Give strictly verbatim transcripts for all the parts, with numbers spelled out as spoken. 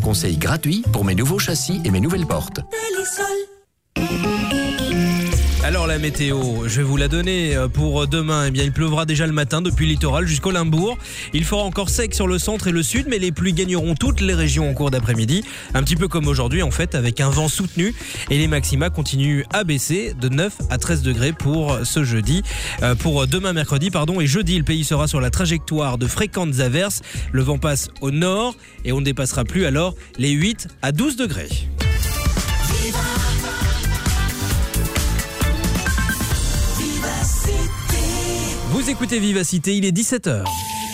conseil gratuit pour mes nouveaux châssis et mes nouvelles portes. Alors la météo, je vais vous la donner pour demain. Eh bien, il pleuvra déjà le matin depuis le littoral jusqu'au Limbourg. Il fera encore sec sur le centre et le sud, mais les pluies gagneront toutes les régions en cours d'après-midi. Un petit peu comme aujourd'hui en fait, avec un vent soutenu. Et les maxima continuent à baisser de neuf à treize degrés pour ce jeudi. Euh, pour demain mercredi, pardon, et jeudi, le pays sera sur la trajectoire de fréquentes averses. Le vent passe au nord et on ne dépassera plus alors les huit à douze degrés. Vous écoutez Vivacité, il est dix-sept heures.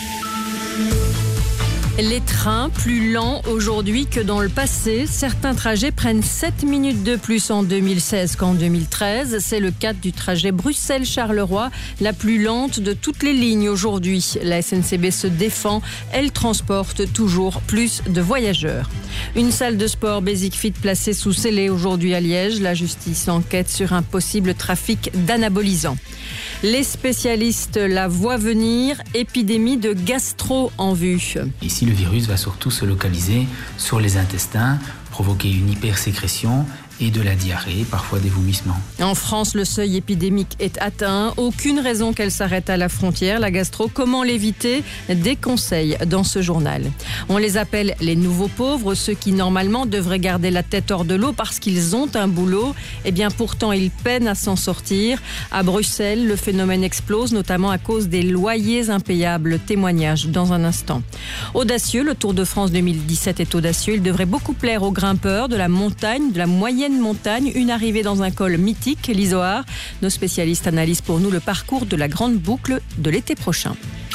Les trains plus lents aujourd'hui que dans le passé. Certains trajets prennent sept minutes de plus en deux mille seize qu'en deux mille treize. C'est le cas du trajet Bruxelles-Charleroi, la plus lente de toutes les lignes aujourd'hui. La S N C B se défend, elle transporte toujours plus de voyageurs. Une salle de sport Basic Fit placée sous scellé aujourd'hui à Liège. La justice enquête sur un possible trafic d'anabolisants. Les spécialistes la voient venir, épidémie de gastro en vue. Ici, le virus va surtout se localiser sur les intestins, provoquer une hypersécrétion et de la diarrhée, parfois des vomissements. En France, le seuil épidémique est atteint. Aucune raison qu'elle s'arrête à la frontière. La gastro, comment l'éviter ? Des conseils dans ce journal. On les appelle les nouveaux pauvres, ceux qui normalement devraient garder la tête hors de l'eau parce qu'ils ont un boulot. Eh bien pourtant, ils peinent à s'en sortir. À Bruxelles, le phénomène explose, notamment à cause des loyers impayables. Témoignage dans un instant. Audacieux, le Tour de France deux mille dix-sept est audacieux. Il devrait beaucoup plaire aux grimpeurs de la montagne, de la moyenne montagne, une arrivée dans un col mythique, l'Izoard. Nos spécialistes analysent pour nous le parcours de la grande boucle de l'été prochain.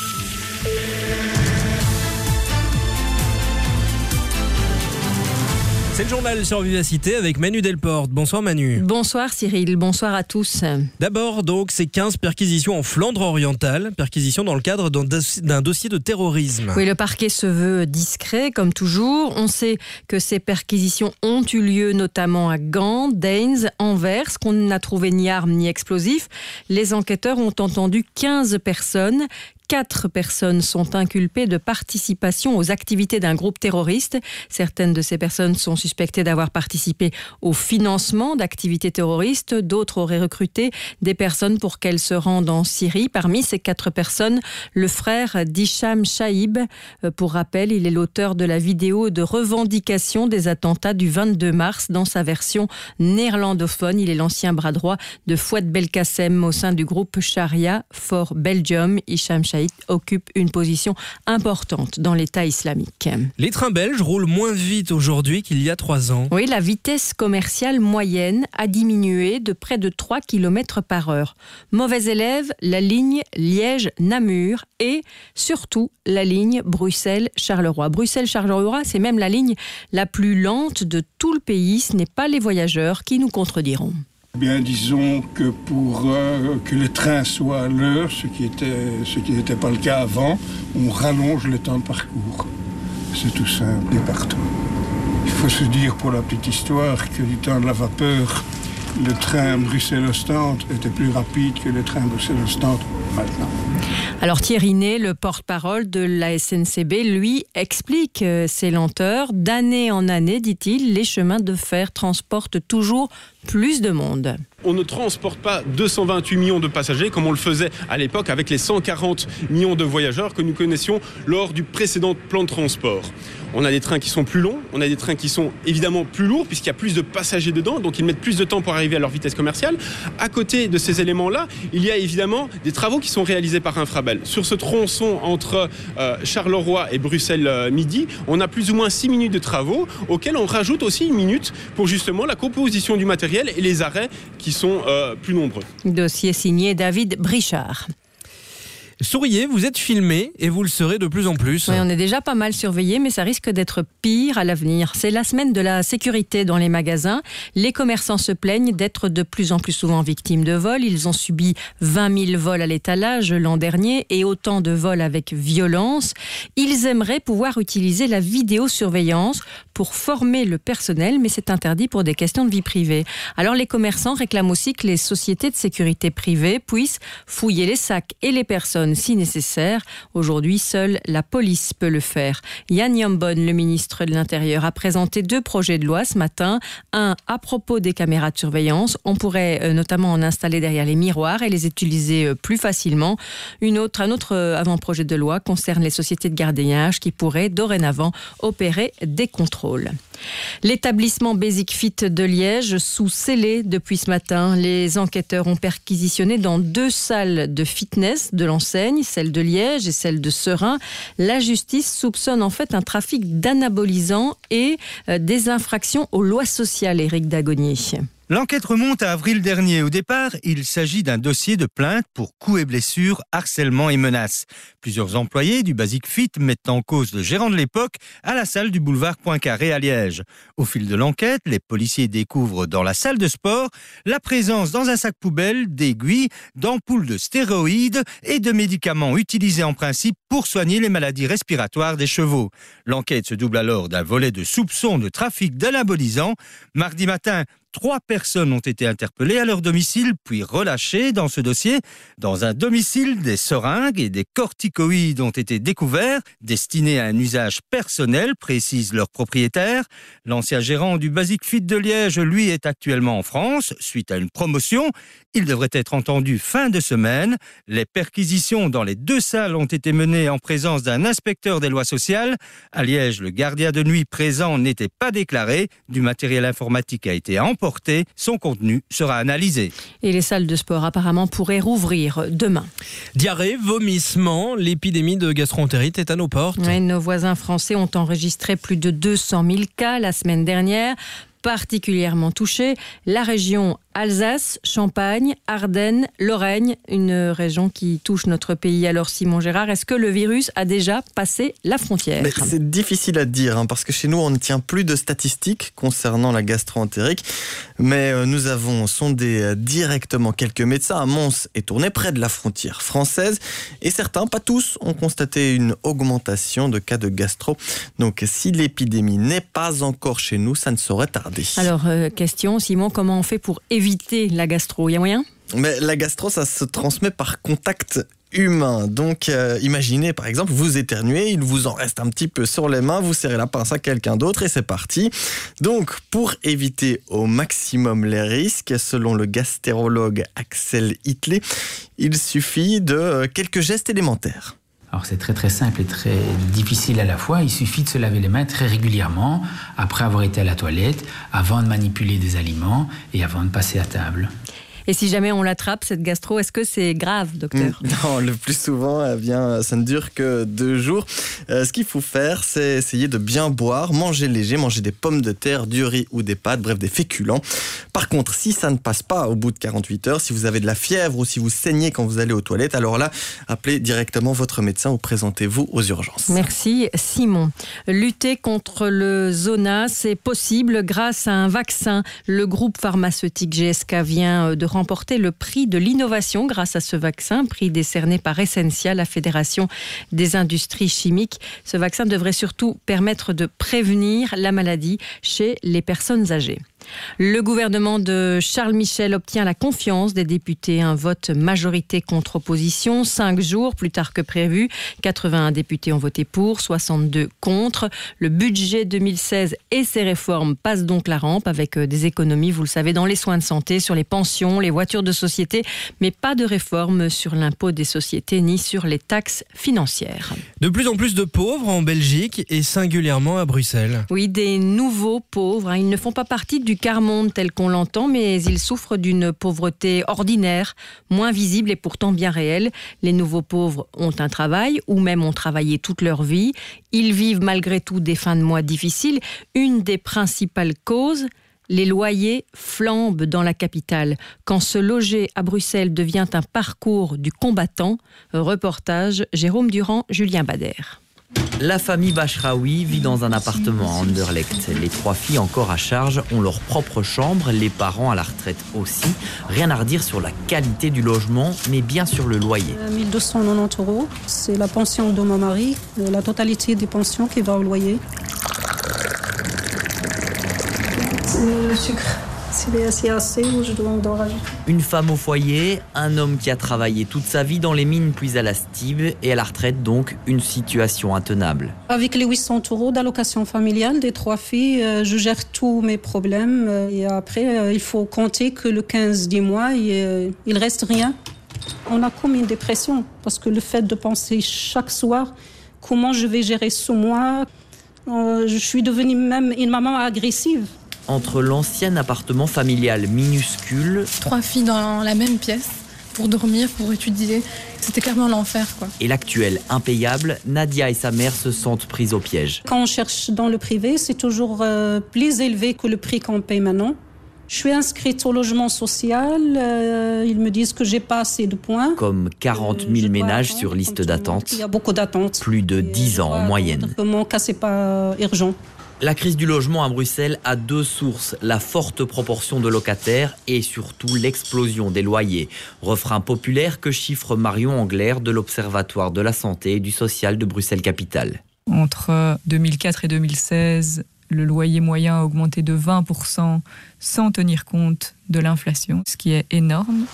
C'est le journal sur Vivacité avec Manu Delporte. Bonsoir Manu. Bonsoir Cyril, bonsoir à tous. D'abord donc ces quinze perquisitions en Flandre orientale, perquisitions dans le cadre d'un, dossi- d'un dossier de terrorisme. Oui, le parquet se veut discret comme toujours. On sait que ces perquisitions ont eu lieu notamment à Gand, Deins, Anvers, qu'on n'a trouvé ni armes ni explosifs. Les enquêteurs ont entendu quinze personnes. Quatre personnes sont inculpées de participation aux activités d'un groupe terroriste. Certaines de ces personnes sont suspectées d'avoir participé au financement d'activités terroristes. D'autres auraient recruté des personnes pour qu'elles se rendent en Syrie. Parmi ces quatre personnes, le frère d'Hicham Chaïb. Pour rappel, il est l'auteur de la vidéo de revendication des attentats du vingt-deux mars dans sa version néerlandophone. Il est l'ancien bras droit de Fouad Belkacem au sein du groupe Sharia for Belgium. Hicham Chaïb occupe une position importante dans l'État islamique. Les trains belges roulent moins vite aujourd'hui qu'il y a trois ans. Oui, la vitesse commerciale moyenne a diminué de près de trois kilomètres par heure. Mauvais élève, la ligne Liège-Namur et surtout la ligne Bruxelles-Charleroi. Bruxelles-Charleroi, c'est même la ligne la plus lente de tout le pays. Ce n'est pas les voyageurs qui nous contrediront. Bien, disons que pour euh, que les trains soient à l'heure, ce qui était, ce qui n'était pas le cas avant, on rallonge le temps de parcours. C'est tout simple, et partout. Il faut se dire, pour la petite histoire, que du temps de la vapeur, le train Bruxelles-Ostende était plus rapide que le train Bruxelles-Ostende maintenant. Alors Thierry Ney, le porte-parole de la S N C B, lui explique ces lenteurs. D'année en année, dit-il, les chemins de fer transportent toujours plus de monde. On ne transporte pas deux cent vingt-huit millions de passagers comme on le faisait à l'époque avec les cent quarante millions de voyageurs que nous connaissions lors du précédent plan de transport. On a des trains qui sont plus longs, on a des trains qui sont évidemment plus lourds puisqu'il y a plus de passagers dedans, donc ils mettent plus de temps pour arriver à leur vitesse commerciale. À côté de ces éléments-là, il y a évidemment des travaux qui sont réalisés par Infrabel. Sur ce tronçon entre euh, Charleroi et Bruxelles-Midi, on a plus ou moins six minutes de travaux auxquels on rajoute aussi une minute pour justement la composition du matériel et les arrêts qui sont euh, plus nombreux. Dossier signé David Brichard. Souriez, vous êtes filmé et vous le serez de plus en plus. Oui, on est déjà pas mal surveillé, mais ça risque d'être pire à l'avenir. C'est la semaine de la sécurité dans les magasins. Les commerçants se plaignent d'être de plus en plus souvent victimes de vols. Ils ont subi vingt mille vols à l'étalage l'an dernier et autant de vols avec violence. Ils aimeraient pouvoir utiliser la vidéosurveillance pour former le personnel, mais c'est interdit pour des questions de vie privée. Alors les commerçants réclament aussi que les sociétés de sécurité privée puissent fouiller les sacs et les personnes personnes si nécessaire. Aujourd'hui, seule la police peut le faire. Yann Yambon, le ministre de l'Intérieur, a présenté deux projets de loi ce matin. Un à propos des caméras de surveillance. On pourrait notamment en installer derrière les miroirs et les utiliser plus facilement. Une autre, un autre avant-projet de loi concerne les sociétés de gardiennage qui pourraient dorénavant opérer des contrôles. L'établissement Basic Fit de Liège sous scellé depuis ce matin. Les enquêteurs ont perquisitionné dans deux salles de fitness de l'enseigne, celle de Liège et celle de Serein. La justice soupçonne en fait un trafic d'anabolisants et des infractions aux lois sociales, Éric Dagonier. L'enquête remonte à avril dernier. Au départ, il s'agit d'un dossier de plainte pour coups et blessures, harcèlement et menaces. Plusieurs employés du Basic Fit mettent en cause le gérant de l'époque à la salle du boulevard Poincaré à Liège. Au fil de l'enquête, les policiers découvrent dans la salle de sport la présence dans un sac poubelle d'aiguilles, d'ampoules de stéroïdes et de médicaments utilisés en principe pour soigner les maladies respiratoires des chevaux. L'enquête se double alors d'un volet de soupçons de trafic d'anabolisants. Mardi matin, Trois personnes ont été interpellées à leur domicile, puis relâchées dans ce dossier. Dans un domicile, des seringues et des corticoïdes ont été découverts, destinés à un usage personnel, précise leur propriétaire. L'ancien gérant du Basic Fit de Liège, lui, est actuellement en France, suite à une promotion. Il devrait être entendu fin de semaine. Les perquisitions dans les deux salles ont été menées en présence d'un inspecteur des lois sociales. À Liège, le gardien de nuit présent n'était pas déclaré. Du matériel informatique a été emporté. Son contenu sera analysé. Et les salles de sport apparemment pourraient rouvrir demain. Diarrhée, vomissement, l'épidémie de gastro-entérite est à nos portes. Oui, nos voisins français ont enregistré plus de deux cent mille cas la semaine dernière. Particulièrement touchée, la région Alsace, Champagne, Ardennes, Lorraine, une région qui touche notre pays. Alors Simon Gérard, est-ce que le virus a déjà passé la frontière ? Mais c'est difficile à dire, hein, parce que chez nous, on ne tient plus de statistiques concernant la gastro-entérite. Mais euh, nous avons sondé euh, directement quelques médecins à Mons et Tournai, près de la frontière française. Et certains, pas tous, ont constaté une augmentation de cas de gastro. Donc si l'épidémie n'est pas encore chez nous, ça ne saurait tarder. Alors, euh, question, Simon, comment on fait pour éviter la gastro ? Il y a moyen ? Mais la gastro, ça se transmet par contact humain. Donc, euh, imaginez, par exemple, vous éternuez, il vous en reste un petit peu sur les mains, vous serrez la pince à quelqu'un d'autre et c'est parti. Donc, pour éviter au maximum les risques, selon le gastérologue Axel Hitley, il suffit de quelques gestes élémentaires. Alors c'est très très simple et très difficile à la fois. Il suffit de se laver les mains très régulièrement, après avoir été à la toilette, avant de manipuler des aliments et avant de passer à table. Et si jamais on l'attrape, cette gastro, est-ce que c'est grave, docteur ? Non, le plus souvent, eh bien, ça ne dure que deux jours. Euh, ce qu'il faut faire, c'est essayer de bien boire, manger léger, manger des pommes de terre, du riz ou des pâtes, bref, des féculents. Par contre, si ça ne passe pas au bout de quarante-huit heures, si vous avez de la fièvre ou si vous saignez quand vous allez aux toilettes, alors là, appelez directement votre médecin ou présentez-vous aux urgences. Merci Simon. Lutter contre le zona, c'est possible grâce à un vaccin. Le groupe pharmaceutique G S K vient de remporter le prix de l'innovation grâce à ce vaccin, prix décerné par Essentia, la Fédération des industries chimiques. Ce vaccin devrait surtout permettre de prévenir la maladie chez les personnes âgées. Le gouvernement de Charles Michel obtient la confiance des députés. Un vote majorité contre opposition. Cinq jours plus tard que prévu. quatre-vingt-un députés ont voté pour, soixante-deux contre. Le budget deux mille seize et ses réformes passent donc la rampe avec des économies, vous le savez, dans les soins de santé, sur les pensions, les voitures de société, mais pas de réforme sur l'impôt des sociétés ni sur les taxes financières. De plus en plus de pauvres en Belgique et singulièrement à Bruxelles. Oui, des nouveaux pauvres. Ils ne font pas partie du quart-monde tel qu'on l'entend, mais ils souffrent d'une pauvreté ordinaire, moins visible et pourtant bien réelle. Les nouveaux pauvres ont un travail ou même ont travaillé toute leur vie. Ils vivent malgré tout des fins de mois difficiles. Une des principales causes, les loyers flambent dans la capitale. Quand se loger à Bruxelles devient un parcours du combattant, reportage Jérôme Durand, Julien Bader. La famille Bachraoui vit dans un appartement à Anderlecht. Les trois filles encore à charge ont leur propre chambre, les parents à la retraite aussi. Rien à redire sur la qualité du logement, mais bien sur le loyer. mille deux cent quatre-vingt-dix euros, c'est la pension de mon mari, la totalité des pensions qui va au loyer. C'est le sucre. C'est assez, assez ou je dois en rajouter. Une femme au foyer, un homme qui a travaillé toute sa vie dans les mines puis à la Stib et à la retraite, donc une situation intenable. Avec les huit cents euros d'allocation familiale des trois filles, euh, je gère tous mes problèmes. Euh, et après, euh, il faut compter que le quinze du mois, il, euh, il reste rien. On a comme une dépression parce que le fait de penser chaque soir comment je vais gérer ce mois, euh, je suis devenue même une maman agressive. Entre l'ancien appartement familial minuscule, trois filles dans la même pièce pour dormir, pour étudier, c'était clairement l'enfer, quoi. Et l'actuel impayable, Nadia et sa mère se sentent prises au piège. Quand on cherche dans le privé, c'est toujours euh, plus élevé que le prix qu'on paye maintenant. Je suis inscrite au logement social, euh, ils me disent que j'ai pas assez de points. Comme quarante mille ménages sur liste d'attente. Il y a beaucoup d'attentes. Plus de dix ans en moyenne. Mon cas, c'est pas urgent. La crise du logement à Bruxelles a deux sources, la forte proportion de locataires et surtout l'explosion des loyers. Refrain populaire que chiffre Marion Angler de l'Observatoire de la santé et du social de Bruxelles-Capitale. Entre deux mille quatre et deux mille seize, le loyer moyen a augmenté de vingt pour cent sans tenir compte de l'inflation, ce qui est énorme.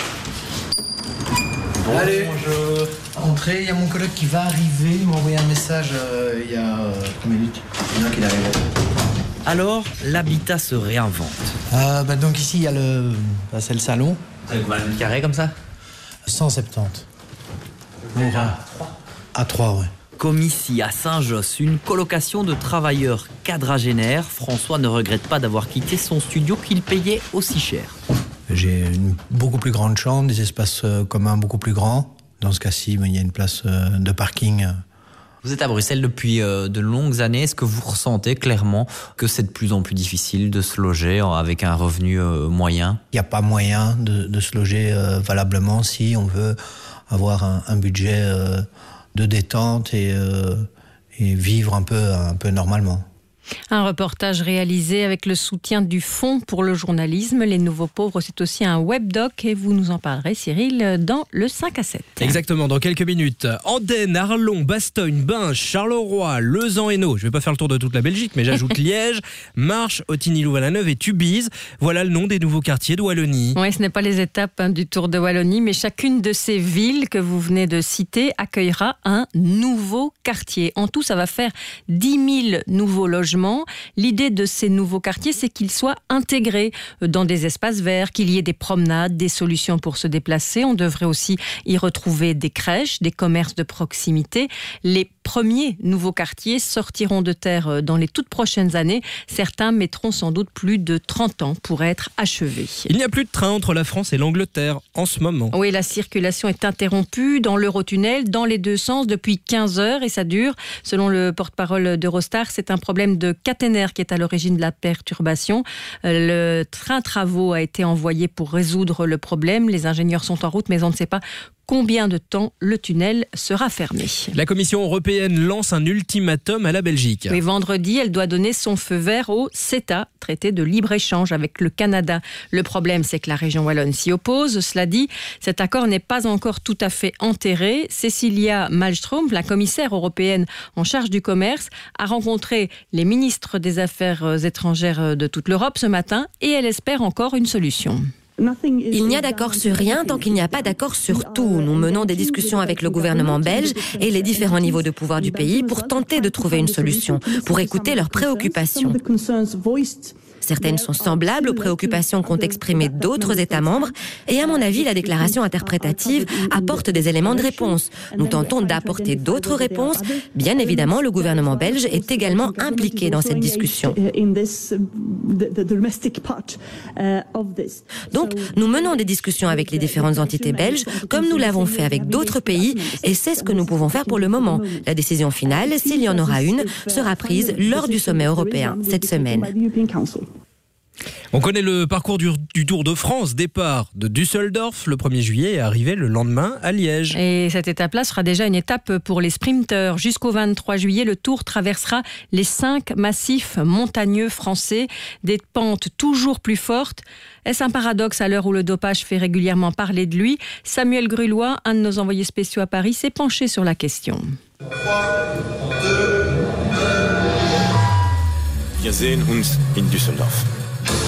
Allez, bonjour. Entrez, il y a mon collègue qui va arriver, il m'a envoyé un message euh, il y a euh, trois minutes. Il y en a qui arrive. Alors, l'habitat se réinvente. Euh, bah, donc ici, il y a le... Bah, c'est le salon. Avec combien de carrés comme ça ? cent soixante-dix. Bon, à trois. À trois, ouais. Comme ici à Saint-Josse, une colocation de travailleurs quadragénaires, François ne regrette pas d'avoir quitté son studio qu'il payait aussi cher. J'ai une beaucoup plus grande chambre, des espaces communs beaucoup plus grands. Dans ce cas-ci, il y a une place de parking. Vous êtes à Bruxelles depuis de longues années. Est-ce que vous ressentez clairement que c'est de plus en plus difficile de se loger avec un revenu moyen ? Il n'y a pas moyen de, de se loger valablement si on veut avoir un, un budget de détente et, et vivre un peu, un peu normalement. Un reportage réalisé avec le soutien du Fonds pour le journalisme. Les Nouveaux Pauvres, c'est aussi un webdoc et vous nous en parlerez, Cyril, dans le cinq à sept. Exactement, dans quelques minutes. Andenne, Arlon, Bastogne, Binche, Charleroi, Lezan, Hainaut. Je ne vais pas faire le tour de toute la Belgique, mais j'ajoute Liège, Marche, Ottignies-Louvain-la-Neuve et Tubize. Voilà le nom des nouveaux quartiers de Wallonie. Oui, ce n'est pas les étapes hein, du Tour de Wallonie, mais chacune de ces villes que vous venez de citer accueillera un nouveau quartier. En tout, ça va faire dix mille nouveaux logements. L'idée de ces nouveaux quartiers, c'est qu'ils soient intégrés dans des espaces verts, qu'il y ait des promenades, des solutions pour se déplacer. On devrait aussi y retrouver des crèches, des commerces de proximité. Les premiers nouveaux quartiers sortiront de terre dans les toutes prochaines années. Certains mettront sans doute plus de trente ans pour être achevés. Il n'y a plus de train entre la France et l'Angleterre en ce moment. Oui, la circulation est interrompue dans l'Eurotunnel, dans les deux sens, depuis quinze heures et ça dure. Selon le porte-parole d'Eurostar, c'est un problème de caténaire qui est à l'origine de la perturbation. Le train travaux a été envoyé pour résoudre le problème. Les ingénieurs sont en route, mais on ne sait pas combien de temps le tunnel sera fermé. La Commission européenne lance un ultimatum à la Belgique. Oui, vendredi, elle doit donner son feu vert au CETA, traité de libre-échange avec le Canada. Le problème, c'est que la région wallonne s'y oppose. Cela dit, cet accord n'est pas encore tout à fait enterré. Cecilia Malmström, la commissaire européenne en charge du commerce, a rencontré les ministres des Affaires étrangères de toute l'Europe ce matin et elle espère encore une solution. Il n'y a d'accord sur rien tant qu'il n'y a pas d'accord sur tout. Nous menons des discussions avec le gouvernement belge et les différents niveaux de pouvoir du pays pour tenter de trouver une solution, pour écouter leurs préoccupations. Certaines sont semblables aux préoccupations qu'ont exprimées d'autres États membres et à mon avis, la déclaration interprétative apporte des éléments de réponse. Nous tentons d'apporter d'autres réponses. Bien évidemment, le gouvernement belge est également impliqué dans cette discussion. Donc, nous menons des discussions avec les différentes entités belges, comme nous l'avons fait avec d'autres pays, et c'est ce que nous pouvons faire pour le moment. La décision finale, s'il y en aura une, sera prise lors du sommet européen cette semaine. On connaît le parcours du, du Tour de France. Départ de Düsseldorf le premier juillet et arrivée le lendemain à Liège. Et cette étape-là sera déjà une étape pour les sprinteurs. Jusqu'au vingt-trois juillet, le Tour traversera les cinq massifs montagneux français. Des pentes toujours plus fortes. Est-ce un paradoxe à l'heure où le dopage fait régulièrement parler de lui ? Samuel Grulois, un de nos envoyés spéciaux à Paris, s'est penché sur la question. trois, deux, un... Wir sehen uns in Düsseldorf.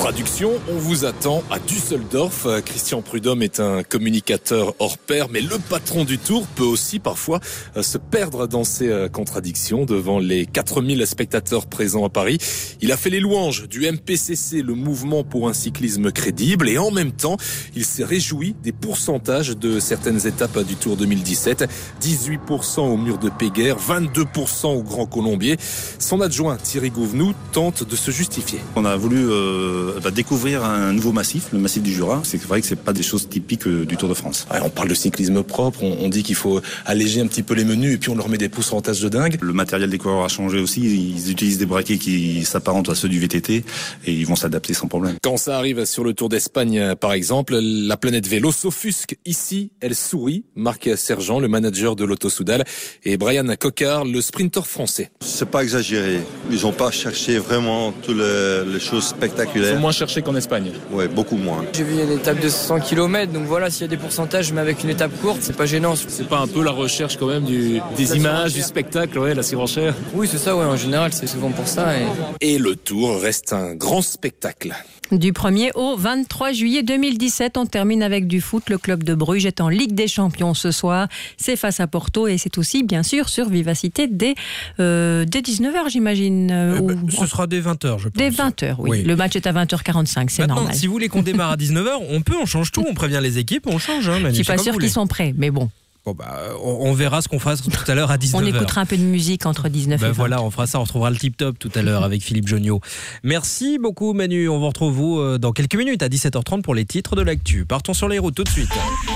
Traduction, on vous attend à Düsseldorf. Christian Prudhomme est un communicateur hors pair, mais le patron du Tour peut aussi parfois se perdre dans ses contradictions devant les quatre mille spectateurs présents à Paris. Il a fait les louanges du M P C C, le mouvement pour un cyclisme crédible, et en même temps, il s'est réjoui des pourcentages de certaines étapes du Tour deux mille dix-sept. dix-huit pour cent au mur de Péguerre, vingt-deux pour cent au Grand Colombier. Son adjoint Thierry Gouvenou tente de se justifier. On a voulu euh, va découvrir un nouveau massif, le massif du Jura. C'est vrai que c'est pas des choses typiques du Tour de France. Ouais, on parle de cyclisme propre, on, on dit qu'il faut alléger un petit peu les menus et puis on leur met des pourcentages de dingue. Le matériel des coureurs a changé aussi. Ils utilisent des braquets qui s'apparentent à ceux du V T T et ils vont s'adapter sans problème. Quand ça arrive sur le Tour d'Espagne, par exemple, la planète vélo s'offusque. Ici, elle sourit. Marc Sergent, le manager de l'Auto Soudal, et Brian Coquard, le sprinter français. C'est pas exagéré. Ils n'ont pas cherché vraiment toutes les, les choses spectaculaires. Moins cherché qu'en Espagne. Ouais, beaucoup moins. J'ai vu une étape de cent kilomètres, donc voilà, s'il y a des pourcentages, mais avec une étape courte, c'est pas gênant. C'est pas un peu la recherche quand même du, des images, du spectacle, ouais, la surenchère. Oui, c'est ça, ouais, en général, c'est souvent pour ça. Et... et le Tour reste un grand spectacle. Du premier au vingt-trois juillet deux mille dix-sept, on termine avec du foot. Le club de Bruges est en Ligue des Champions ce soir. C'est face à Porto et c'est aussi, bien sûr, sur Vivacité dès, euh, dès dix-neuf heures, j'imagine. Euh, euh, ou... bah, ce sera dès vingt heures, je pense. Dès vingt heures, oui. oui. Le match est à vingt heures quarante-cinq, c'est Maintenant, normal. Si vous voulez qu'on démarre à dix-neuf heures, on peut, on change tout. On prévient les équipes, on change. Hein, je ne suis pas sûr qu'ils sont prêts, mais bon. Bon bah, on, on verra ce qu'on fera tout à l'heure à dix-neuf heures. On écoutera un peu de musique entre dix-neuf bah et vingt. Voilà, on fera ça, on retrouvera le tip-top tout à l'heure avec Philippe Joniot. Merci beaucoup Manu, on vous retrouve vous dans quelques minutes à dix-sept heures trente pour les titres de l'actu. Partons sur les routes tout de suite.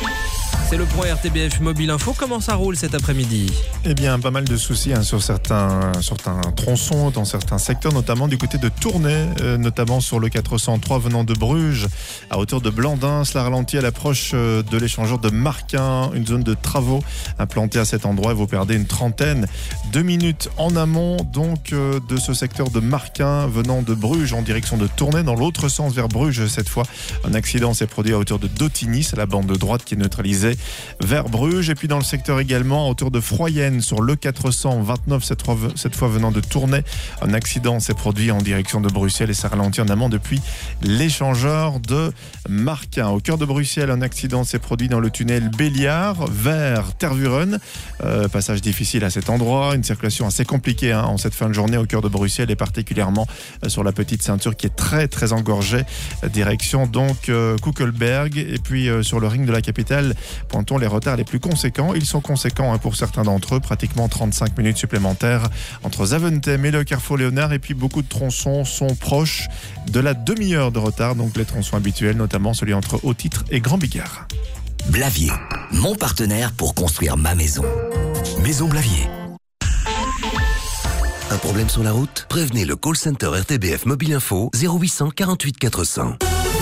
C'est le point R T B F Mobile Info. Comment ça roule cet après-midi ? Eh bien, pas mal de soucis hein, sur, certains, sur certains tronçons, dans certains secteurs, notamment du côté de Tournai, euh, notamment sur le quatre cent trois venant de Bruges, à hauteur de Blandin. Cela ralentit à l'approche euh, de l'échangeur de Marquin, une zone de travaux implantée à cet endroit. Vous perdez une trentaine de minutes en amont donc euh, de ce secteur de Marquin venant de Bruges en direction de Tournai, dans l'autre sens vers Bruges cette fois. Un accident s'est produit à hauteur de Dautigny, c'est la bande de droite qui est neutralisée vers Bruges, et puis dans le secteur également, à hauteur de Froyenne, sur le quatre cent vingt-neuf, cette fois, cette fois venant de Tournai. Un accident s'est produit en direction de Bruxelles et ça ralentit en amont depuis l'échangeur de Marquin. Au cœur de Bruxelles, un accident s'est produit dans le tunnel Béliard vers Tervuren. Euh, passage difficile à cet endroit, une circulation assez compliquée hein, en cette fin de journée au cœur de Bruxelles et particulièrement euh, sur la petite ceinture qui est très très engorgée. Direction donc euh, Kuckelberg, et puis euh, sur le ring de la capitale, pointons les retards les plus conséquents. Ils sont conséquents hein, pour certains d'entre eux, pratiquement trente-cinq minutes supplémentaires entre Zaventem et le Carrefour Léonard, et puis beaucoup de tronçons sont proches de la demi-heure de retard, donc les tronçons habituels, notamment celui entre Haut-Titre et Grand Bigard. Blavier, mon partenaire pour construire ma maison. Maison Blavier. Un problème sur la route ? Prévenez le call center R T B F Mobile Info zéro huit cent quarante-huit quatre cents.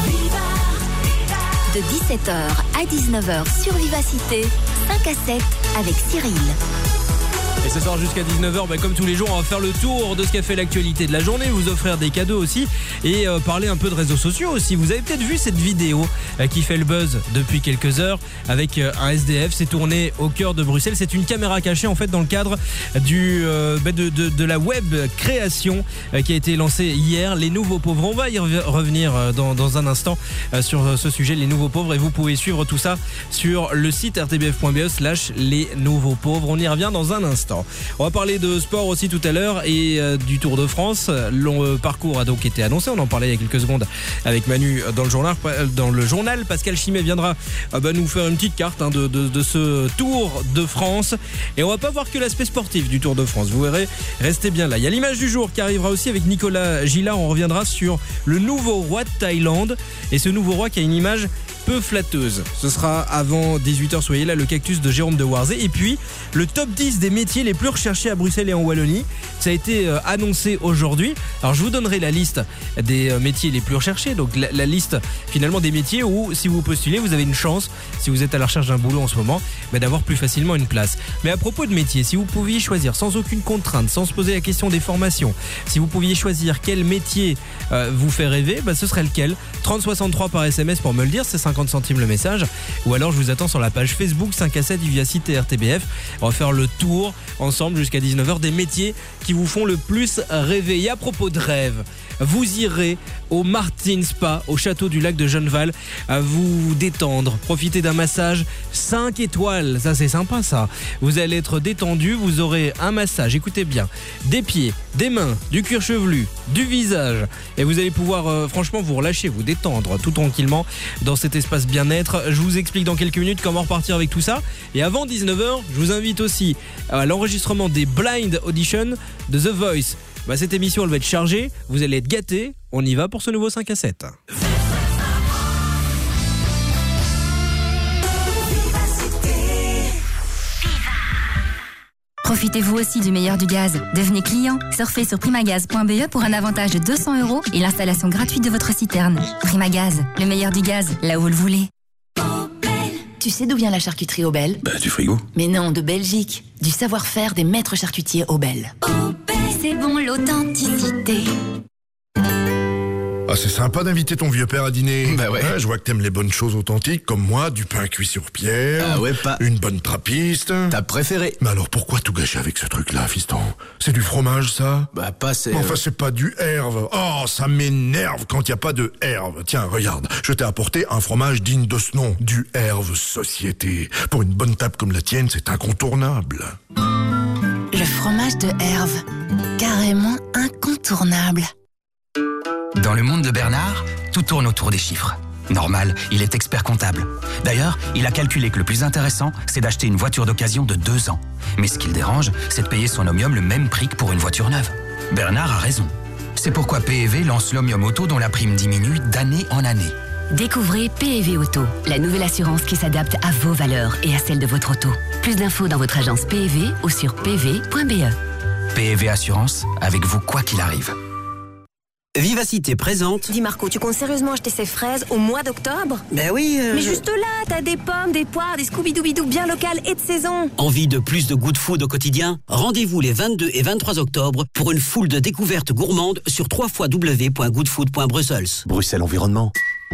De dix-sept heures à dix-neuf heures sur Vivacité, cinq à sept avec Cyril. Et ce soir jusqu'à dix-neuf heures, bah comme tous les jours, on va faire le tour de ce qu'a fait l'actualité de la journée, vous offrir des cadeaux aussi et euh, parler un peu de réseaux sociaux aussi. Vous avez peut-être vu cette vidéo euh, qui fait le buzz depuis quelques heures avec euh, un S D F. C'est tourné au cœur de Bruxelles. C'est une caméra cachée en fait dans le cadre du, euh, bah de, de, de la web création euh, qui a été lancée hier. Les Nouveaux Pauvres. On va y revenir euh, dans, dans un instant euh, sur ce sujet, les Nouveaux Pauvres. Et vous pouvez suivre tout ça sur le site r t b f point b e slash les Nouveaux Pauvres. On y revient dans un instant. On va parler de sport aussi tout à l'heure et euh, du Tour de France. Le parcours a donc été annoncé. On en parlait il y a quelques secondes avec Manu dans le journal. Dans le journal, Pascal Chimet viendra euh, bah, nous faire une petite carte hein, de, de, de ce Tour de France. Et on va pas voir que l'aspect sportif du Tour de France. Vous verrez, restez bien là. Il y a l'image du jour qui arrivera aussi avec Nicolas Gillard. On reviendra sur le nouveau roi de Thaïlande. Et ce nouveau roi qui a une image peu flatteuse. Ce sera avant dix-huit heures, soyez là, le cactus de Jérôme de Warzé. Et puis, le top dix des métiers les plus recherchés à Bruxelles et en Wallonie. Ça a été euh, annoncé aujourd'hui. Alors, je vous donnerai la liste des euh, métiers les plus recherchés. Donc, la, la liste, finalement, des métiers où, si vous postulez, vous avez une chance, si vous êtes à la recherche d'un boulot en ce moment, bah, d'avoir plus facilement une place. Mais à propos de métiers, si vous pouviez choisir sans aucune contrainte, sans se poser la question des formations, si vous pouviez choisir quel métier euh, vous fait rêver, bah, ce serait lequel ? trente soixante-trois par S M S pour me le dire, c'est cinquante cinquante centimes le message. Ou alors je vous attends sur la page Facebook cinq à sept Vivacité R T B F. On va faire le tour ensemble jusqu'à dix-neuf heures des métiers qui vous font le plus rêver. Et à propos de rêve, vous irez au Martin Spa, au château du lac de Genneval, à vous détendre, profiter d'un massage cinq étoiles. Ça, c'est sympa, ça. Vous allez être détendu, vous aurez un massage, écoutez bien, des pieds, des mains, du cuir chevelu, du visage. Et vous allez pouvoir, euh, franchement, vous relâcher, vous détendre tout tranquillement dans cet espace bien-être. Je vous explique dans quelques minutes comment repartir avec tout ça. Et avant dix-neuf heures, je vous invite aussi à l'enregistrement des Blind Auditions de The Voice. Bah, cette émission, elle va être chargée, vous allez être gâtés. On y va pour ce nouveau cinq à sept. Profitez-vous aussi du meilleur du gaz. Devenez client. Surfez sur primagaz point b e pour un avantage de deux cents euros et l'installation gratuite de votre citerne. Primagaz, le meilleur du gaz, là où vous le voulez. Tu sais d'où vient la charcuterie Aubel ? Bah, du frigo. Mais non, de Belgique. Du savoir-faire des maîtres charcutiers Aubel. C'est bon l'authenticité. Ah, c'est sympa d'inviter ton vieux père à dîner. Bah ouais. Ah, je vois que t'aimes les bonnes choses authentiques, comme moi, du pain cuit sur pierre. Ah ouais, pas. Une bonne trappiste. T'as préféré. Mais alors pourquoi tout gâcher avec ce truc-là, fiston ? C'est du fromage, ça ? Bah, pas c'est... Enfin, c'est pas du herve. Oh, ça m'énerve quand il y a pas de herve. Tiens, regarde, je t'ai apporté un fromage digne de ce nom, du Herve Société. Pour une bonne table comme la tienne, c'est incontournable. Le fromage de Herve. Carrément incontournable. Dans le monde de Bernard, tout tourne autour des chiffres. Normal, il est expert comptable. D'ailleurs, il a calculé que le plus intéressant, c'est d'acheter une voiture d'occasion de deux ans. Mais ce qui le dérange, c'est de payer son Omnium le même prix que pour une voiture neuve. Bernard a raison. C'est pourquoi P E V lance l'Omnium Auto dont la prime diminue d'année en année. Découvrez P E V Auto, la nouvelle assurance qui s'adapte à vos valeurs et à celles de votre auto. Plus d'infos dans votre agence P E V ou sur p e v point b e. P E V Assurance, avec vous quoi qu'il arrive. Vivacité présente. Dis Marco, tu comptes sérieusement acheter ces fraises au mois d'octobre ? Ben oui. Euh, Mais je... juste là, t'as des pommes, des poires, des scooby-doo bien locales et de saison. Envie de plus de good food au quotidien ? Rendez-vous les vingt-deux et vingt-trois octobre pour une foule de découvertes gourmandes sur w w w point good food point brussels. Bruxelles Environnement.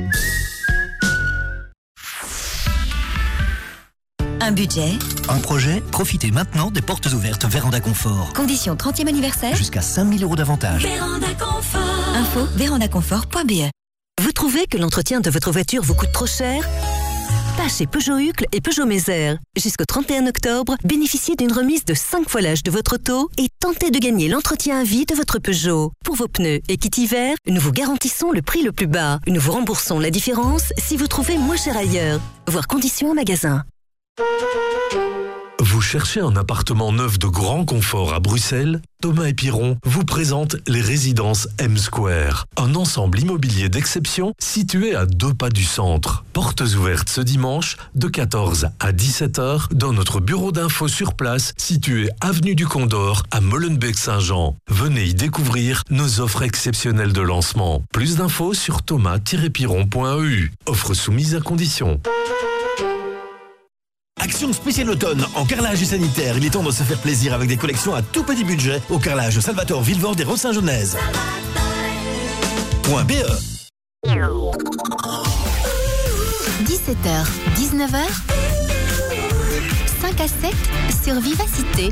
Un budget. Un projet, profitez maintenant des portes ouvertes Véranda Confort. Condition trentième anniversaire. Jusqu'à cinq mille euros d'avantage. Véranda Confort. Info véranda confort point b e. Vous trouvez que l'entretien de votre voiture vous coûte trop cher ? Pas chez Peugeot Hucle et Peugeot Mézère. Jusqu'au trente et un octobre, bénéficiez d'une remise de cinq fois l'âge de votre auto et tentez de gagner l'entretien à vie de votre Peugeot. Pour vos pneus et kit hiver, nous vous garantissons le prix le plus bas. Nous vous remboursons la différence si vous trouvez moins cher ailleurs. Voir conditions en magasin. Vous cherchez un appartement neuf de grand confort à Bruxelles ? Thomas et Piron vous présentent les résidences M Square, un ensemble immobilier d'exception situé à deux pas du centre. Portes ouvertes ce dimanche de quatorze à dix-sept heures dans notre bureau d'info sur place situé avenue du Condor à Molenbeek-Saint-Jean. Venez y découvrir nos offres exceptionnelles de lancement. Plus d'infos sur thomas tiret piron point e u. Offre soumise à condition. Action spéciale automne en carrelage et sanitaire. Il est temps de se faire plaisir avec des collections à tout petit budget au carrelage Salvatore Villevorde et Rossin-Genèse. .be. dix-sept heures, dix-neuf heures, cinq à sept sur Vivacité.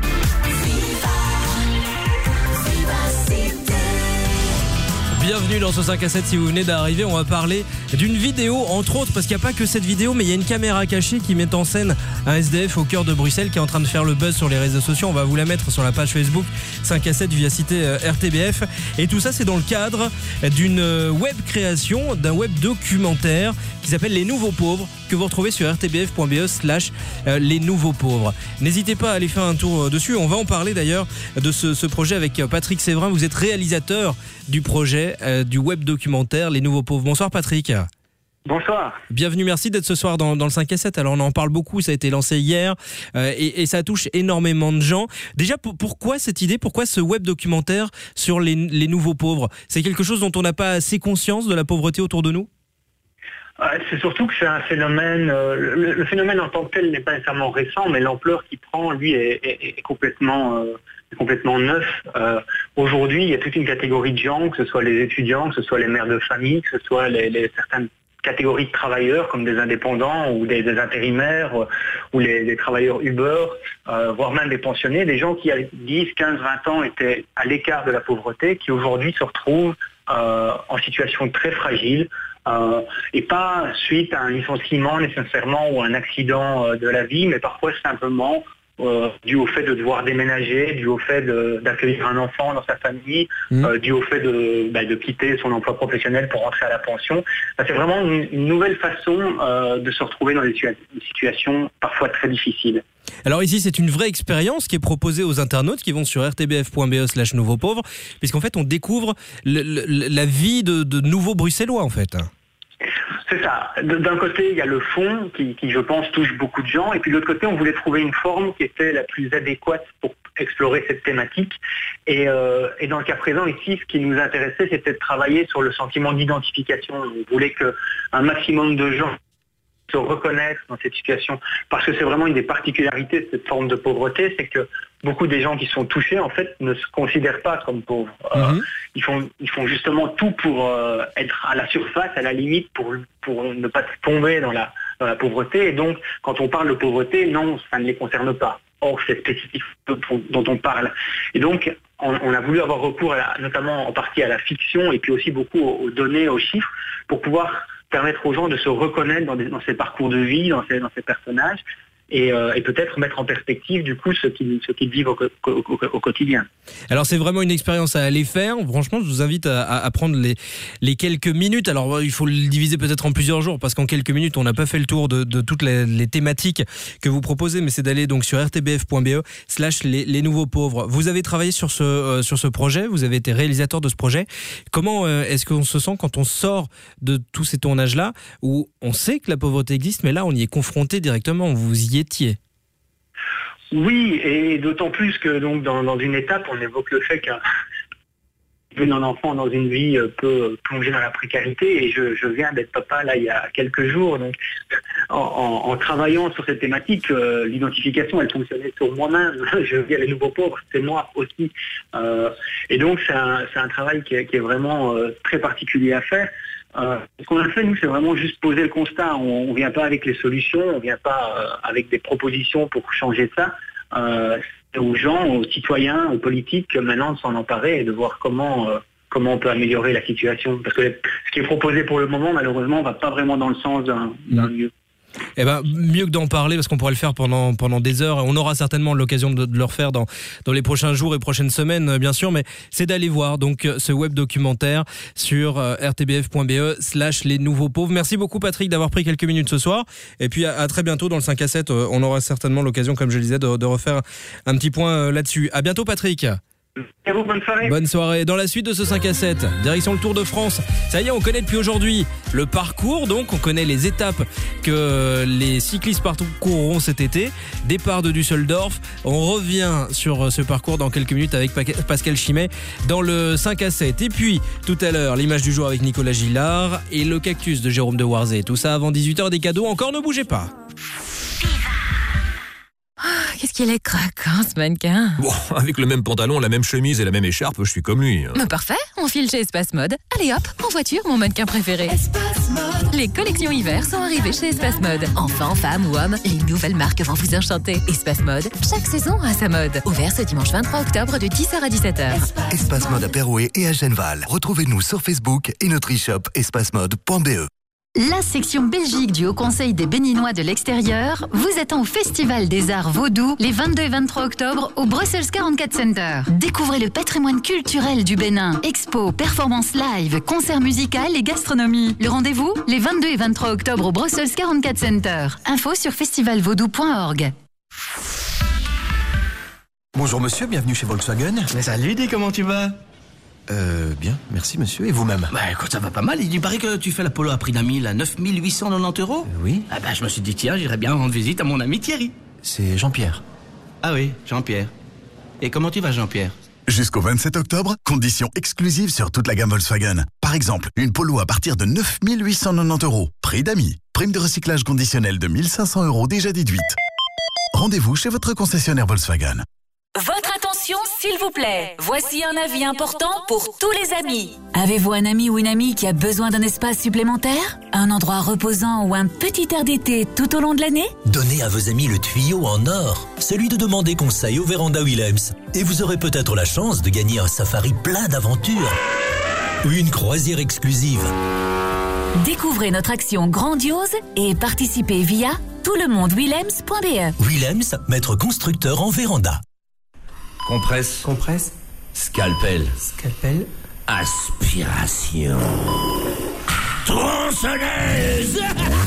Bienvenue dans ce cinq à sept si vous venez d'arriver. On va parler d'une vidéo, entre autres, parce qu'il n'y a pas que cette vidéo, mais il y a une caméra cachée qui met en scène un S D F au cœur de Bruxelles qui est en train de faire le buzz sur les réseaux sociaux. On va vous la mettre sur la page Facebook cinq à sept Vivacité R T B F. Et tout ça, c'est dans le cadre d'une web création, d'un web documentaire qui s'appelle Les Nouveaux Pauvres, que vous retrouvez sur r t b f point b e slash les nouveaux pauvres. N'hésitez pas à aller faire un tour dessus. On va en parler d'ailleurs de ce, ce projet avec Patrick Séverin. Vous êtes réalisateur du projet, euh, du web documentaire Les Nouveaux Pauvres. Bonsoir Patrick. Bonsoir. Bienvenue, merci d'être ce soir dans, dans le cinq à sept. Alors on en parle beaucoup, ça a été lancé hier euh, et, et ça touche énormément de gens. Déjà, pour, pourquoi cette idée, pourquoi ce web documentaire sur les, les nouveaux pauvres ? C'est quelque chose dont on n'a pas assez conscience de la pauvreté autour de nous ? C'est surtout que c'est un phénomène, euh, le, le phénomène en tant que tel n'est pas nécessairement récent, mais l'ampleur qu'il prend, lui, est, est, est complètement, euh, est complètement neuf. Euh, aujourd'hui, il y a toute une catégorie de gens, que ce soit les étudiants, que ce soit les mères de famille, que ce soit les, les certaines catégories de travailleurs comme des indépendants ou des, des intérimaires euh, ou les, les travailleurs Uber, euh, voire même des pensionnés, des gens qui à dix, quinze, vingt ans étaient à l'écart de la pauvreté, qui aujourd'hui se retrouvent euh, en situation très fragile, euh, et pas suite à un licenciement nécessairement ou un accident euh, de la vie, mais parfois simplement Euh, dû au fait de devoir déménager, dû au fait de, d'accueillir un enfant dans sa famille, mmh. euh, dû au fait de, bah, de quitter son emploi professionnel pour rentrer à la pension. Bah, c'est vraiment une, une nouvelle façon euh, de se retrouver dans des situa- situations parfois très difficiles. Alors ici, c'est une vraie expérience qui est proposée aux internautes qui vont sur r t b f point b e slash nouveaux pauvres, puisqu'en fait, on découvre le, le, la vie de, de nouveaux Bruxellois, en fait. C'est ça. D'un côté, il y a le fond qui, qui, je pense, touche beaucoup de gens. Et puis de l'autre côté, on voulait trouver une forme qui était la plus adéquate pour explorer cette thématique. Et, euh, et dans le cas présent, ici, ce qui nous intéressait, c'était de travailler sur le sentiment d'identification. On voulait qu'un maximum de gens se reconnaissent dans cette situation. Parce que c'est vraiment une des particularités de cette forme de pauvreté, c'est que beaucoup des gens qui sont touchés, en fait, ne se considèrent pas comme pauvres. Euh, mmh. ils, font, ils font justement tout pour euh, être à la surface, à la limite, pour, pour ne pas tomber dans la, dans la pauvreté. Et donc, quand on parle de pauvreté, non, ça ne les concerne pas. Or, c'est spécifique dont on parle. Et donc, on, on a voulu avoir recours, à la, notamment en partie à la fiction, et puis aussi beaucoup aux, aux données, aux chiffres, pour pouvoir permettre aux gens de se reconnaître dans, des, dans ces parcours de vie, dans ces, dans ces personnages, et, euh, et peut-être mettre en perspective du coup ce qu'ils, ce qu'ils vivent au, au, au, au quotidien. Alors c'est vraiment une expérience à aller faire. Franchement, je vous invite à, à prendre les, les quelques minutes. Alors il faut le diviser peut-être en plusieurs jours parce qu'en quelques minutes, on n'a pas fait le tour de, de toutes les, les thématiques que vous proposez, mais c'est d'aller donc sur r t b f point b e slash les, les nouveaux pauvres. Vous avez travaillé sur ce, euh, sur ce projet, vous avez été réalisateur de ce projet. Comment euh, est-ce qu'on se sent quand on sort de tous ces tournages-là où on sait que la pauvreté existe, mais là on y est confronté directement, vous y étiez? Oui, et d'autant plus que donc dans, dans une étape, on évoque le fait qu'un un enfant dans une vie peut plonger dans la précarité, et je, je viens d'être papa là il y a quelques jours, donc en, en, en travaillant sur cette thématique, euh, l'identification elle fonctionnait sur moi-même. Je viens les nouveaux pauvres, c'est moi aussi, euh, et donc c'est un, c'est un travail qui est, qui est vraiment euh, très particulier à faire. Euh, ce qu'on a fait, nous, c'est vraiment juste poser le constat. On ne vient pas avec les solutions, on ne vient pas euh, avec des propositions pour changer ça. Euh, c'est aux gens, aux citoyens, aux politiques, maintenant de s'en emparer et de voir comment, euh, comment on peut améliorer la situation. Parce que ce qui est proposé pour le moment, malheureusement, ne va pas vraiment dans le sens d'un, d'un mieux. Eh ben, mieux que d'en parler, parce qu'on pourrait le faire pendant, pendant des heures, et on aura certainement l'occasion de, de le refaire dans, dans les prochains jours et prochaines semaines, bien sûr, mais c'est d'aller voir donc ce web documentaire sur euh, r t b f point b e slash les nouveaux pauvres. Merci beaucoup Patrick d'avoir pris quelques minutes ce soir, et puis à, à très bientôt dans le cinq à sept, euh, on aura certainement l'occasion, comme je le disais, de, de refaire un petit point euh, là-dessus. À bientôt Patrick. Et vous, bonne soirée. Bonne soirée. Dans la suite de ce cinq à sept, direction le Tour de France. Ça y est, on connaît depuis aujourd'hui le parcours, donc on connaît les étapes que les cyclistes parcourront cet été. Départ de Düsseldorf. On revient sur ce parcours dans quelques minutes avec Pascal Chimet dans le cinq à sept. Et puis, tout à l'heure, l'image du jour avec Nicolas Gillard et le cactus de Jérôme de Warzé. Tout ça avant dix-huit heures, des cadeaux. Encore ne bougez pas. Oh, qu'est-ce qu'il est craquant ce mannequin. Bon, avec le même pantalon, la même chemise et la même écharpe, je suis comme lui. Mais parfait, on file chez Espace Mode. Allez hop, en voiture, mon mannequin préféré. Espace Mode. Les collections hiver sont arrivées chez Espace Mode. Enfants, femmes ou hommes, les nouvelles marques vont vous enchanter. Espace Mode, chaque saison a sa mode. Ouvert ce dimanche vingt-trois octobre de dix heures à dix-sept heures. Espace, Espace Mode à Pérouet et à Genval. Retrouvez-nous sur Facebook et notre e-shop espacemode point b e. La section Belgique du Haut Conseil des Béninois de l'extérieur vous attend au Festival des Arts Vaudou les vingt-deux et vingt-trois octobre au Brussels quarante-quatre Center. Découvrez le patrimoine culturel du Bénin. Expo, performances live, concerts musicaux et gastronomie. Le rendez-vous les vingt-deux et vingt-trois octobre au Brussels quarante-quatre Center. Info sur festival vaudou point org. Bonjour monsieur, bienvenue chez Volkswagen. Mais salut, dis comment tu vas? Euh, bien, merci monsieur. Et vous-même? Bah écoute, ça va pas mal. Il paraît que tu fais la polo à prix d'amis, là, neuf mille huit cent quatre-vingt-dix euros. Euh, oui. Ah bah je me suis dit, tiens, j'irais bien rendre visite à mon ami Thierry. C'est Jean-Pierre. Ah oui, Jean-Pierre. Et comment tu vas, Jean-Pierre? Jusqu'au vingt-sept octobre, conditions exclusives sur toute la gamme Volkswagen. Par exemple, une polo à partir de neuf mille huit cent quatre-vingt-dix euros. Prix d'amis. Prime de recyclage conditionnelle de mille cinq cents euros déjà déduite. Rendez-vous chez votre concessionnaire Volkswagen. Votre attention, s'il vous plaît. Voici un avis important pour tous les amis. Avez-vous un ami ou une amie qui a besoin d'un espace supplémentaire? Un endroit reposant ou un petit air d'été tout au long de l'année? Donnez à vos amis le tuyau en or, celui de demander conseil au Véranda Willems. Et vous aurez peut-être la chance de gagner un safari plein d'aventures. Ou une croisière exclusive. Découvrez notre action grandiose et participez via tout le monde willems point b e. Willems, maître constructeur en véranda. Compresse. Compresse. Scalpel. Scalpel. Aspiration. Tronçonneuse.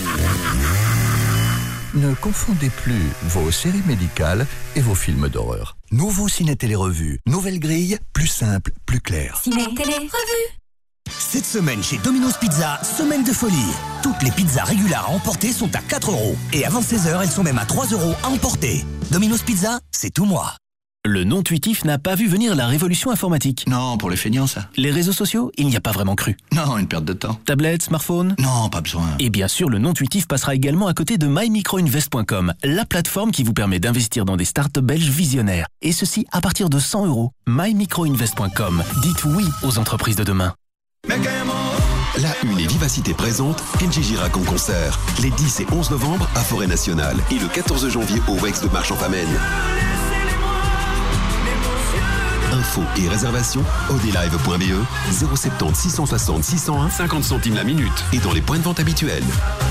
Ne confondez plus vos séries médicales et vos films d'horreur. Nouveau Ciné Télé Revue. Nouvelle grille, plus simple, plus claire. Ciné Télé Revue. Cette semaine chez Domino's Pizza, semaine de folie. Toutes les pizzas régulières à emporter sont à quatre euros. Et avant seize heures, elles sont même à trois euros à emporter. Domino's Pizza, c'est tout moi. Le non-tuitif n'a pas vu venir la révolution informatique. Non, pour les feignants, ça. Les réseaux sociaux, il n'y a pas vraiment cru. Non, une perte de temps. Tablette, smartphone? Non, pas besoin. Et bien sûr, le non-tuitif passera également à côté de my micro invest point com, la plateforme qui vous permet d'investir dans des startups belges visionnaires. Et ceci à partir de cent euros. my micro invest point com. Dites oui aux entreprises de demain. La Une et Vivacité présente Kenji Girac en concert. Les dix et onze novembre à Forêt Nationale et le quatorze janvier au Wex de Marche-en-Famenne. Infos et réservations audilive point b e zéro sept zéro six cent soixante six cent un cinquante centimes la minute et dans les points de vente habituels.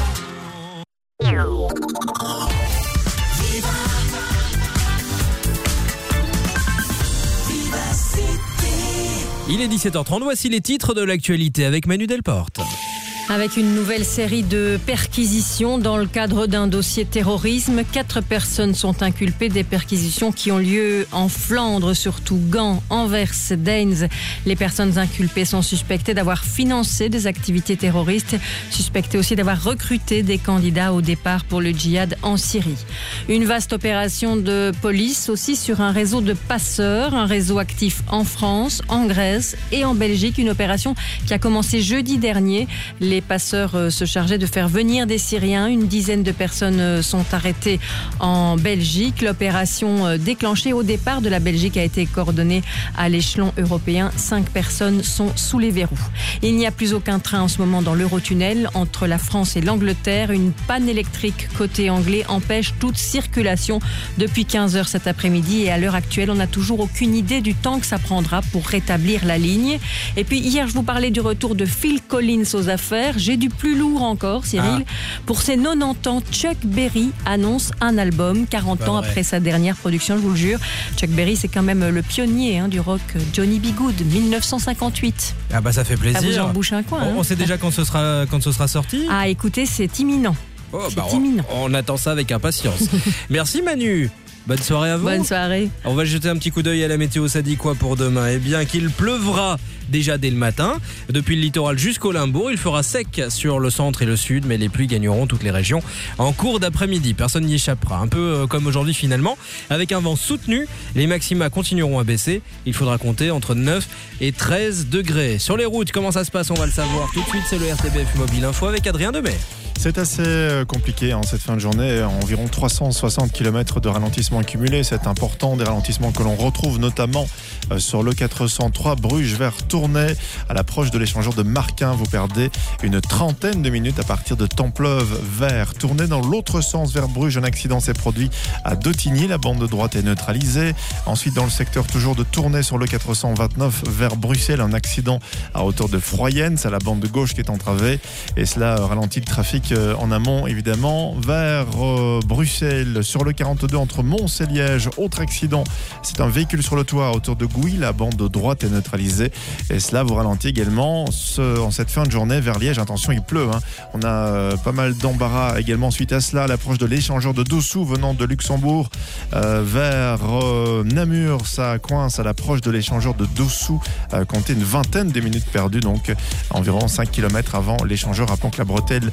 Il est dix-sept heures trente, voici les titres de l'actualité avec Manu Delporte. Avec une nouvelle série de perquisitions dans le cadre d'un dossier terrorisme, quatre personnes sont inculpées des perquisitions qui ont lieu en Flandre, surtout Gand, Anvers, Deins. Les personnes inculpées sont suspectées d'avoir financé des activités terroristes, suspectées aussi d'avoir recruté des candidats au départ pour le djihad en Syrie. Une vaste opération de police aussi sur un réseau de passeurs, un réseau actif en France, en Grèce et en Belgique. Une opération qui a commencé jeudi dernier. Les Les passeurs se chargeaient de faire venir des Syriens. Une dizaine de personnes sont arrêtées en Belgique. L'opération déclenchée au départ de la Belgique a été coordonnée à l'échelon européen. Cinq personnes sont sous les verrous. Il n'y a plus aucun train en ce moment dans l'Eurotunnel entre la France et l'Angleterre. Une panne électrique côté anglais empêche toute circulation depuis quinze heures cet après-midi. Et à l'heure actuelle, on n'a toujours aucune idée du temps que ça prendra pour rétablir la ligne. Et puis hier, je vous parlais du retour de Phil Collins aux affaires. J'ai du plus lourd encore, Cyril. Ah. Pour ses quatre-vingt-dix ans, Chuck Berry annonce un album, quarante ans après sa dernière production, je vous le jure. Chuck Berry, c'est quand même le pionnier hein, du rock Johnny B. Good, dix-neuf cent cinquante-huit. Ah bah ça fait plaisir. Ça vous en bouche un coin. On, hein. on sait déjà quand ce sera, quand ce sera sorti. Ah écoutez, c'est imminent. Oh, c'est bah, imminent. On, on attend ça avec impatience. Merci Manu. Bonne soirée à vous. Bonne soirée. On va jeter un petit coup d'œil à la météo, ça dit quoi pour demain? Eh bien qu'il pleuvra déjà dès le matin. Depuis le littoral jusqu'au Limbourg, il fera sec sur le centre et le sud, mais les pluies gagneront toutes les régions en cours d'après-midi. Personne n'y échappera. Un peu comme aujourd'hui finalement, avec un vent soutenu, les maxima continueront à baisser. Il faudra compter entre neuf et treize degrés. Sur les routes, comment ça se passe? On va le savoir tout de suite. C'est le R T B F Mobile Info avec Adrien Demey. C'est assez compliqué en cette fin de journée, environ trois cent soixante kilomètres de ralentissement cumulé, c'est important, des ralentissements que l'on retrouve notamment sur le quatre cent trois Bruges vers Tournai, à l'approche de l'échangeur de Marquin, vous perdez une trentaine de minutes à partir de Templeuve vers Tournai. Dans l'autre sens vers Bruges, un accident s'est produit à Dautigny, la bande de droite est neutralisée. Ensuite dans le secteur toujours de Tournai sur le quatre cent vingt-neuf vers Bruxelles, un accident à hauteur de Froyenne, c'est la bande de gauche qui est entravée et cela ralentit le trafic en amont évidemment vers euh, Bruxelles sur le quarante-deux entre Mons et Liège. Autre accident, c'est un véhicule sur le toit à hauteur de Gouy, la bande de droite est neutralisée et cela vous ralentit également ce, en cette fin de journée vers Liège. Attention, il pleut hein. On a euh, pas mal d'embarras également suite à cela à l'approche de l'échangeur de Dossou venant de Luxembourg euh, vers euh, Namur, ça coince à l'approche de l'échangeur de Dossou, euh, comptez une vingtaine de minutes perdues, donc environ cinq kilomètres avant l'échangeur à Pont-la-Bretelle. Ensuite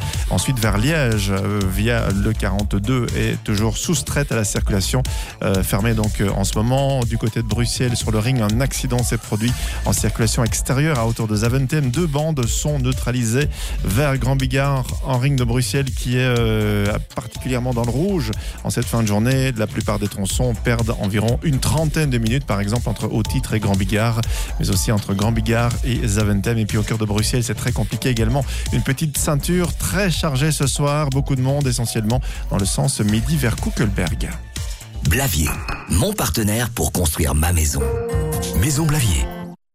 ensuite vers Liège euh, via le quarante-deux est toujours soustraite à la circulation, euh, fermée donc euh, en ce moment. Du côté de Bruxelles, sur le ring, un accident s'est produit en circulation extérieure à hauteur de Zaventem. Deux bandes sont neutralisées vers Grand Bigard en ring de Bruxelles qui est euh, particulièrement dans le rouge en cette fin de journée. La plupart des tronçons perdent environ une trentaine de minutes, par exemple entre Haut-Titre et Grand Bigard, mais aussi entre Grand Bigard et Zaventem. Et puis au cœur de Bruxelles, c'est très compliqué également. Une petite ceinture très chargée ce soir, beaucoup de monde essentiellement dans le sens midi vers Kuckelberg. Blavier, mon partenaire pour construire ma maison. Maison Blavier.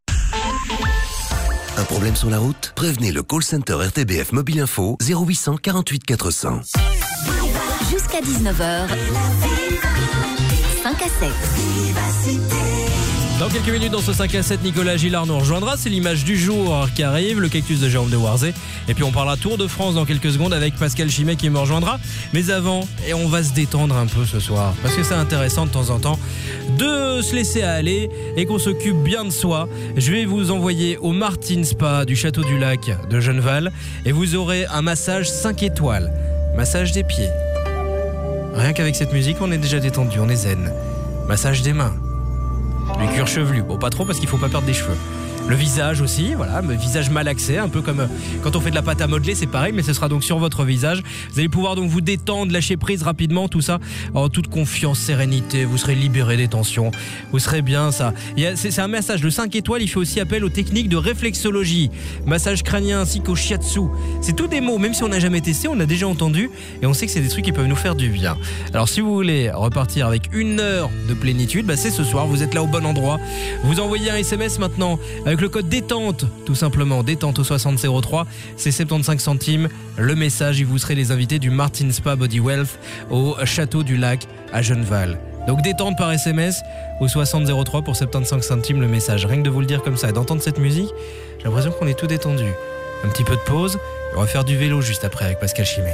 Un problème sur la route? Prévenez le call center R T B F Mobile Info zéro huit cent quarante-huit quatre cents. Jusqu'à dix-neuf heures, cinq à sept. Dans quelques minutes, dans ce cinq à sept, Nicolas Gillard nous rejoindra. C'est l'image du jour qui arrive, le cactus de Jérôme de Warzé. Et puis on parlera Tour de France dans quelques secondes avec Pascal Chimet qui me rejoindra. Mais avant, et on va se détendre un peu ce soir, parce que c'est intéressant de temps en temps de se laisser aller et qu'on s'occupe bien de soi. Je vais vous envoyer au Martin Spa du Château du Lac de Genneval et vous aurez un massage cinq étoiles. Massage des pieds. Rien qu'avec cette musique, on est déjà détendu, on est zen. Massage des mains. Le cuir chevelu, bon pas trop parce qu'il faut pas perdre des cheveux. Le visage aussi, voilà, le visage malaxé, un peu comme quand on fait de la pâte à modeler, c'est pareil, mais ce sera donc sur votre visage. Vous allez pouvoir donc vous détendre, lâcher prise rapidement, tout ça en toute confiance, sérénité. Vous serez libéré des tensions, vous serez bien, ça. Il y a, c'est, c'est un massage de cinq étoiles, il fait aussi appel aux techniques de réflexologie, massage crânien ainsi qu'au shiatsu. C'est tous des mots, même si on n'a jamais testé, on a déjà entendu et on sait que c'est des trucs qui peuvent nous faire du bien. Alors si vous voulez repartir avec une heure de plénitude, bah c'est ce soir, vous êtes là au bon endroit. Vous envoyez un S M S maintenant avec le code détente, tout simplement, détente au soixante zéro trois, c'est soixante-quinze centimes. Le message, et vous serez les invités du Martin Spa Body Wealth au Château du Lac à Genneval. Donc détente par S M S au soixante zéro trois pour soixante-quinze centimes le message. Rien que de vous le dire comme ça et d'entendre cette musique, j'ai l'impression qu'on est tout détendu. Un petit peu de pause, on va faire du vélo juste après avec Pascal Chimet.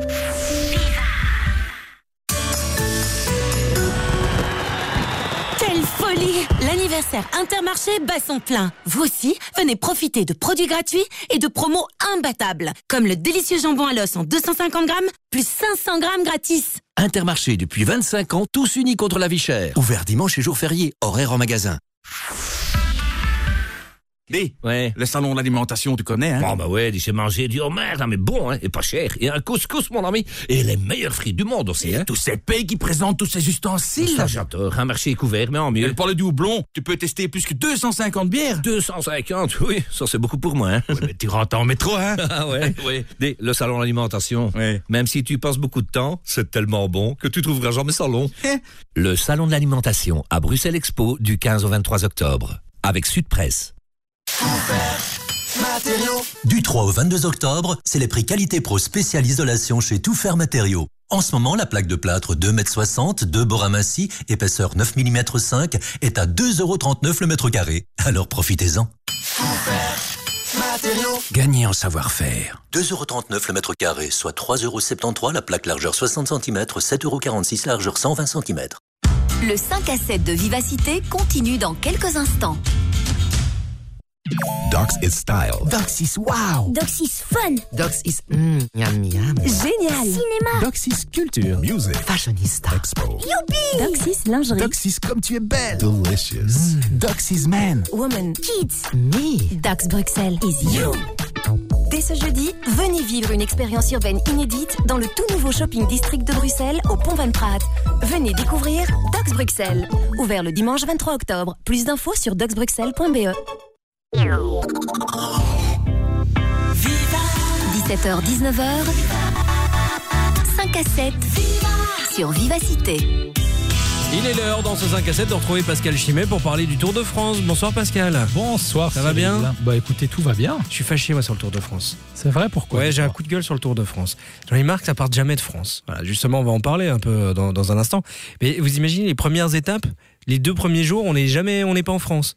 L'anniversaire Intermarché bat son plein. Vous aussi, venez profiter de produits gratuits et de promos imbattables. Comme le délicieux jambon à l'os en deux cent cinquante grammes, plus cinq cents grammes gratis. Intermarché depuis vingt-cinq ans, tous unis contre la vie chère. Ouvert dimanche et jours fériés, horaire en magasin. Dis, ouais. Le salon d'alimentation, tu connais, hein? Oh bah ouais, dis, j'ai mangé du homard, hein, mais bon, hein, et pas cher. Et un couscous, mon ami, et les meilleurs fruits du monde aussi, hein. Tous ces pays qui présentent tous ces ustensiles. Ça, j'adore. Un marché couvert, mais en mieux. Et pour le du houblon, tu peux tester plus que deux cent cinquante bières. deux cent cinquante, oui, ça c'est beaucoup pour moi, hein. Ouais, mais tu rentres en métro, hein? Ah ouais, ouais. Dis, le salon d'alimentation, ouais. Même si tu passes beaucoup de temps, c'est tellement bon que tu trouveras jamais ça long. Le salon de l'alimentation à Bruxelles Expo du quinze au vingt-trois octobre, avec Sudpresse. Du trois au vingt-deux octobre, c'est les prix Qualité Pro spécial isolation chez Tout Faire Matériaux. En ce moment, la plaque de plâtre deux mètres soixante, deux bords amincis, épaisseur neuf millimètres cinq, est à deux euros trente-neuf le mètre carré. Alors profitez-en. Gagnez en savoir-faire. deux euros trente-neuf le mètre carré, soit trois euros soixante-treize la plaque largeur soixante centimètres, sept euros quarante-six largeur cent vingt centimètres. Le cinq à sept de Vivacité continue dans quelques instants. Docs is style. Docs is wow. Docs is fun. Docs is mm, yum yum. Génial. Cinéma. Docs is culture. Music. Fashionista. Expo. Youpi. Docs is lingerie. Docs is comme tu es belle. Delicious. Mm. Docs is man. Woman. Kids. Me. Docs Bruxelles is you. Dès ce jeudi, venez vivre une expérience urbaine inédite dans le tout nouveau shopping district de Bruxelles au Pont Van Praat. Venez découvrir Docs Bruxelles. Ouvert le dimanche vingt-trois octobre. Plus d'infos sur docs bruxelles point b e. dix-sept heures dix-neuf heures, cinq à sept sur Vivacité. Il est l'heure dans ce cinq à sept de retrouver Pascal Chimet pour parler du Tour de France. Bonsoir Pascal. Bonsoir. Ça va bien? Bah écoutez, tout va bien. Je suis fâché moi sur le Tour de France. C'est vrai, pourquoi? Ouais, j'ai un coup de gueule sur le Tour de France. J'en ai marre que ça parte jamais de France. Voilà, justement, on va en parler un peu dans, dans un instant. Mais vous imaginez les premières étapes, les deux premiers jours, on n'est jamais, on n'est pas en France.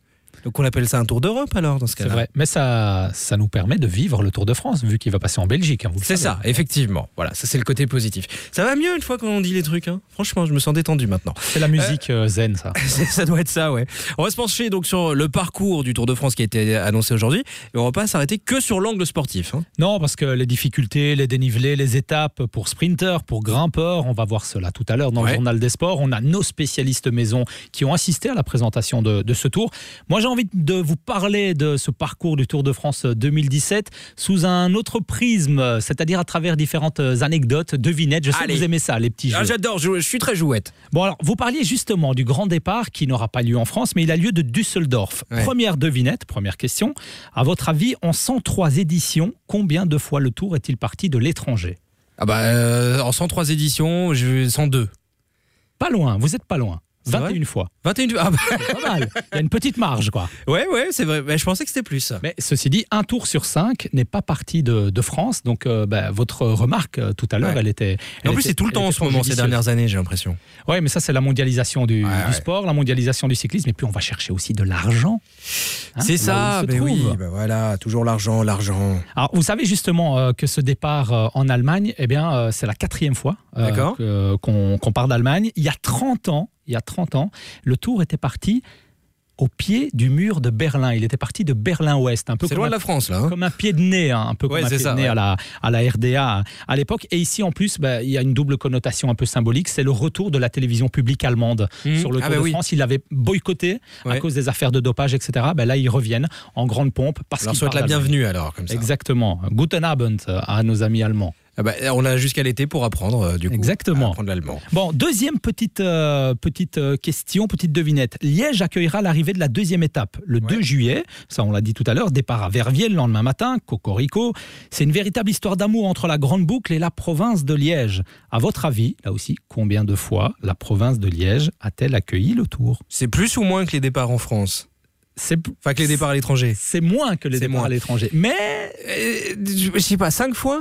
Donc on appelle ça un Tour d'Europe alors dans ce cas-là. C'est vrai, mais ça, ça nous permet de vivre le Tour de France vu qu'il va passer en Belgique. Hein, vous le c'est savez. ça, effectivement. Voilà, ça c'est le côté positif. Ça va mieux une fois qu'on dit les trucs. Hein. Franchement, je me sens détendu maintenant. C'est la musique euh, zen, ça. Ça doit être ça, ouais. On va se pencher donc sur le parcours du Tour de France qui a été annoncé aujourd'hui. Et on va pas s'arrêter que sur l'angle sportif. Hein. Non, parce que les difficultés, les dénivelés, les étapes pour sprinteurs, pour grimpeurs, on va voir cela tout à l'heure dans ouais. le journal des sports. On a nos spécialistes maison qui ont assisté à la présentation de, de ce tour. Moi, j'ai envie de vous parler de ce parcours du Tour de France deux mille dix-sept sous un autre prisme, c'est-à-dire à travers différentes anecdotes, devinettes. Je sais Allez. que vous aimez ça, les petits jeux. Ah, j'adore, je, je suis très jouette. Bon, alors, vous parliez justement du grand départ qui n'aura pas lieu en France, mais il a lieu de Düsseldorf. Ouais. Première devinette, première question. À votre avis, en cent trois éditions, combien de fois le Tour est-il parti de l'étranger ? Ah bah, euh, en cent trois éditions, je cent deux. Pas loin, vous êtes pas loin. vingt et une fois. vingt et une fois. Ah bah. C'est pas mal. Il y a une petite marge, quoi. Ouais, ouais, c'est vrai. Mais je pensais que c'était plus. Mais ceci dit, un tour sur cinq n'est pas parti de, de France. Donc, euh, bah, votre remarque euh, tout à l'heure, ouais. elle était. Elle en plus, était, c'est tout le temps en ce moment, ces dernières années, j'ai l'impression. Oui, mais ça, c'est la mondialisation du, ouais, du ouais. sport, la mondialisation du cyclisme. Et puis, on va chercher aussi de l'argent. Hein, c'est ça, mais oui. Bah voilà, toujours l'argent, l'argent. Alors, vous savez justement euh, que ce départ euh, en Allemagne, eh bien, euh, c'est la quatrième fois euh, que, qu'on, qu'on part d'Allemagne. Il y a trente ans. Il y a trente ans, le Tour était parti au pied du mur de Berlin. Il était parti de Berlin-Ouest. Un peu c'est comme loin un, de la France, là. Hein. Comme un pied de nez, hein, un peu ouais, comme un pied ça, de nez ouais. à, la, à la R D A à l'époque. Et ici, en plus, bah, il y a une double connotation un peu symbolique. C'est le retour de la télévision publique allemande mmh. sur le Tour ah bah de oui. France. Ils l'avaient boycotté ouais. à cause des affaires de dopage, et cetera. Bah, là, ils reviennent en grande pompe. Parce On leur souhaite la bienvenue, alors, comme ça. Exactement. Guten Abend à nos amis allemands. Ah bah, on a jusqu'à l'été pour apprendre euh, du coup. Exactement. Apprendre l'allemand. Bon, deuxième petite euh, petite euh, question, petite devinette. Liège accueillera l'arrivée de la deuxième étape le ouais. deux juillet. Ça, on l'a dit tout à l'heure. Départ à Verviers le lendemain matin. Cocorico. C'est une véritable histoire d'amour entre la Grande Boucle et la province de Liège. À votre avis, là aussi, combien de fois la province de Liège a-t-elle accueilli le Tour ? C'est plus ou moins que les départs en France ? C'est, enfin, que les départs à l'étranger. C'est moins que les c'est départs moins. à l'étranger. Mais euh, je sais pas, cinq fois ?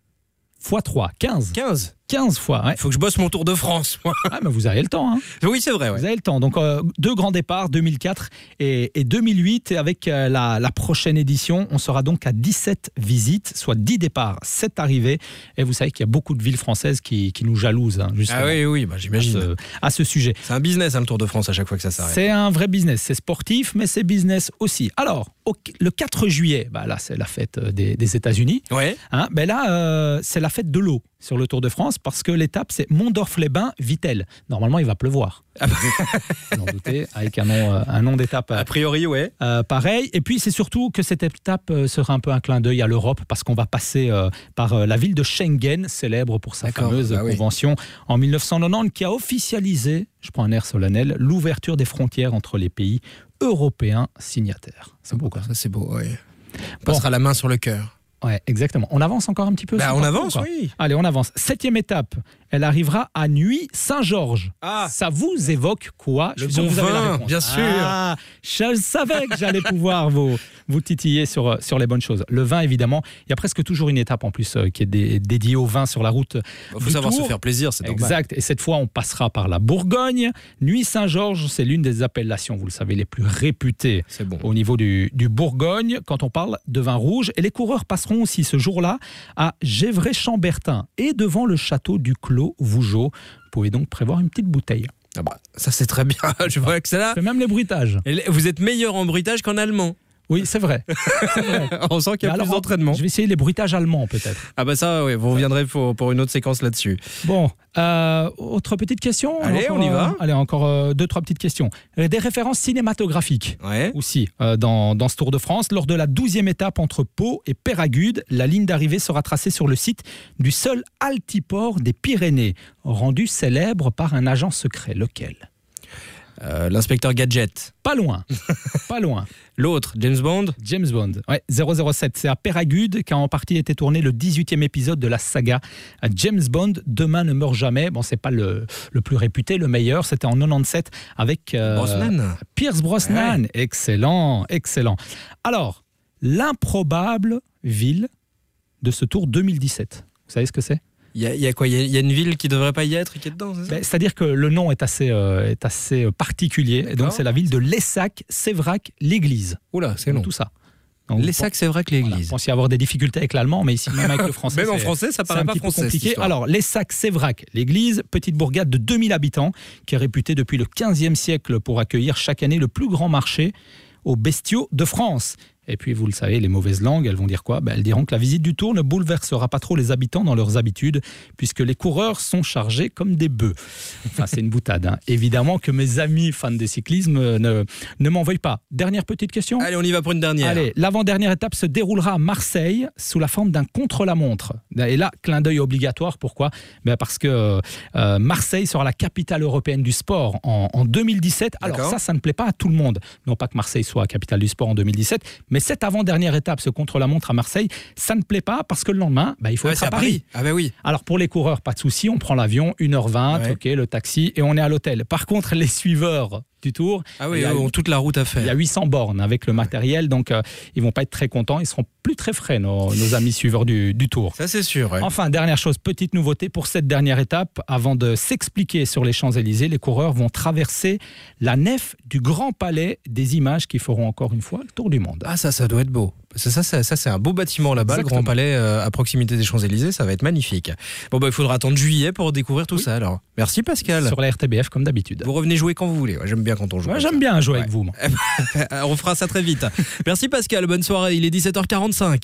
Fois trois, quinze. quinze quinze fois. Il ouais. faut que je bosse mon Tour de France, moi. Ah, mais vous avez le temps. Hein. Oui, c'est vrai. Ouais. Vous avez le temps. Donc, euh, deux grands départs, deux mille quatre et, et deux mille huit. Et avec euh, la, la prochaine édition, on sera donc à dix-sept visites, soit dix départs, sept arrivées. Et vous savez qu'il y a beaucoup de villes françaises qui, qui nous jalousent, hein, justement. Ah oui, oui, bah, j'imagine. À ce, à ce sujet. C'est un business, hein, le Tour de France, à chaque fois que ça s'arrête. C'est un vrai business. C'est sportif, mais c'est business aussi. Alors, au, le quatre juillet, bah, là, c'est la fête des, des États-Unis. Ouais. Hein, ben là, euh, c'est la fête de l'eau sur le Tour de France parce que l'étape, c'est Mondorf-les-Bains-Vittel. Normalement, il va pleuvoir. Ah bah. Vous en doutez, avec un nom, euh, un nom d'étape. A priori, ouais. Euh, pareil. Et puis, c'est surtout que cette étape euh, sera un peu un clin d'œil à l'Europe parce qu'on va passer euh, par euh, la ville de Schengen, célèbre pour sa D'accord, fameuse bah convention oui. en mille neuf cent quatre-vingt-dix qui a officialisé, je prends un air solennel, l'ouverture des frontières entre les pays européens signataires. C'est beau, quoi. Ça, c'est beau, oui. On bon. passera la main sur le cœur. Ouais, exactement. On avance encore un petit peu. Bah, on avance, quoi. Oui. Allez, on avance. Septième étape, elle arrivera à Nuits-Saint-Georges. Ah. Ça vous évoque quoi? Le bon vin, bien sûr. Ah, je savais que j'allais pouvoir vous, vous titiller sur, sur les bonnes choses. Le vin, évidemment. Il y a presque toujours une étape en plus euh, qui est dé, dédiée au vin sur la route. Il faut savoir tour. se faire plaisir, c'est normal. Exact. Et cette fois, on passera par la Bourgogne. Nuits-Saint-Georges, c'est l'une des appellations, vous le savez, les plus réputées bon. au niveau du, du Bourgogne quand on parle de vin rouge. Et les coureurs passeront aussi ce jour-là à Gévray-Chambertin et devant le château du Clos Vougeot. Vous pouvez donc prévoir une petite bouteille. Ah bah, ça c'est très bien, je vois que c'est là. C'est même les bruitages. Et vous êtes meilleur en bruitage qu'en allemand. Oui, c'est vrai. C'est vrai. On sent qu'il y a Mais plus alors, d'entraînement. Je vais essayer les bruitages allemands peut-être. Ah bah ça, oui, vous reviendrez pour, pour une autre séquence là-dessus. Bon, euh, autre petite question. Allez, encore, on y va. Euh, allez, encore euh, deux, trois petites questions. Des références cinématographiques ouais. aussi euh, dans, dans ce Tour de France. Lors de la douzième étape entre Pau et Péragude, la ligne d'arrivée sera tracée sur le site du seul altiport des Pyrénées, rendu célèbre par un agent secret. Lequel ? Euh, l'inspecteur Gadget. Pas loin, pas loin. L'autre, James Bond. James Bond, ouais, zéro zéro sept. C'est à Péragude qu'a en partie été tourné le dix-huitième épisode de la saga James Bond, Demain ne meurt jamais. Bon, c'est pas le, le plus réputé, le meilleur. C'était en quatre-vingt-dix-sept avec euh, Brosnan. Pierce Brosnan. Ouais. Excellent, excellent. Alors, l'improbable ville de ce Tour deux mille dix-sept. Vous savez ce que c'est ? Il y, a, il y a quoi Il y, y a une ville qui devrait pas y être et qui est dedans, c'est ça? Ben, c'est-à-dire que le nom est assez, euh, est assez particulier. Et donc, c'est la ville de Lessac-Sévrac-l'Église. Oula, c'est long. Tout ça. Lessac-Sévrac-l'Église. Voilà, je pense y avoir des difficultés avec l'allemand, mais ici, même avec le français. Même en français, ça paraît c'est un pas petit peu français, compliqué. cette histoire. Alors, Lessac-Sévrac-l'Église, petite bourgade de deux mille habitants, qui est réputée depuis le quinzième siècle pour accueillir chaque année le plus grand marché aux bestiaux de France. Et puis, vous le savez, les mauvaises langues, elles vont dire quoi? Ben, elles diront que la visite du Tour ne bouleversera pas trop les habitants dans leurs habitudes, puisque les coureurs sont chargés comme des bœufs. Enfin, c'est une boutade. Hein. Évidemment que mes amis fans de cyclisme ne, ne m'en veuillent pas. Dernière petite question. Allez, on y va pour une dernière. Allez, l'avant-dernière étape se déroulera à Marseille sous la forme d'un contre-la-montre. Et là, clin d'œil obligatoire. Pourquoi? Ben parce que euh, Marseille sera la capitale européenne du sport en, en deux mille dix-sept. Alors D'accord. ça, ça ne plaît pas à tout le monde. Non pas que Marseille soit la capitale du sport en deux mille dix-sept, mais cette avant-dernière étape, ce contre-la-montre à Marseille, ça ne plaît pas parce que le lendemain, ben, il faut Ouais, être c'est à à Paris. Paris. Ah ben oui. Alors pour les coureurs, pas de souci, on prend l'avion, une heure vingt, Ouais. ok, le taxi, et on est à l'hôtel. Par contre, les suiveurs du Tour, Ah oui, il y a- ils ont toute la route à faire. il y a huit cents bornes avec le matériel, donc euh, ils vont pas être très contents, ils seront plus très frais, nos, nos amis suiveurs du, du Tour. Ça, c'est sûr. Ouais. Enfin, dernière chose, petite nouveauté pour cette dernière étape, avant de s'expliquer sur les Champs-Élysées, les coureurs vont traverser la nef du Grand Palais, des images qui feront encore une fois le tour du monde. Ah ça, ça doit être beau. Ça, ça, ça, ça, c'est un beau bâtiment là-bas, le Exactement. Grand Palais euh, à proximité des Champs-Élysées, ça va être magnifique. Bon bah il faudra attendre juillet pour découvrir tout ça alors. Merci Pascal. Sur la R T B F comme d'habitude. Vous revenez jouer quand vous voulez. Ouais, j'aime bien quand on joue. Ouais, comme j'aime ça. bien jouer Ouais. avec vous. Moi. On fera ça très vite. Merci Pascal, bonne soirée. Il est dix-sept heures quarante-cinq.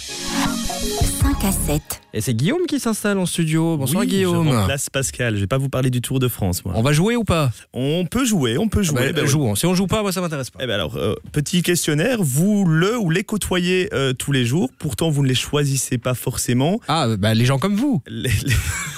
cinq à sept. Et c'est Guillaume qui s'installe en studio. Bonsoir Oui, Guillaume. Je remplace Pascal. Je vais pas vous parler du Tour de France, moi. On va jouer ou pas? On peut jouer, on peut jouer. Ah bah, Ben oui. jouons. Si on joue pas, moi ça m'intéresse pas. Eh ben alors, euh, petit questionnaire, vous le ou les côtoyez euh, tous les jours, pourtant vous ne les choisissez pas forcément. Ah, bah les gens comme vous. Les- les-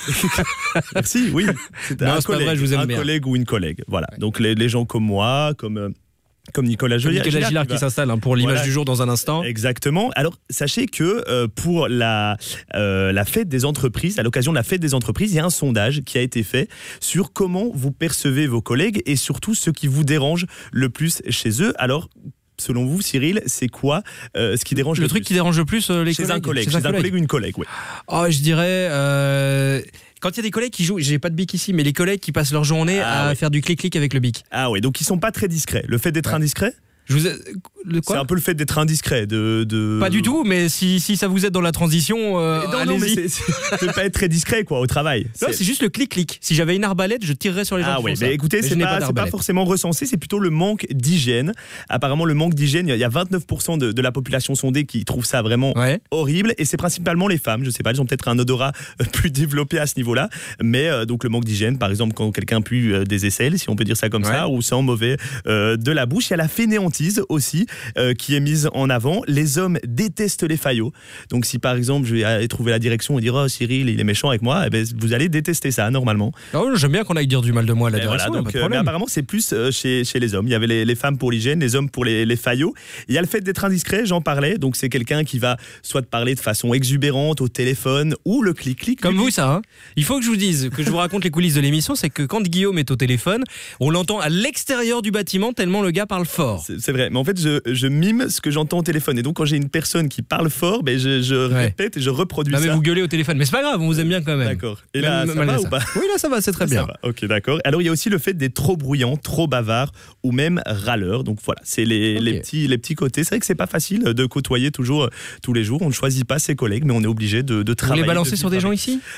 Merci, oui. C'est Non, un c'est pas collègue, vrai, je vous aime un bien. collègue ou une collègue. Voilà. Donc les, les gens comme moi, comme euh, comme Nicolas Comme Gillard. Nicolas Gillard qui va- s'installe hein, pour l'image Voilà. du jour dans un instant. Exactement. Alors, sachez que euh, pour la, euh, la fête des entreprises, à l'occasion de la fête des entreprises, il y a un sondage qui a été fait sur comment vous percevez vos collègues et surtout ce qui vous dérange le plus chez eux. Alors, selon vous, Cyril, c'est quoi euh, ce qui dérange le, Le truc plus qui dérange le plus euh, les chez collègues. un collègue, chez un collègue ou une collègue, oui. Oh, je dirais. euh, Quand il y a des collègues qui jouent, j'ai pas de bic ici, mais les collègues qui passent leur journée Ah, à ouais. faire du clic-clic avec le bic. Ah oui, donc ils sont pas très discrets. Le fait d'être Ouais. indiscret, Je vous ai- le quoi c'est un peu le fait d'être indiscret, de, de... Pas du tout, mais si, si ça vous aide dans la transition, euh, Non, non, mais allez-y. c'est- c'est de pas être très discret, quoi, au travail. Non, c'est juste le clic-clic. Si j'avais une arbalète, je tirerais sur les gens Ah qui oui, font ça. mais écoutez, Mais c'est je n'ai pas, c'est pas d'arbalète. forcément recensé, c'est plutôt le manque d'hygiène. Apparemment, le manque d'hygiène, il y a vingt-neuf pour cent de, de la population sondée qui trouve ça vraiment Ouais. horrible, et c'est principalement les femmes. Je sais pas, elles ont peut-être un odorat euh, plus développé à ce niveau-là, mais euh, donc le manque d'hygiène, par exemple, quand quelqu'un pue euh, des aisselles, si on peut dire ça comme Ouais. ça, ou sent mauvais euh, de la bouche. Il y a la fainéantise aussi euh, qui est mise en avant. Les hommes détestent les faillots. Donc si par exemple je vais aller trouver la direction et dire oh Cyril il est méchant avec moi, eh ben, vous allez détester ça normalement. Oh, j'aime bien qu'on aille dire du mal de moi à la Et voilà, direction. y a donc, pas de euh, mais problème. apparemment c'est plus euh, chez, chez les hommes. Il y avait les, les femmes pour l'hygiène, les hommes pour les, les faillots. Il y a le fait d'être indiscret, j'en parlais. Donc c'est quelqu'un qui va soit parler de façon exubérante au téléphone ou le clic-clic. Comme vous, ça. Hein. Il faut que je vous dise, que je vous raconte les coulisses de l'émission, c'est que quand Guillaume est au téléphone, on l'entend à l'extérieur du bâtiment tellement le gars parle fort. C'est c'est vrai, mais en fait je, je mime ce que j'entends au téléphone. Et donc quand j'ai une personne qui parle fort, ben, je, je Ouais. répète et je reproduis Non mais ça. vous gueulez au téléphone, mais c'est pas grave, on vous aime bien quand même. D'accord. Et Même- là, ça malgré va ça. ou pas? Oui, là ça va, c'est très Ça bien. va, ok, d'accord. Alors il y a aussi le fait d'être trop bruyant, trop bavard ou même râleur. Donc voilà, c'est les, Ok. les, petits, les petits côtés. C'est vrai que c'est pas facile de côtoyer toujours euh, tous les jours. On ne choisit pas ses collègues, mais on est obligé de, de Vous travailler. voulez balancer de sur des vivre gens avec. ici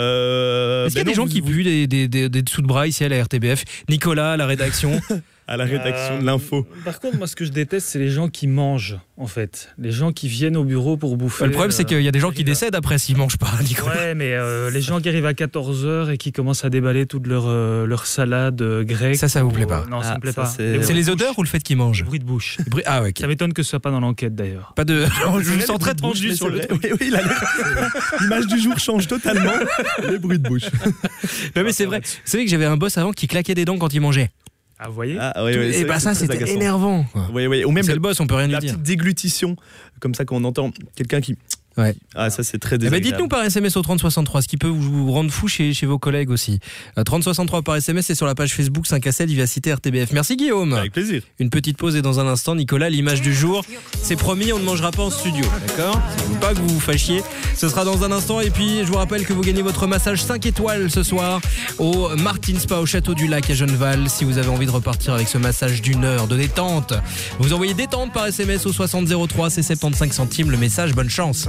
euh, Est-ce qu'il y a ben des non, gens qui vous- puent des, des, des, des dessous de bras ici à la R T B F? Nicolas, à la rédaction. à la rédaction Euh, de l'info. Par contre, moi, ce que je déteste, c'est les gens qui mangent, en fait. Les gens qui viennent au bureau pour bouffer. Le problème, c'est euh, qu'il y a des gens qui décèdent après s'ils mangent pas, Nicolas. Ouais, mais euh, les gens qui arrivent à quatorze heures et qui commencent à déballer toute leur, euh, leur salade euh, grecque. Ça, ça vous ou, plaît euh, pas? Non, ça Ah, me plaît ça, pas. c'est- bruits C'est de les bouche. odeurs ou le fait qu'ils mangent? Bruit de bouche. Bruit- Ah ouais, ok. Ça m'étonne que ce soit pas dans l'enquête, d'ailleurs. Pas de. Je me Les sens très bruits de bouche, tendu mais sur c'est le vrai. truc. Oui, oui, la- l'image du jour change totalement. Les bruits de bouche. Non mais c'est vrai. C'est vrai que j'avais un boss avant qui claquait des dents quand il mangeait. Ah, vous voyez Ah, oui, oui, Et c'est bah vrai, ça, c'est très c'était agaçant. énervant. quoi. Oui, oui. Ou même C'est le- le boss, on peut rien lui la dire. petite déglutition, comme ça qu'on entend quelqu'un qui Ouais. Ah, ça c'est très Eh ben, désagréable. dites-nous par S M S au trente soixante-trois ce qui peut vous rendre fou chez, chez vos collègues aussi. Euh, trente soixante-trois par S M S et sur la page Facebook cinq à sept Vivacité R T B F. Merci Guillaume. Avec plaisir. Une petite pause et dans un instant, Nicolas, l'image du jour. C'est promis, on ne mangera pas en studio, d'accord ? Je ne veux pas que vous vous fâchiez. Ce sera dans un instant et puis je vous rappelle que vous gagnez votre massage cinq étoiles ce soir au Martin Spa au Château du Lac à Genneval. Si vous avez envie de repartir avec ce massage d'une heure de détente, vous envoyez détente par S M S au soixante zéro trois, c'est soixante-quinze centimes le message. Bonne chance.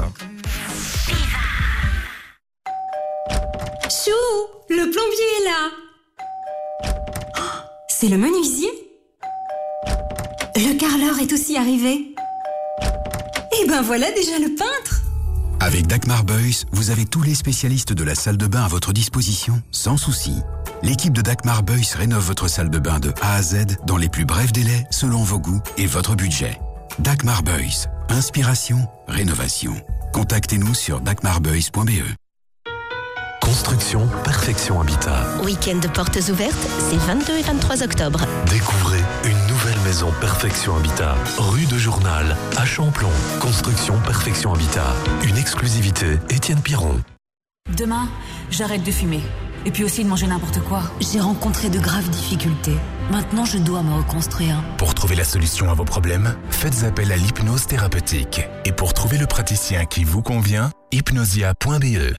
Chou, le plombier est là. Oh, c'est le menuisier. Le carreleur est aussi arrivé. Et ben voilà déjà le peintre. Avec Dagmar Beuys, vous avez tous les spécialistes de la salle de bain à votre disposition, sans souci. L'équipe de Dagmar Beuys rénove votre salle de bain de A à Z dans les plus brefs délais, selon vos goûts et votre budget. Dagmar Beuys, inspiration, rénovation. Contactez-nous sur dagmar beuys point b e. Construction Perfection Habitat. Week-end de portes ouvertes, c'est vingt-deux et vingt-trois octobre. Découvrez une nouvelle maison Perfection Habitat, rue de Journal, à Champlon. Construction Perfection Habitat, une exclusivité Étienne Piron. Demain, j'arrête de fumer. Et puis aussi de manger n'importe quoi. J'ai rencontré de graves difficultés. Maintenant, je dois me reconstruire. Pour trouver la solution à vos problèmes, faites appel à l'hypnose thérapeutique. Et pour trouver le praticien qui vous convient, hypnosia point b e.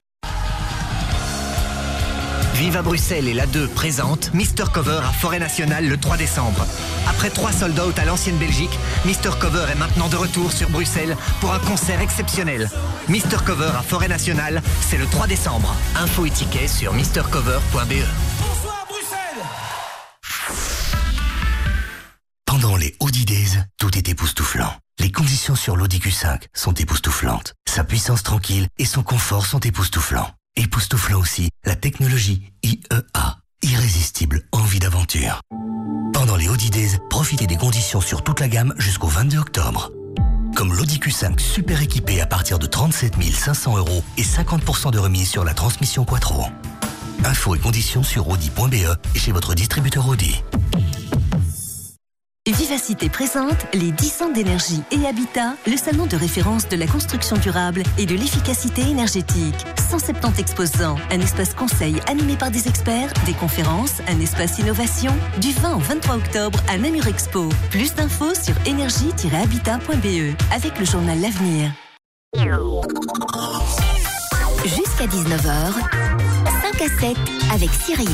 Vive à Bruxelles et l'A deux présente Mister Cover à Forêt Nationale le trois décembre. Après trois sold out à l'ancienne Belgique, Mister Cover est maintenant de retour sur Bruxelles pour un concert exceptionnel. Mister Cover à Forêt Nationale, c'est le trois décembre. Infos et tickets sur mister cover point b e. Bonsoir Bruxelles. Pendant les Audi Days, tout est époustouflant. Les conditions sur l'Audi Q cinq sont époustouflantes. Sa puissance tranquille et son confort sont époustouflants. Époustouflant aussi, la technologie I E A. Irrésistible envie d'aventure. Pendant les Audi Days, profitez des conditions sur toute la gamme jusqu'au vingt-deux octobre. Comme l'Audi Q cinq super équipé à partir de trente-sept mille cinq cents euros et cinquante pour cent de remise sur la transmission Quattro. Infos et conditions sur audi point b e et chez votre distributeur Audi. Vivacité présente les dix ans d'énergie et habitat, le salon de référence de la construction durable et de l'efficacité énergétique. cent soixante-dix exposants, un espace conseil animé par des experts, des conférences, un espace innovation, du vingt au vingt-trois octobre à Namur Expo. Plus d'infos sur énergie tiret habitat point b e avec le journal L'Avenir. Jusqu'à dix-neuf heures, cinq à sept avec Cyril.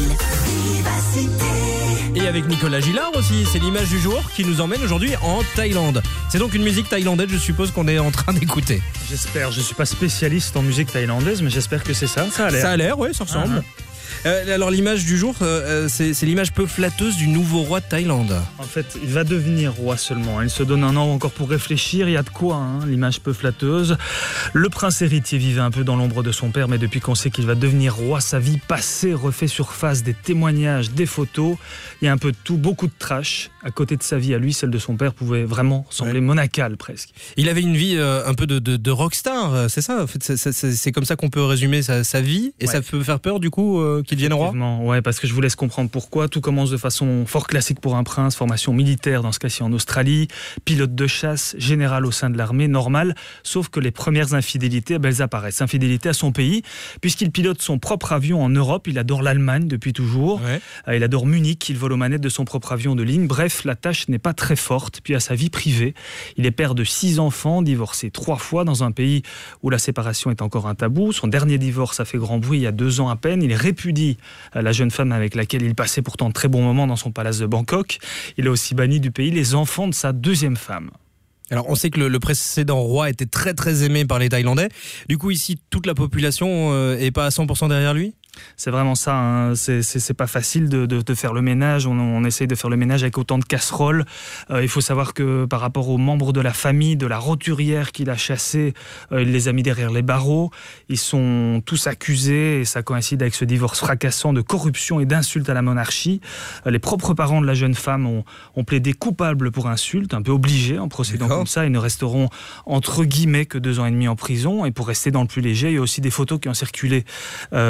Et avec Nicolas Gillard aussi, c'est l'image du jour qui nous emmène aujourd'hui en Thaïlande. C'est donc une musique thaïlandaise, je suppose, qu'on est en train d'écouter. J'espère, je ne suis pas spécialiste en musique thaïlandaise, mais j'espère que c'est ça. Ça a l'air. Ça a l'air, oui, ça ressemble. Ah, Euh, alors l'image du jour, euh, c'est, c'est l'image peu flatteuse du nouveau roi de Thaïlande. En fait, il va devenir roi seulement. Il se donne un an encore pour réfléchir. Il y a de quoi, hein, l'image peu flatteuse. Le prince héritier vivait un peu dans l'ombre de son père, mais depuis qu'on sait qu'il va devenir roi, sa vie passée refait surface, des témoignages, des photos. Il y a un peu de tout, beaucoup de trash. À côté de sa vie à lui, celle de son père pouvait vraiment sembler ouais. monacale presque. Il avait une vie euh, un peu de, de, de rockstar, c'est ça en fait, c'est, c'est, c'est comme ça qu'on peut résumer sa, sa vie. Et ouais. ça peut faire peur du coup euh, qu'il devienne roi. Ouais, parce que je vous laisse comprendre pourquoi. Tout commence de façon fort classique pour un prince, formation militaire dans ce cas-ci en Australie, pilote de chasse, général au sein de l'armée, normal, sauf que les premières infidélités, ben, elles apparaissent. Infidélité à son pays, puisqu'il pilote son propre avion en Europe, il adore l'Allemagne depuis toujours, ouais. euh, il adore Munich, il vole aux manettes de son propre avion de ligne, bref, la tâche n'est pas très forte. Puis à sa vie privée, il est père de six enfants, divorcé trois fois dans un pays où la séparation est encore un tabou. Son dernier divorce a fait grand bruit il y a deux ans à peine, il répudie la jeune femme avec laquelle il passait pourtant de très bons moments dans son palace de Bangkok. Il a aussi banni du pays les enfants de sa deuxième femme. Alors on sait que le, le précédent roi était très très aimé par les Thaïlandais. Du coup ici toute la population euh, est pas à cent pour cent derrière lui ? C'est vraiment ça, hein. c'est, c'est, c'est pas facile de, de, de faire le ménage, on, on essaye de faire le ménage avec autant de casseroles. Euh, il faut savoir que par rapport aux membres de la famille, de la roturière qu'il a chassée, euh, il les a mis derrière les barreaux. Ils sont tous accusés, et ça coïncide avec ce divorce fracassant, de corruption et d'insulte à la monarchie. Euh, les propres parents de la jeune femme ont, ont plaidé coupables pour insulte, un peu obligés en procédant D'accord. comme ça. Ils ne resteront entre guillemets que deux ans et demi en prison. Et pour rester dans le plus léger, il y a aussi des photos qui ont circulé euh, et que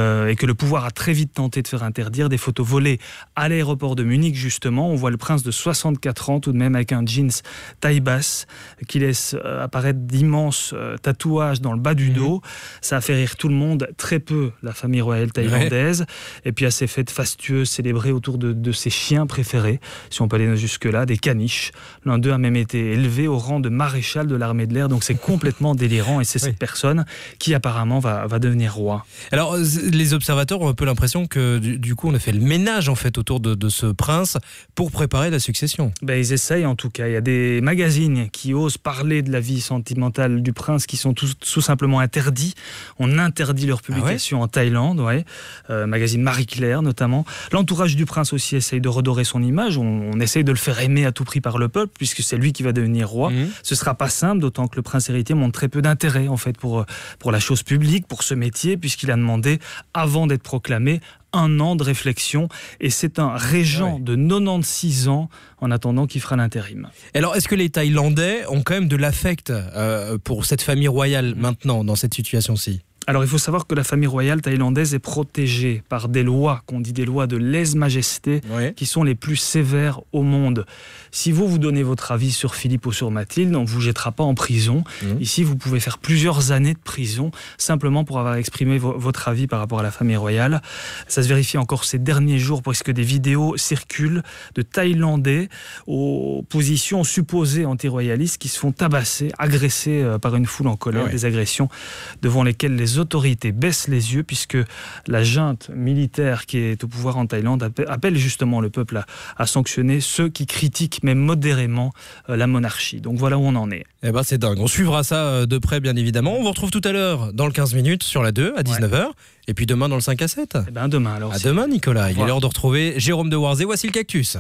le pouvoir a très vite tenté de faire interdire des photos volées à l'aéroport de Munich, justement. On voit le prince de soixante-quatre ans, tout de même, avec un jeans taille basse, qui laisse euh, apparaître d'immenses euh, tatouages dans le bas du dos. Ça a fait rire tout le monde, très peu la famille royale thaïlandaise. Ouais. Et puis, à ces fêtes fastueuses célébrées autour de, de ses chiens préférés, si on peut aller jusque-là, des caniches. L'un d'eux a même été élevé au rang de maréchal de l'armée de l'air, donc c'est complètement délirant, et c'est oui. cette personne qui apparemment va, va devenir roi. Alors, les observateurs ont un peu l'impression que du, du coup, on a fait le ménage en fait autour de, de ce prince pour préparer la succession. Ben, ils essayent en tout cas. Il y a des magazines qui osent parler de la vie sentimentale du prince qui sont tout, tout simplement interdits. On interdit leur publication ah ouais en Thaïlande, ouais. Euh, magazine Marie-Claire notamment. L'entourage du prince aussi essaye de redorer son image. On, on essaye de le faire aimer à tout prix par le peuple, puisque c'est lui qui va devenir roi. Mmh. Ce sera pas simple, d'autant que le prince héritier montre très peu d'intérêt en fait pour, pour la chose publique, pour ce métier, puisqu'il a demandé, avant d'être proclamé, un an de réflexion, et c'est un régent ouais. de quatre-vingt-seize ans en attendant qu'il fera l'intérim. Alors, est-ce que les Thaïlandais ont quand même de l'affect euh, pour cette famille royale maintenant, dans cette situation-ci ? Alors, il faut savoir que la famille royale thaïlandaise est protégée par des lois, qu'on dit des lois de lèse-majesté, ouais. qui sont les plus sévères au monde. Si vous, vous donnez votre avis sur Philippe ou sur Mathilde, on ne vous jettera pas en prison. Mmh. Ici, vous pouvez faire plusieurs années de prison, simplement pour avoir exprimé vo- votre avis par rapport à la famille royale. Ça se vérifie encore ces derniers jours, parce que des vidéos circulent de Thaïlandais aux positions supposées anti-royalistes qui se font tabasser, agresser par une foule en colère, ouais. des agressions devant lesquelles les autorités baissent les yeux, puisque la junte militaire qui est au pouvoir en Thaïlande appelle justement le peuple à, à sanctionner ceux qui critiquent même modérément euh, la monarchie. Donc voilà où on en est. Eh ben c'est dingue. On suivra ça de près, bien évidemment. On vous retrouve tout à l'heure dans le quinze minutes sur la deux à dix-neuf heures. Ouais. Et puis demain dans le cinq à sept. Eh ben demain alors. À demain, Nicolas. Il est l'heure de retrouver Jérôme de Warzé. Voici le cactus.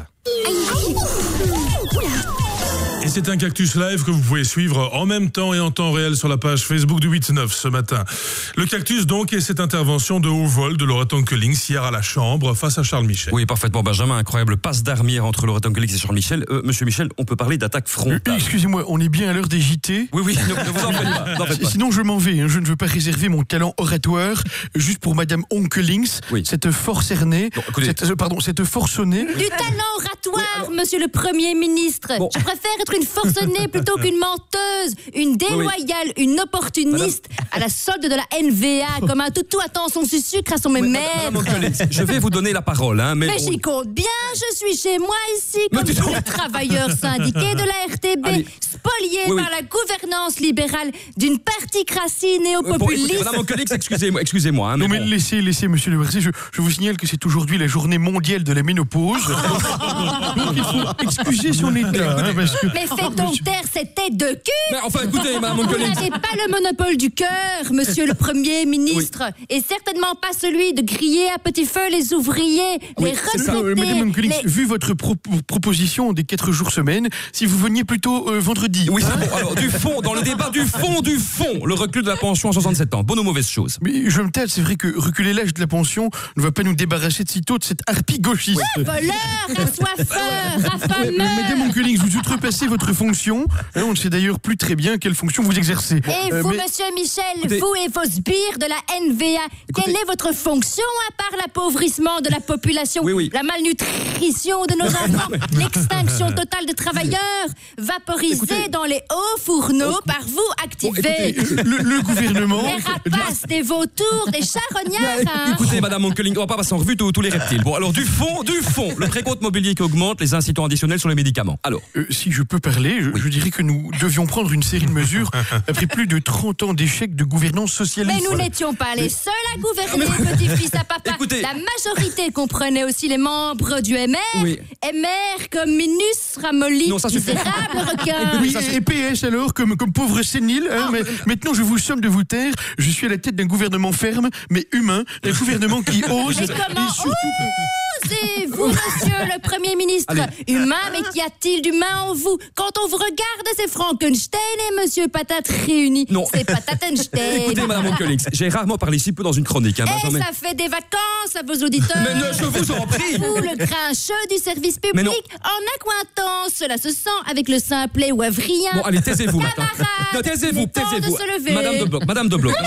Et c'est un Cactus Live que vous pouvez suivre en même temps et en temps réel sur la page Facebook du huit neuf ce matin. Le Cactus donc, et cette intervention de haut vol de Laura Tonkelings hier à la Chambre face à Charles Michel. Oui, parfaitement Benjamin, incroyable passe d'armure entre Laura Tonkelings et Charles Michel. Euh, Monsieur Michel, on peut parler d'attaque frontale. Euh, excusez-moi, on est bien à l'heure des J T ? Oui, oui, ne, ne vous en faites pas. N'en faites pas. Sinon je m'en vais, hein. Je ne veux pas réserver mon talent oratoire juste pour Madame Onkelings, oui. cette forcenée, bon, cette, euh, pardon, cette forcenée. Du talent oratoire, oui, alors... Monsieur le Premier ministre. Bon. Je préfère être une forcenée plutôt qu'une menteuse, une déloyale, oui, oui. une opportuniste, Madame... à la solde de la N V A, comme un toutou attend son sucre à son oui, mémètre. Je vais vous donner la parole. Hein, mais mais j'y compte bien, je suis chez moi ici, comme tous les travailleurs syndiqués de la R T B, allez. Spoliés oui, oui. par la gouvernance libérale d'une particratie néo-populiste. Euh, bon, Madame Onkelings, excusez-moi, excusez-moi. Hein, mais non mais bon. laissez, laissez, Monsieur Le Versé, je, je vous signale que c'est aujourd'hui la journée mondiale de la ménopause. Donc il faut excuser son état. Hein, parce que... Mais faites donc taire cette tête de cul. Mais enfin, écoutez, Madame Onkelings. Vous n'avez pas le monopole du cœur, Monsieur le Premier ministre, oui. et certainement pas celui de griller à petit feu les ouvriers, oui, les retraités. Euh, Madame Onkelings, les... vu votre pro- proposition des quatre jours semaine, si vous veniez plutôt euh, vendredi. Oui, hein bon. Alors, du fond, dans le débat du fond, du fond, le recul de la pension à soixante-sept ans, bonne ou mauvaise chose? Mais je me tâte, c'est vrai que reculer l'âge de la pension ne va pas nous débarrasser de sitôt de cette harpie gauchiste. Oui, voleur, assoiffeur, affameur. Madame Onkelings, vous outrepassez votre fonction. Hein, on ne sait d'ailleurs plus très bien quelle fonction vous exercez. Et euh, vous, mais... Monsieur Michel, écoutez... vous et vos sbires de la N V A, écoutez... quelle est votre fonction à part l'appauvrissement de la population, oui, oui. la malnutrition de nos enfants, l'extinction totale de travailleurs, vaporisés écoutez... dans les hauts fourneaux oh. par vous activés. Bon, écoutez, le, le gouvernement... Les rapaces, des vautours, des charognards. Hein. Écoutez, Madame Onkelings, on va pas passer en revue tous, tous les reptiles. Bon, alors du fond, du fond, le précompte mobilier qui augmente, les incitants additionnels sur les médicaments. Alors, euh, si je peux parler, je, oui. je dirais que nous devions prendre une série de mesures après plus de trente ans d'échecs de gouvernance socialiste. Mais nous voilà. n'étions pas les seuls à gouverner, mais... petit-fils à papa. Écoutez. La majorité comprenait aussi les membres du M R. Oui. M R comme Minus, Ramolli, misérable requin. Oui, et P S alors, comme, comme pauvre sénile. Hein, oh, mais mais... Maintenant, je vous somme de vous taire. Je suis à la tête d'un gouvernement ferme, mais humain. Un gouvernement qui ose. Mais comment et surtout... osez-vous, monsieur le Premier ministre? Allez. Humain, mais qu'y a-t-il d'humain en vous? Quand on vous regarde, c'est Frankenstein et monsieur Patate réunis. Non. C'est Patatenstein. Écoutez, Madame Onkelings, j'ai rarement parlé si peu dans une chronique. Hein, et Benjamin. ça fait des vacances à vos auditeurs. Mais ne, je vous en prie. Vous, le grincheux du service public, en accointant, cela se sent avec le simplet ou avrien. Bon, allez, taisez-vous maintenant. Non, taisez-vous, taisez-vous. De se lever. Madame de Bloch, Madame de Bloch.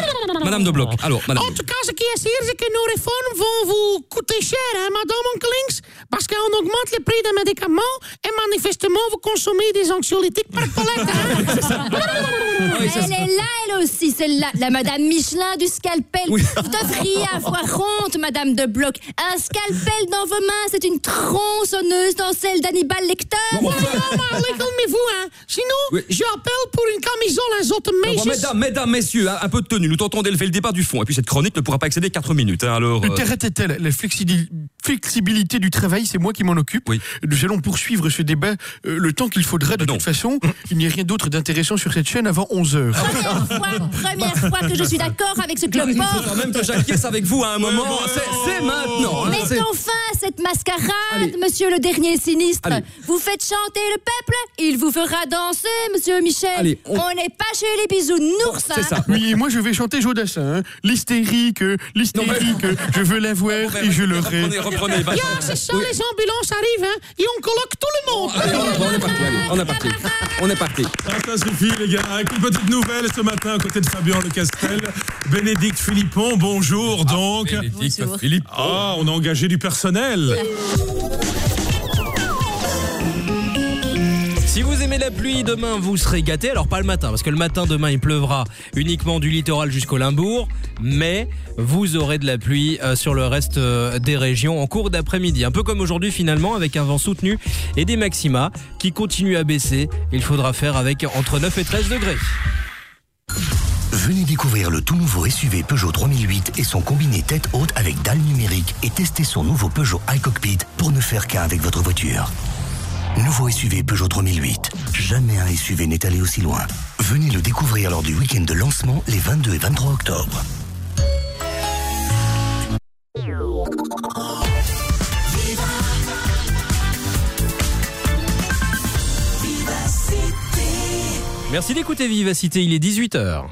Madame de Bloch, alors, madame. En tout cas, ce qui est sûr, c'est que nos réformes vont vous coûter cher, hein, madame Onkelings, parce qu'on augmente les prix des médicaments et manifestement, vous consommez des anxiolytiques par palette. Hein. C'est ça. Oui, elle est là, elle aussi, celle-là, la madame Michelin du scalpel. Oui. Vous devriez avoir honte, madame de Bloch. Un scalpel dans vos mains, c'est une tronçonneuse dans celle d'Hannibal Lecter. Non, non, mais calmez-vous, hein. Sinon, oui. je appelle pour une camisole azotemation. Bon, mesdames, mesdames, messieurs, un peu de tenue. Nous tentons d'élever le débat du fond. Et puis cette chronique ne pourra pas excéder quatre minutes. Hein, alors. Euh... T'arrêtes-elle, la flexi- flexibilité du travail, c'est moi qui m'en occupe. Oui. Nous allons poursuivre ce débat euh, le temps qu'il faudra. De non. toute façon, il n'y a rien d'autre d'intéressant sur cette chaîne avant onze heures. Première fois, première fois que je suis d'accord avec ce club Il faut mort. quand même que j'acquiesce avec vous à un moment. C'est, c'est maintenant. Mais hein, c'est... enfin, cette mascarade, Allez. monsieur le dernier sinistre. Allez. Vous faites chanter le peuple, il vous fera danser, monsieur Michel. Allez, on... on n'est pas chez les bisounours. C'est ça. Oui, moi je vais chanter Jodassin. Hein. L'hystérique, l'hystérique, mais... je veux l'avoir bon, et je l'aurai. Reprenez, reprenez. Yeah, c'est ça, oui. Les ambulances arrivent, hein, et on colloque tout le monde. Bon, allez, on, on est parti, allez, on est parti. On est parti. Ça, ça suffit, les gars. Avec une petite nouvelle ce matin, à côté de Fabien Le Castel, Bénédicte Philippon, bonjour donc. Ah, Bénédicte Philippon. Ah, on a engagé du personnel. Si vous aimez la pluie, demain vous serez gâtés. Alors pas le matin, parce que le matin demain il pleuvra uniquement du littoral jusqu'au Limbourg, mais vous aurez de la pluie euh, sur le reste euh, des régions en cours d'après-midi. Un peu comme aujourd'hui finalement, avec un vent soutenu et des maxima qui continuent à baisser. Il faudra faire avec entre neuf et treize degrés. Venez découvrir le tout nouveau S U V Peugeot trois mille huit et son combiné tête haute avec dalle numérique et tester son nouveau Peugeot iCockpit pour ne faire qu'un avec votre voiture. Nouveau S U V Peugeot trois mille huit. Jamais un S U V n'est allé aussi loin. Venez le découvrir lors du week-end de lancement les vingt-deux et vingt-trois octobre. Merci d'écouter Vivacité, il est dix-huit heures.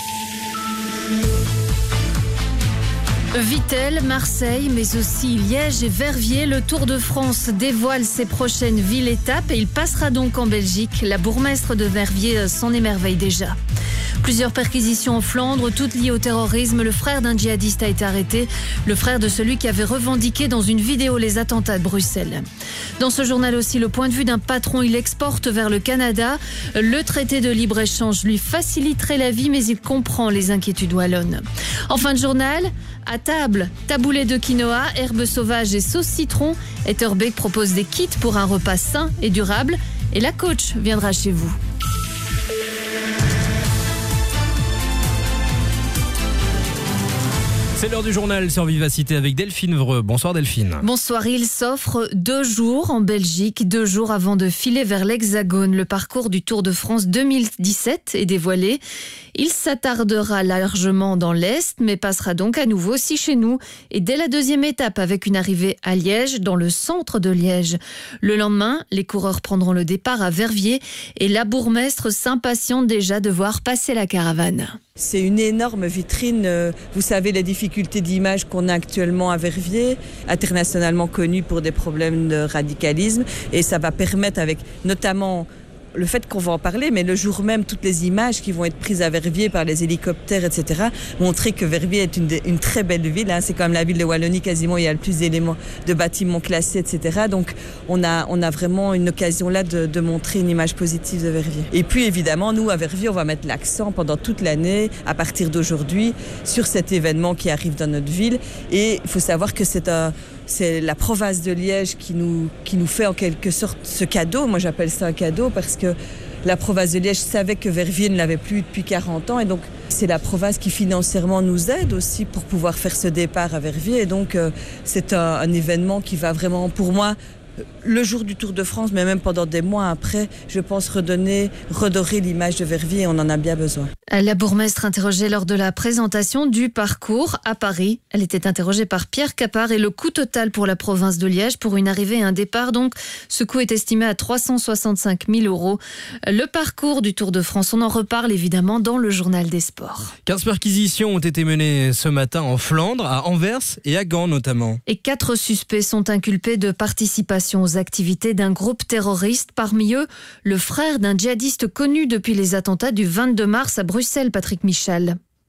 Vittel, Marseille, mais aussi Liège et Verviers, le Tour de France dévoile ses prochaines villes-étapes et il passera donc en Belgique. La bourgmestre de Verviers s'en émerveille déjà. Plusieurs perquisitions en Flandre, toutes liées au terrorisme. Le frère d'un djihadiste a été arrêté, le frère de celui qui avait revendiqué dans une vidéo les attentats de Bruxelles. Dans ce journal aussi, le point de vue d'un patron, il exporte vers le Canada. Le traité de libre-échange lui faciliterait la vie, mais il comprend les inquiétudes wallonnes. En fin de journal, à table, taboulé de quinoa, herbes sauvages et sauce citron. Etterbeek propose des kits pour un repas sain et durable. Et la coach viendra chez vous. C'est l'heure du journal sur Vivacité avec Delphine Vreux. Bonsoir Delphine. Bonsoir, il s'offre deux jours en Belgique, deux jours avant de filer vers l'Hexagone. Le parcours du Tour de France deux mille dix-sept est dévoilé. Il s'attardera largement dans l'Est, mais passera donc à nouveau aussi chez nous. Et dès la deuxième étape, avec une arrivée à Liège, dans le centre de Liège. Le lendemain, les coureurs prendront le départ à Verviers et la bourgmestre s'impatiente déjà de voir passer la caravane. C'est une énorme vitrine. Vous savez les difficultés d'image qu'on a actuellement à Verviers, internationalement connu pour des problèmes de radicalisme. Et ça va permettre, avec notamment le fait qu'on va en parler, mais le jour même, toutes les images qui vont être prises à Verviers par les hélicoptères, et cetera, montrer que Verviers est une, une très belle ville. Hein. C'est quand même la ville de Wallonie, quasiment, il y a le plus d'éléments de bâtiments classés, et cetera. Donc, on a, on a vraiment une occasion là de, de montrer une image positive de Verviers. Et puis, évidemment, nous, à Verviers, on va mettre l'accent pendant toute l'année, à partir d'aujourd'hui, sur cet événement qui arrive dans notre ville. Et il faut savoir que c'est un... C'est la province de Liège qui nous, qui nous fait en quelque sorte ce cadeau. Moi, j'appelle ça un cadeau parce que la province de Liège savait que Verviers ne l'avait plus depuis quarante ans. Et donc, c'est la province qui financièrement nous aide aussi pour pouvoir faire ce départ à Verviers. Et donc, euh, c'est un, un événement qui va vraiment, pour moi, le jour du Tour de France, mais même pendant des mois après, je pense redonner, redorer l'image de Verviers et on en a bien besoin. La bourgmestre interrogée lors de la présentation du parcours à Paris. Elle était interrogée par Pierre Capard et le coût total pour la province de Liège pour une arrivée et un départ, donc ce coût est estimé à trois cent soixante-cinq mille euros. Le parcours du Tour de France, on en reparle évidemment dans le journal des sports. quinze perquisitions ont été menées ce matin en Flandre, à Anvers et à Gand notamment. Et quatre suspects sont inculpés de participation aux activités d'un groupe terroriste. Parmi eux, le frère d'un djihadiste connu depuis les attentats du vingt-deux mars à Bruxelles, Patrick Michal.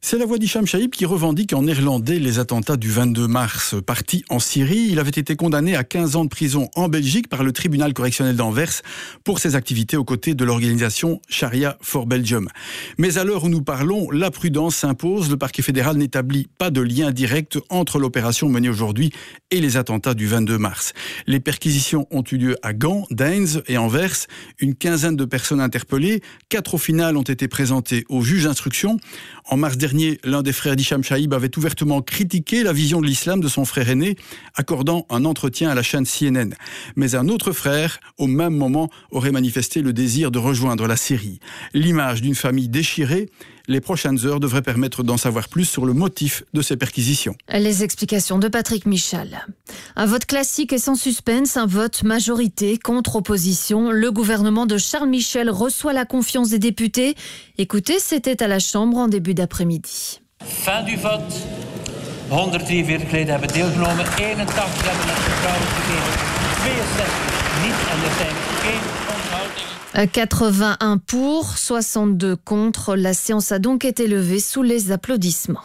C'est la voix d'Hicham Chaïb qui revendique en néerlandais les attentats du vingt-deux mars. Parti en Syrie, il avait été condamné à quinze ans de prison en Belgique par le tribunal correctionnel d'Anvers pour ses activités aux côtés de l'organisation Sharia for Belgium. Mais à l'heure où nous parlons, la prudence s'impose. Le parquet fédéral n'établit pas de lien direct entre l'opération menée aujourd'hui et les attentats du vingt-deux mars. Les perquisitions ont eu lieu à Gand, Deinze et Anvers. Une quinzaine de personnes interpellées. Quatre au final ont été présentées au juge d'instruction. En mars dernier, l'un des frères d'Hicham Chaïb avait ouvertement critiqué la vision de l'islam de son frère aîné, accordant un entretien à la chaîne C N N. Mais un autre frère, au même moment, aurait manifesté le désir de rejoindre la Syrie. L'image d'une famille déchirée, les prochaines heures devraient permettre d'en savoir plus sur le motif de ces perquisitions. Les explications de Patrick Michal. Un vote classique et sans suspense, un vote majorité contre opposition. Le gouvernement de Charles Michel reçoit la confiance des députés. Écoutez, c'était à la Chambre en début d'après-midi. Fin du vote. honderddrieënveertig leden hebben deelgenomen. eenentachtig hebben het vertrouwen gegeven. tweeënzestig niet en er zijn geen onthoudingen. quatre-vingt-un pour, soixante-deux contre. La séance a donc été levée sous les applaudissements.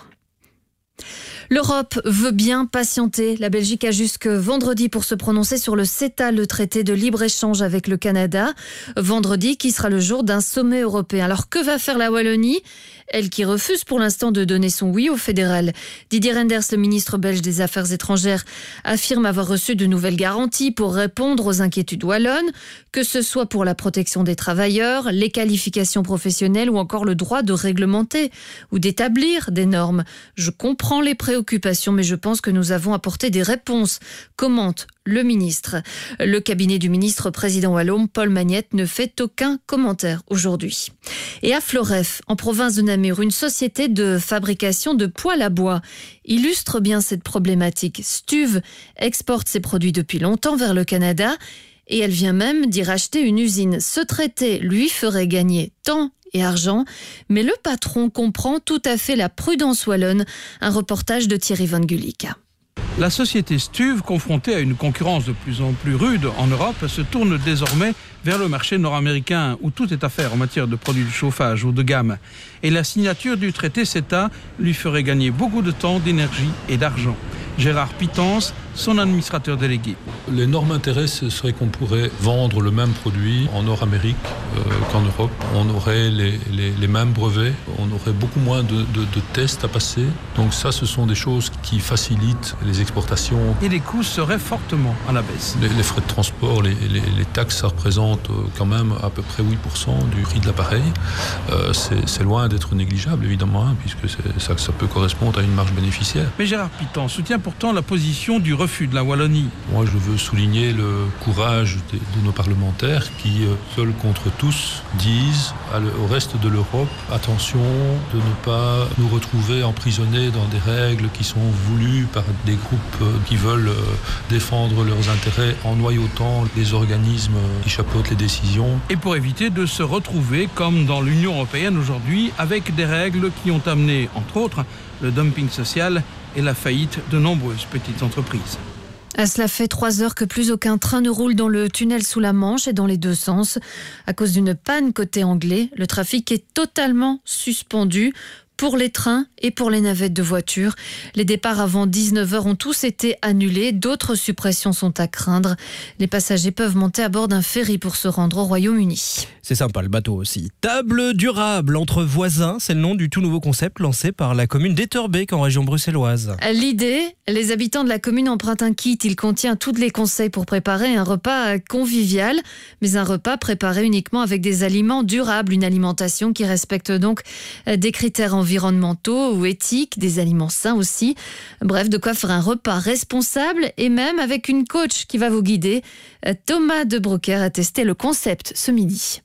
L'Europe veut bien patienter. La Belgique a jusque vendredi pour se prononcer sur le CETA, le traité de libre-échange avec le Canada. Vendredi qui sera le jour d'un sommet européen. Alors que va faire la Wallonie ? Elle qui refuse pour l'instant de donner son oui au fédéral. Didier Reynders, le ministre belge des Affaires étrangères, affirme avoir reçu de nouvelles garanties pour répondre aux inquiétudes wallonnes, que ce soit pour la protection des travailleurs, les qualifications professionnelles ou encore le droit de réglementer ou d'établir des normes. Je comprends les préoccupations, mais je pense que nous avons apporté des réponses, commente le ministre. Le cabinet du ministre président wallon, Paul Magnette, ne fait aucun commentaire aujourd'hui. Et à Floreffe, en province de Namur, une société de fabrication de poêles à bois illustre bien cette problématique. Stuve exporte ses produits depuis longtemps vers le Canada et elle vient même d'y racheter une usine. Ce traité lui ferait gagner temps et argent, mais le patron comprend tout à fait la prudence wallonne. Un reportage de Thierry Van Gulik. La société Stuve, confrontée à une concurrence de plus en plus rude en Europe, se tourne désormais vers le marché nord-américain où tout est à faire en matière de produits de chauffage ou de gamme. Et la signature du traité CETA lui ferait gagner beaucoup de temps, d'énergie et d'argent. Gérard Pitance, son administrateur délégué. L'énorme intérêt, ce serait qu'on pourrait vendre le même produit en Nord-Amérique euh, qu'en Europe. On aurait les, les, les mêmes brevets, on aurait beaucoup moins de, de, de tests à passer. Donc ça, ce sont des choses qui facilitent les exportations. Et les coûts seraient fortement à la baisse. Les, les frais de transport, les, les, les taxes, ça représente quand même à peu près huit pour cent du prix de l'appareil. Euh, c'est, c'est loin d'être négligeable, évidemment, hein, puisque c'est, ça, ça peut correspondre à une marge bénéficiaire. Mais Gérard Pitance soutient pourtant la position du refus de la Wallonie. Moi, je veux souligner le courage de, de nos parlementaires qui, euh, seuls contre tous, disent à le, au reste de l'Europe, attention de ne pas nous retrouver emprisonnés dans des règles qui sont voulues par des groupes euh, qui veulent euh, défendre leurs intérêts en noyautant les organismes qui chapeautent les décisions. Et pour éviter de se retrouver, comme dans l'Union européenne aujourd'hui, avec des règles qui ont amené, entre autres, le dumping social et la faillite de nombreuses petites entreprises. Cela fait trois heures que plus aucun train ne roule dans le tunnel sous la Manche et dans les deux sens. À cause d'une panne côté anglais, le trafic est totalement suspendu pour les trains et pour les navettes de voitures. Les départs avant dix-neuf heures ont tous été annulés. D'autres suppressions sont à craindre. Les passagers peuvent monter à bord d'un ferry pour se rendre au Royaume-Uni. C'est sympa le bateau aussi. Table durable entre voisins, c'est le nom du tout nouveau concept lancé par la commune d'Etterbeek en région bruxelloise. L'idée, les habitants de la commune empruntent un kit. Il contient tous les conseils pour préparer un repas convivial, mais un repas préparé uniquement avec des aliments durables, une alimentation qui respecte donc des critères environnementaux ou éthiques, des aliments sains aussi. Bref, de quoi faire un repas responsable et même avec une coach qui va vous guider. Thomas de Broecker a testé le concept ce midi.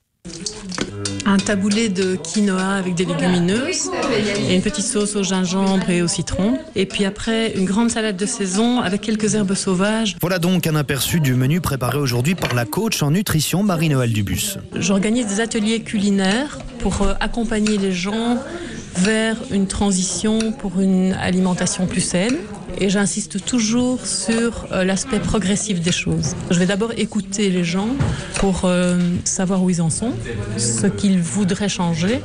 Un taboulé de quinoa avec des légumineuses et une petite sauce au gingembre et au citron. Et puis après, une grande salade de saison avec quelques herbes sauvages. Voilà donc un aperçu du menu préparé aujourd'hui par la coach en nutrition Marie-Noël Dubus. J'organise des ateliers culinaires pour accompagner les gens vers une transition pour une alimentation plus saine. Et j'insiste toujours sur euh, l'aspect progressif des choses. Je vais d'abord écouter les gens pour euh, savoir où ils en sont, ce qu'ils voudraient changer.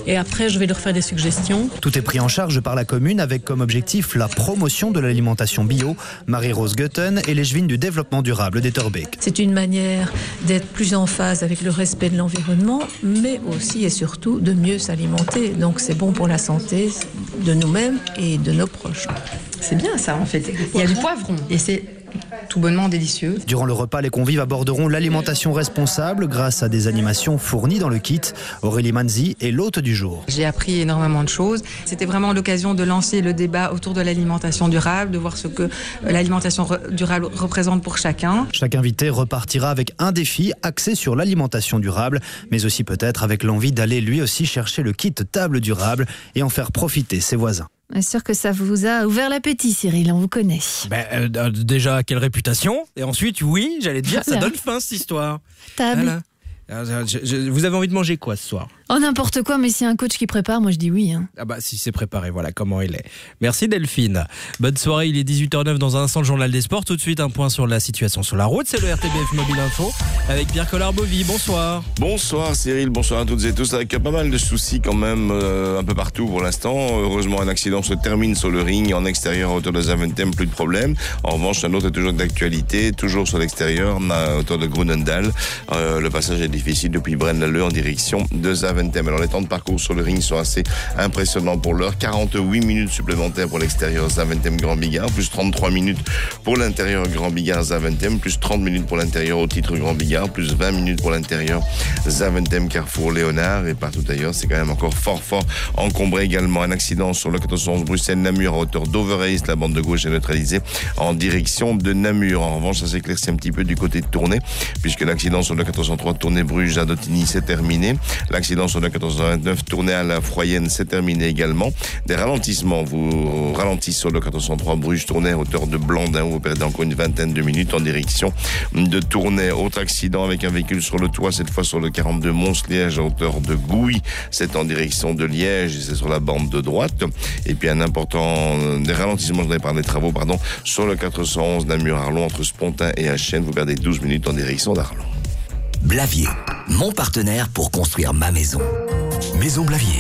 Et après, je vais leur faire des suggestions. Tout est pris en charge par la commune avec comme objectif la promotion de l'alimentation bio. Marie-Rose Gutten est l'échevine du développement durable d'Etterbeek. C'est une manière d'être plus en phase avec le respect de l'environnement, mais aussi et surtout de mieux s'alimenter. Donc c'est bon pour la santé de nous-mêmes et de nos proches. C'est bien ça en fait. Il y a du poivron et c'est tout bonnement délicieux. Durant le repas, les convives aborderont l'alimentation responsable grâce à des animations fournies dans le kit. Aurélie Manzi est l'hôte du jour. J'ai appris énormément de choses. C'était vraiment l'occasion de lancer le débat autour de l'alimentation durable, de voir ce que l'alimentation durable représente pour chacun. Chaque invité repartira avec un défi axé sur l'alimentation durable, mais aussi peut-être avec l'envie d'aller lui aussi chercher le kit table durable et en faire profiter ses voisins. Bien sûr que ça vous a ouvert l'appétit, Cyril, on vous connaît. Ben, euh, déjà, quelle réputation. Et ensuite, oui, j'allais te dire, ça donne faim cette histoire. Table. Voilà. Je, je, vous avez envie de manger quoi ce soir? Oh, n'importe quoi, mais s'il y a un coach qui prépare, moi je dis oui. Hein. Ah bah si c'est préparé, voilà comment il est. Merci Delphine. Bonne soirée, il est dix-huit heures zéro neuf dans un instant le journal des sports. Tout de suite un point sur la situation sur la route, c'est le R T B F Mobile Info avec Pierre Collard-Bovy. Bonsoir. Bonsoir Cyril, bonsoir à toutes et tous. Avec pas mal de soucis quand même euh, un peu partout pour l'instant. Heureusement un accident se termine sur le ring en extérieur à hauteur de Zaventem, plus de problème. En revanche un autre est toujours d'actualité, toujours sur l'extérieur à hauteur de Grunendal. Euh, le passage est difficile depuis Braine-l'Alleud en direction de Zaventem. Alors les temps de parcours sur le ring sont assez impressionnants pour l'heure. quarante-huit minutes supplémentaires pour l'extérieur Zaventem Grand Bigard, plus trente-trois minutes pour l'intérieur Grand Bigard Zaventem, plus trente minutes pour l'intérieur au titre Grand Bigard, plus vingt minutes pour l'intérieur Zaventem Carrefour Léonard et partout ailleurs. C'est quand même encore fort fort encombré également. Un accident sur le quatorze onze Bruxelles-Namur à hauteur d'Overeys. La bande de gauche est neutralisée en direction de Namur. En revanche, ça s'éclaircit un petit peu du côté de Tournai puisque l'accident sur le quatorze cent trois Tournai-Bruges à Dottigny s'est terminé. L'accident sur le quatorze cent vingt-neuf Tournai à la Froyenne s'est terminé également. Des ralentissements vous ralentissent sur le quatorze cent trois Bruges Tournai à hauteur de Blandin où vous perdez encore une vingtaine de minutes en direction de Tournai. Autre accident avec un véhicule sur le toit, cette fois sur le quarante-deux Mons-Liège à hauteur de Gouy. C'est en direction de Liège et c'est sur la bande de droite. Et puis un important des ralentissements, je voudrais parler des travaux, pardon, sur le quatre cent onze Namur-Arlon entre Spontin et Achen. Vous perdez douze minutes en direction d'Arlon. Blavier, mon partenaire pour construire ma maison. Maison Blavier.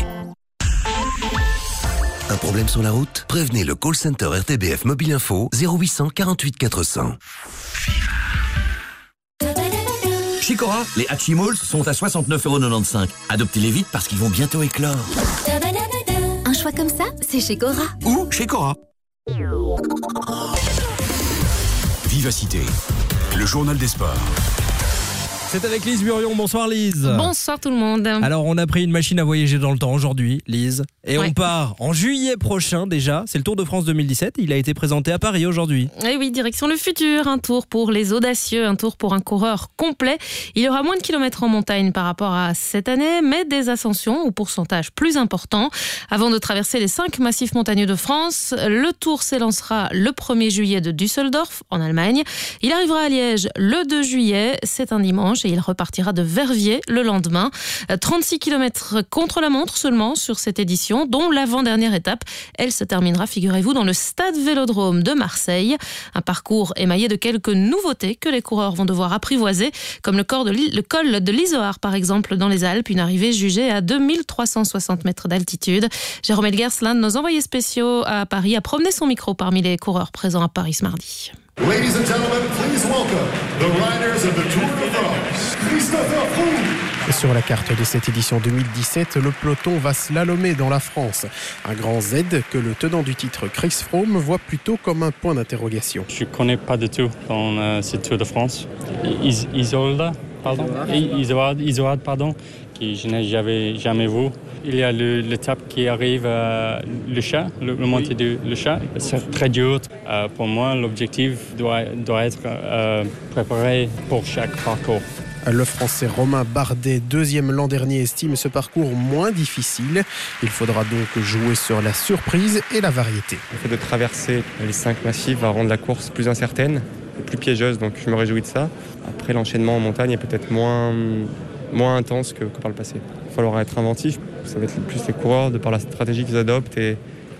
Un problème sur la route? Prévenez le call center R T B F Mobile Info zéro huit cent quarante-huit quatre cents. Chez Cora, les Hatchimals sont à soixante-neuf euros quatre-vingt-quinze. Adoptez-les vite parce qu'ils vont bientôt éclore. Un choix comme ça, c'est chez Cora. Ou chez Cora. Vivacité, le journal des sports. C'est avec Lise Burion. Bonsoir Lise. Bonsoir tout le monde. Alors on a pris une machine à voyager dans le temps aujourd'hui, Lise. Et ouais. On part en juillet prochain déjà. C'est le Tour de France deux mille dix-sept. Il a été présenté à Paris aujourd'hui. Et oui, direction le futur. Un tour pour les audacieux, un tour pour un coureur complet. Il y aura moins de kilomètres en montagne par rapport à cette année, mais des ascensions au pourcentage plus important. Avant de traverser les cinq massifs montagneux de France, le Tour s'élancera le premier juillet de Düsseldorf en Allemagne. Il arrivera à Liège le deux juillet. C'est un dimanche. Et il repartira de Verviers le lendemain. trente-six kilomètres contre la montre seulement sur cette édition, dont l'avant-dernière étape. Elle se terminera, figurez-vous, dans le stade Vélodrome de Marseille. Un parcours émaillé de quelques nouveautés que les coureurs vont devoir apprivoiser, comme le, corps de le col de l'Izoard, par exemple, dans les Alpes, une arrivée jugée à deux mille trois cent soixante mètres d'altitude. Jérôme Elgers, l'un de nos envoyés spéciaux à Paris, a promené son micro parmi les coureurs présents à Paris ce mardi. Ladies and gentlemen, please welcome the riders of the Tour de France, Christopher Froome. Sur la carte de cette édition deux mille dix-sept, le peloton va slalomer dans la France. Un grand Z que le tenant du titre Chris Froome voit plutôt comme un point d'interrogation. Je ne connais pas du tout dans euh, cette Tour de France. Is- Isolde, pardon, Isoard, Isoard, pardon, que je n'ai jamais, jamais vu. Il y a le, l'étape qui arrive à Le Chat, le, le montée de Le Chat. C'est très dur. Euh, pour moi, l'objectif doit, doit être euh, préparé pour chaque parcours. Le Français Romain Bardet, deuxième l'an dernier, estime ce parcours moins difficile. Il faudra donc jouer sur la surprise et la variété. Le fait de traverser les cinq massifs va rendre la course plus incertaine et plus piégeuse, donc je me réjouis de ça. Après, l'enchaînement en montagne est peut-être moins, moins intense que, que par le passé. Il va falloir être inventif. Ça va être plus les coureurs, de par la stratégie qu'ils adoptent et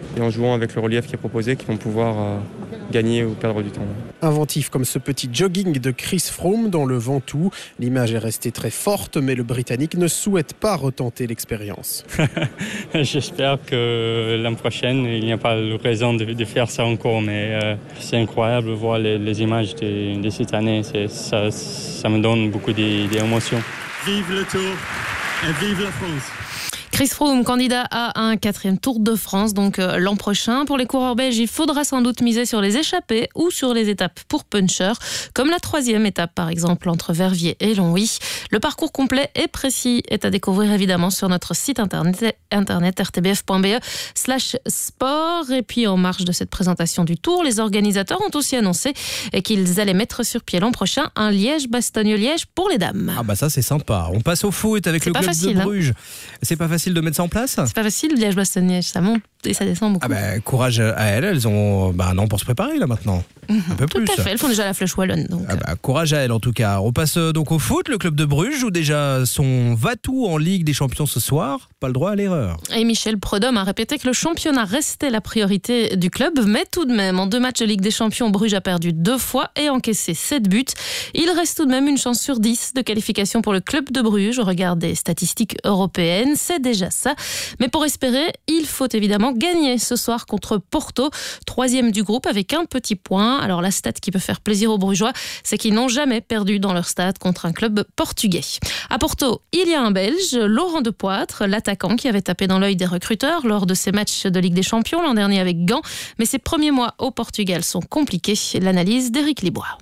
et en jouant avec le relief qui est proposé qu'ils vont pouvoir euh, gagner ou perdre du temps. Inventif comme ce petit jogging de Chris Froome dans le Ventoux. L'image est restée très forte, mais le Britannique ne souhaite pas retenter l'expérience. J'espère que l'an prochain, il n'y a pas de raison de, de faire ça encore, mais euh, c'est incroyable de voir les, les images de, de cette année. C'est, ça, ça me donne beaucoup d'émotions. Vive le Tour et vive la France! Chris Froome, candidat à un quatrième Tour de France, donc euh, l'an prochain. Pour les coureurs belges, il faudra sans doute miser sur les échappées ou sur les étapes pour puncher, comme la troisième étape par exemple entre Verviers et Longwy. Le parcours complet et précis est à découvrir évidemment sur notre site internet, internet r t b f point b e slash sport. Et puis en marge de cette présentation du Tour, les organisateurs ont aussi annoncé qu'ils allaient mettre sur pied l'an prochain un Liège-Bastogne-Liège pour les dames. Ah bah ça c'est sympa. On passe au foot avec c'est le club facile, de Bruges. Hein. C'est pas facile de mettre ça en place ? C'est pas facile, Liège-Bastogne-Liège, ça monte et ça descend beaucoup. Ah bah, courage à elles, elles ont bah, un an pour se préparer là maintenant. Mmh, un peu plus. Tout à fait, elles font déjà la flèche wallonne. Donc. Ah bah, courage à elles en tout cas. On passe donc au foot. Le club de Bruges joue déjà son va-tout en Ligue des Champions ce soir. Pas le droit à l'erreur. Et Michel Prudhomme a répété que le championnat restait la priorité du club, mais tout de même, en deux matchs de Ligue des Champions, Bruges a perdu deux fois et encaissé sept buts. Il reste tout de même une chance sur dix de qualification pour le club de Bruges au regard des statistiques européennes. C'est déjà ça. Mais pour espérer, il faut évidemment gagner ce soir contre Porto, troisième du groupe avec un petit point. Alors la stat qui peut faire plaisir aux Brugeois, c'est qu'ils n'ont jamais perdu dans leur stade contre un club portugais. À Porto, il y a un Belge, Laurent Depoitre, l'attaquant qui avait tapé dans l'œil des recruteurs lors de ses matchs de Ligue des Champions l'an dernier avec Gand. Mais ses premiers mois au Portugal sont compliqués. L'analyse d'Éric Libois.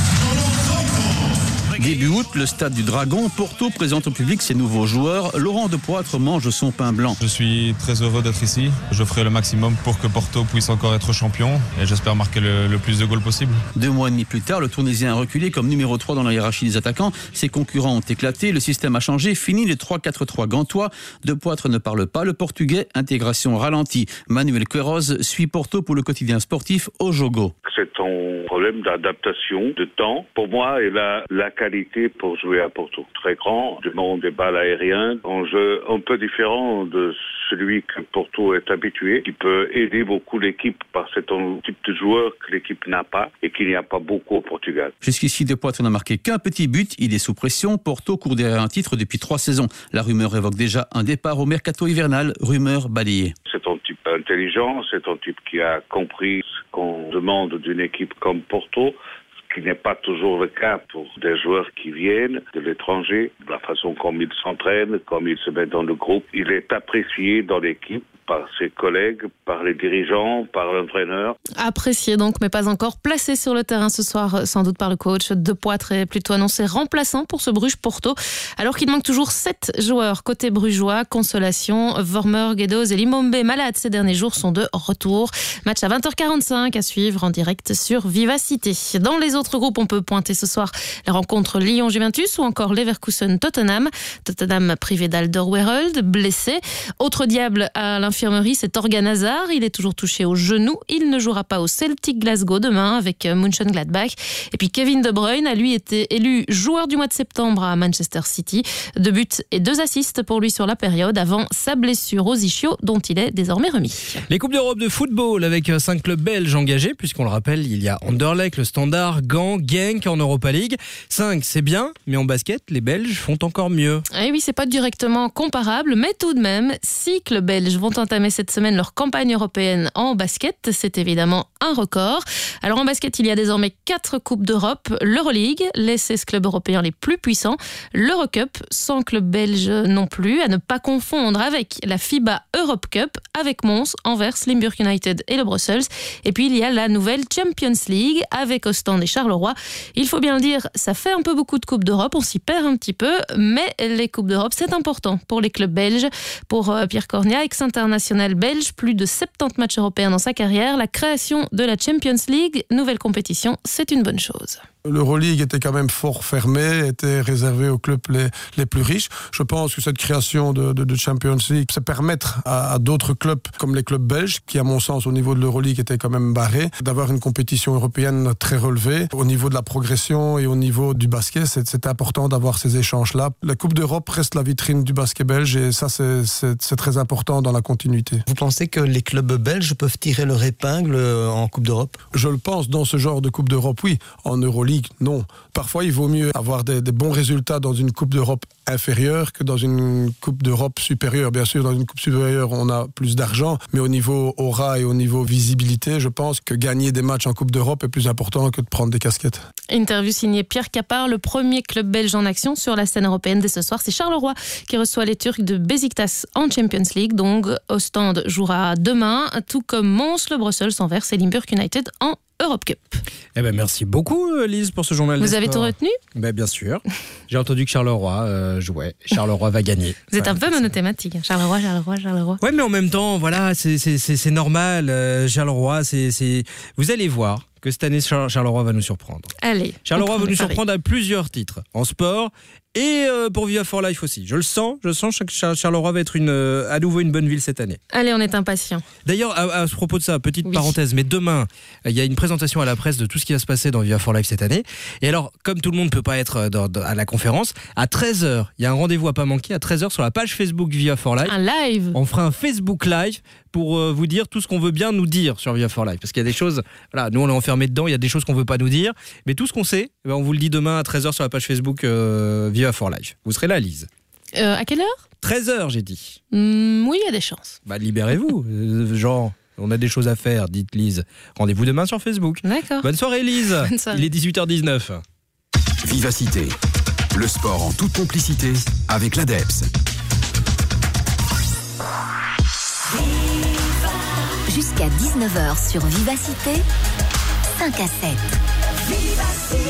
Début août, le stade du Dragon, Porto présente au public ses nouveaux joueurs. Laurent Depoitre mange son pain blanc. Je suis très heureux d'être ici. Je ferai le maximum pour que Porto puisse encore être champion et j'espère marquer le, le plus de goals possible. Deux mois et demi plus tard, le Tunisien a reculé comme numéro trois dans la hiérarchie des attaquants. Ses concurrents ont éclaté, le système a changé, fini les trois quatre trois gantois. Depoitre ne parle pas le portugais, intégration ralentie. Manuel Queiroz suit Porto pour le quotidien sportif au Jogo. C'est un problème d'adaptation, de temps. Pour moi, il a la qualité pour jouer à Porto. Très grand, demande des balles aériennes, un jeu un peu différent de celui que Porto est habitué, qui peut aider beaucoup l'équipe parce que c'est un type de joueur que l'équipe n'a pas et qu'il n'y a pas beaucoup au Portugal. Jusqu'ici, Depoitre n'a marqué qu'un petit but, il est sous pression. Porto court derrière un titre depuis trois saisons. La rumeur évoque déjà un départ au mercato hivernal, rumeur balayée. C'est un type intelligent, c'est un type qui a compris ce qu'on demande d'une équipe comme Porto, ce qui n'est pas toujours le cas pour des joueurs qui viennent de l'étranger. La façon comme ils s'entraînent, comme ils se mettent dans le groupe, il est apprécié dans l'équipe par ses collègues, par les dirigeants, par l'entraîneur. Apprécié donc, mais pas encore placé sur le terrain ce soir, sans doute par le coach. Depoitre est plutôt annoncé remplaçant pour ce Bruges-Porto, alors qu'il manque toujours sept joueurs côté brugeois. Consolation, Vormer, Guedos et Limombe, malades ces derniers jours, sont de retour. Match à vingt heures quarante-cinq à suivre en direct sur Vivacité. Dans les autres groupes, on peut pointer ce soir la rencontre Lyon-Juventus ou encore Leverkusen-Tottenham. Tottenham privé d'Alderweireld, blessé. Autre diable à l'infirmerie, c'est Torgan Hazard. Il est toujours touché au genou. Il ne jouera pas au Celtic Glasgow demain avec Mönchengladbach. Et puis Kevin De Bruyne a lui été élu joueur du mois de septembre à Manchester City. Deux buts et deux assists pour lui sur la période avant sa blessure aux ischios dont il est désormais remis. Les Coupes d'Europe de football avec cinq clubs belges engagés, puisqu'on le rappelle, il y a Anderlecht, le Standard, Gand, Genk en Europa League. cinq, c'est bien, mais en basket, les Belges font encore mieux. Et oui, c'est pas directement comparable, mais tout de même, six clubs belges vont entamer cette semaine leur campagne européenne en basket. C'est évidemment un record. Alors en basket, il y a désormais quatre Coupes d'Europe. L'Euroleague, les seize clubs européens les plus puissants. L'Eurocup, sans club belge non plus, à ne pas confondre avec la FIBA Europe Cup, avec Mons, Anvers, Limburg United et le Brussels. Et puis il y a la nouvelle Champions League avec Ostende et Charleroi. Il faut bien le dire, ça fait un peu beaucoup de Coupes d'Europe, on s'y perd un petit peu, mais les Coupes d'Europe, c'est important pour les clubs belges. Pour Pierre Cornia, ex-international belge, plus de soixante-dix matchs européens dans sa carrière. La création de la Champions League, nouvelle compétition, c'est une bonne chose. L'Euroleague était quand même fort fermée, était réservée aux clubs les, les plus riches. Je pense que cette création de, de, de Champions League, c'est permettre à, à d'autres clubs, comme les clubs belges, qui à mon sens au niveau de l'Euroleague étaient quand même barrés, d'avoir une compétition européenne très relevée. Au niveau de la progression et au niveau du basket, c'est, c'est important d'avoir ces échanges-là. La Coupe d'Europe reste la vitrine du basket belge et ça c'est, c'est, c'est très important dans la continuité. Vous pensez que les clubs belges peuvent tirer leur épingle en Coupe d'Europe ? Je le pense dans ce genre de Coupe d'Europe, oui. En Euroleague, non. Parfois, il vaut mieux avoir des, des bons résultats dans une Coupe d'Europe inférieure que dans une Coupe d'Europe supérieure. Bien sûr, dans une Coupe supérieure, on a plus d'argent, mais au niveau aura et au niveau visibilité, je pense que gagner des matchs en Coupe d'Europe est plus important que de prendre des casquettes. Interview signée Pierre Capard, le premier club belge en action sur la scène européenne dès ce soir. C'est Charleroi qui reçoit les Turcs de Beşiktaş en Champions League. Donc, Ostende jouera demain, tout comme Mons, le Brussels, Anvers et Limburg United en Europe Cup. Eh ben merci beaucoup Lise pour ce journal. Vous des avez sports. tout retenu ? Ben bien sûr. J'ai entendu que Charleroi euh, jouait. Charleroi va gagner. Vous êtes ouais, un peu monothématique. Charleroi, Charleroi, Charleroi. Ouais, mais en même temps, voilà, c'est, c'est, c'est, c'est normal. Euh, Charleroi, c'est, c'est... Vous allez voir que cette année, Char- Charleroi va nous surprendre. Allez. Charleroi va nous Paris. surprendre à plusieurs titres. En sport et euh, pour Viva for Life aussi. Je le sens, je sens que Char- Charleroi va être une, euh, à nouveau une bonne ville cette année. Allez, on est impatients. D'ailleurs, à, à ce propos de ça, petite Oui. parenthèse, mais demain, il y a une présentation à la presse de tout ce qui va se passer dans Viva for Life cette année. Et alors, comme tout le monde ne peut pas être dans, dans, à la conférence, à treize heures, il y a un rendez-vous à pas manquer, à treize heures sur la page Facebook Viva for Life. Un live. On fera un Facebook Live pour euh, vous dire tout ce qu'on veut bien nous dire sur Viva for Life. Parce qu'il y a des choses, voilà, nous on est enfermés dedans, il y a des choses qu'on veut pas nous dire. Mais tout ce qu'on sait, eh ben, on vous le dit demain à treize heures sur la page Facebook euh, Viva for Life. Vous serez là, Lise. Euh, à quelle heure ? treize heures, j'ai dit. Mmh, Oui, il y a des chances. Bah, libérez-vous. Euh, genre, on a des choses à faire, dites Lise. Rendez-vous demain sur Facebook. D'accord. Bonne soirée, Lise. Bonne soirée. Il est dix-huit heures dix-neuf. Vivacité, le sport en toute complicité avec l'ADEPS. Jusqu'à dix-neuf heures sur Vivacité, cinq à sept.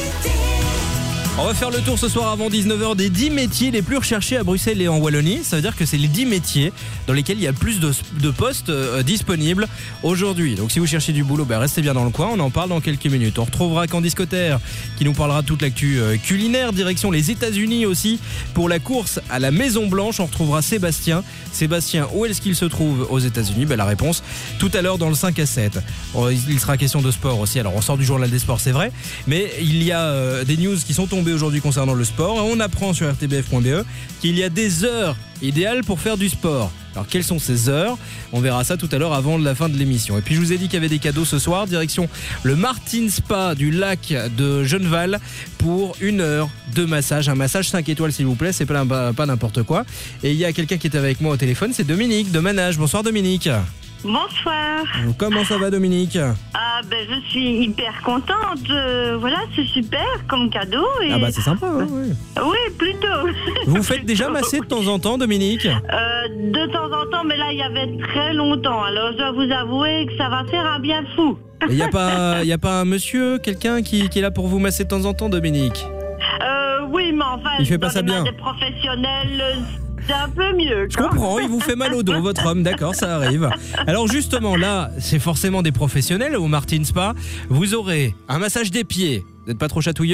On va faire le tour ce soir avant dix-neuf heures des dix métiers les plus recherchés à Bruxelles et en Wallonie. Ça veut dire que c'est les dix métiers dans lesquels il y a le plus de, de postes euh, disponibles aujourd'hui. Donc si vous cherchez du boulot, bah, restez bien dans le coin. On en parle dans quelques minutes. On retrouvera Candice Cotter qui nous parlera de toute l'actu euh, culinaire. Direction les États-Unis aussi pour la course à la Maison Blanche. On retrouvera Sébastien. Sébastien, où est-ce qu'il se trouve aux États-Unis ? bah, La réponse tout à l'heure dans le cinq à sept. Oh, il sera question de sport aussi. Alors on sort du journal des sports, c'est vrai. Mais il y a euh, des news qui sont tombées aujourd'hui concernant le sport. On apprend sur r t b f point b e qu'il y a des heures idéales pour faire du sport. Alors quelles sont ces heures ? On verra ça tout à l'heure avant la fin de l'émission. Et puis je vous ai dit qu'il y avait des cadeaux ce soir. Direction le Martin Spa du lac de Genneval pour une heure de massage. Un massage cinq étoiles s'il vous plaît, c'est pas, pas n'importe quoi. Et il y a quelqu'un qui est avec moi au téléphone, c'est Dominique de Manage. Bonsoir Dominique. Bonsoir. Comment ça va Dominique ? Ah ben je suis hyper contente. Euh, voilà, c'est super comme cadeau. Et... Ah bah c'est sympa. Hein, oui. Oui, plutôt. Vous vous faites déjà masser de temps en temps Dominique ? euh, De temps en temps, mais là il y avait très longtemps. Alors je dois vous avouer que ça va faire un bien fou. Il n'y a pas, y a pas un monsieur, quelqu'un qui, qui est là pour vous masser de temps en temps Dominique ? Euh, oui, mais enfin, Il fait pas dans ça les mains bien. des professionnels, c'est un peu mieux. Je comprends, il vous fait mal au dos, votre homme, d'accord, ça arrive. Alors justement, là, c'est forcément des professionnels au Martin Spa. Vous aurez un massage des pieds. Vous n'êtes pas trop chatouilleuse ?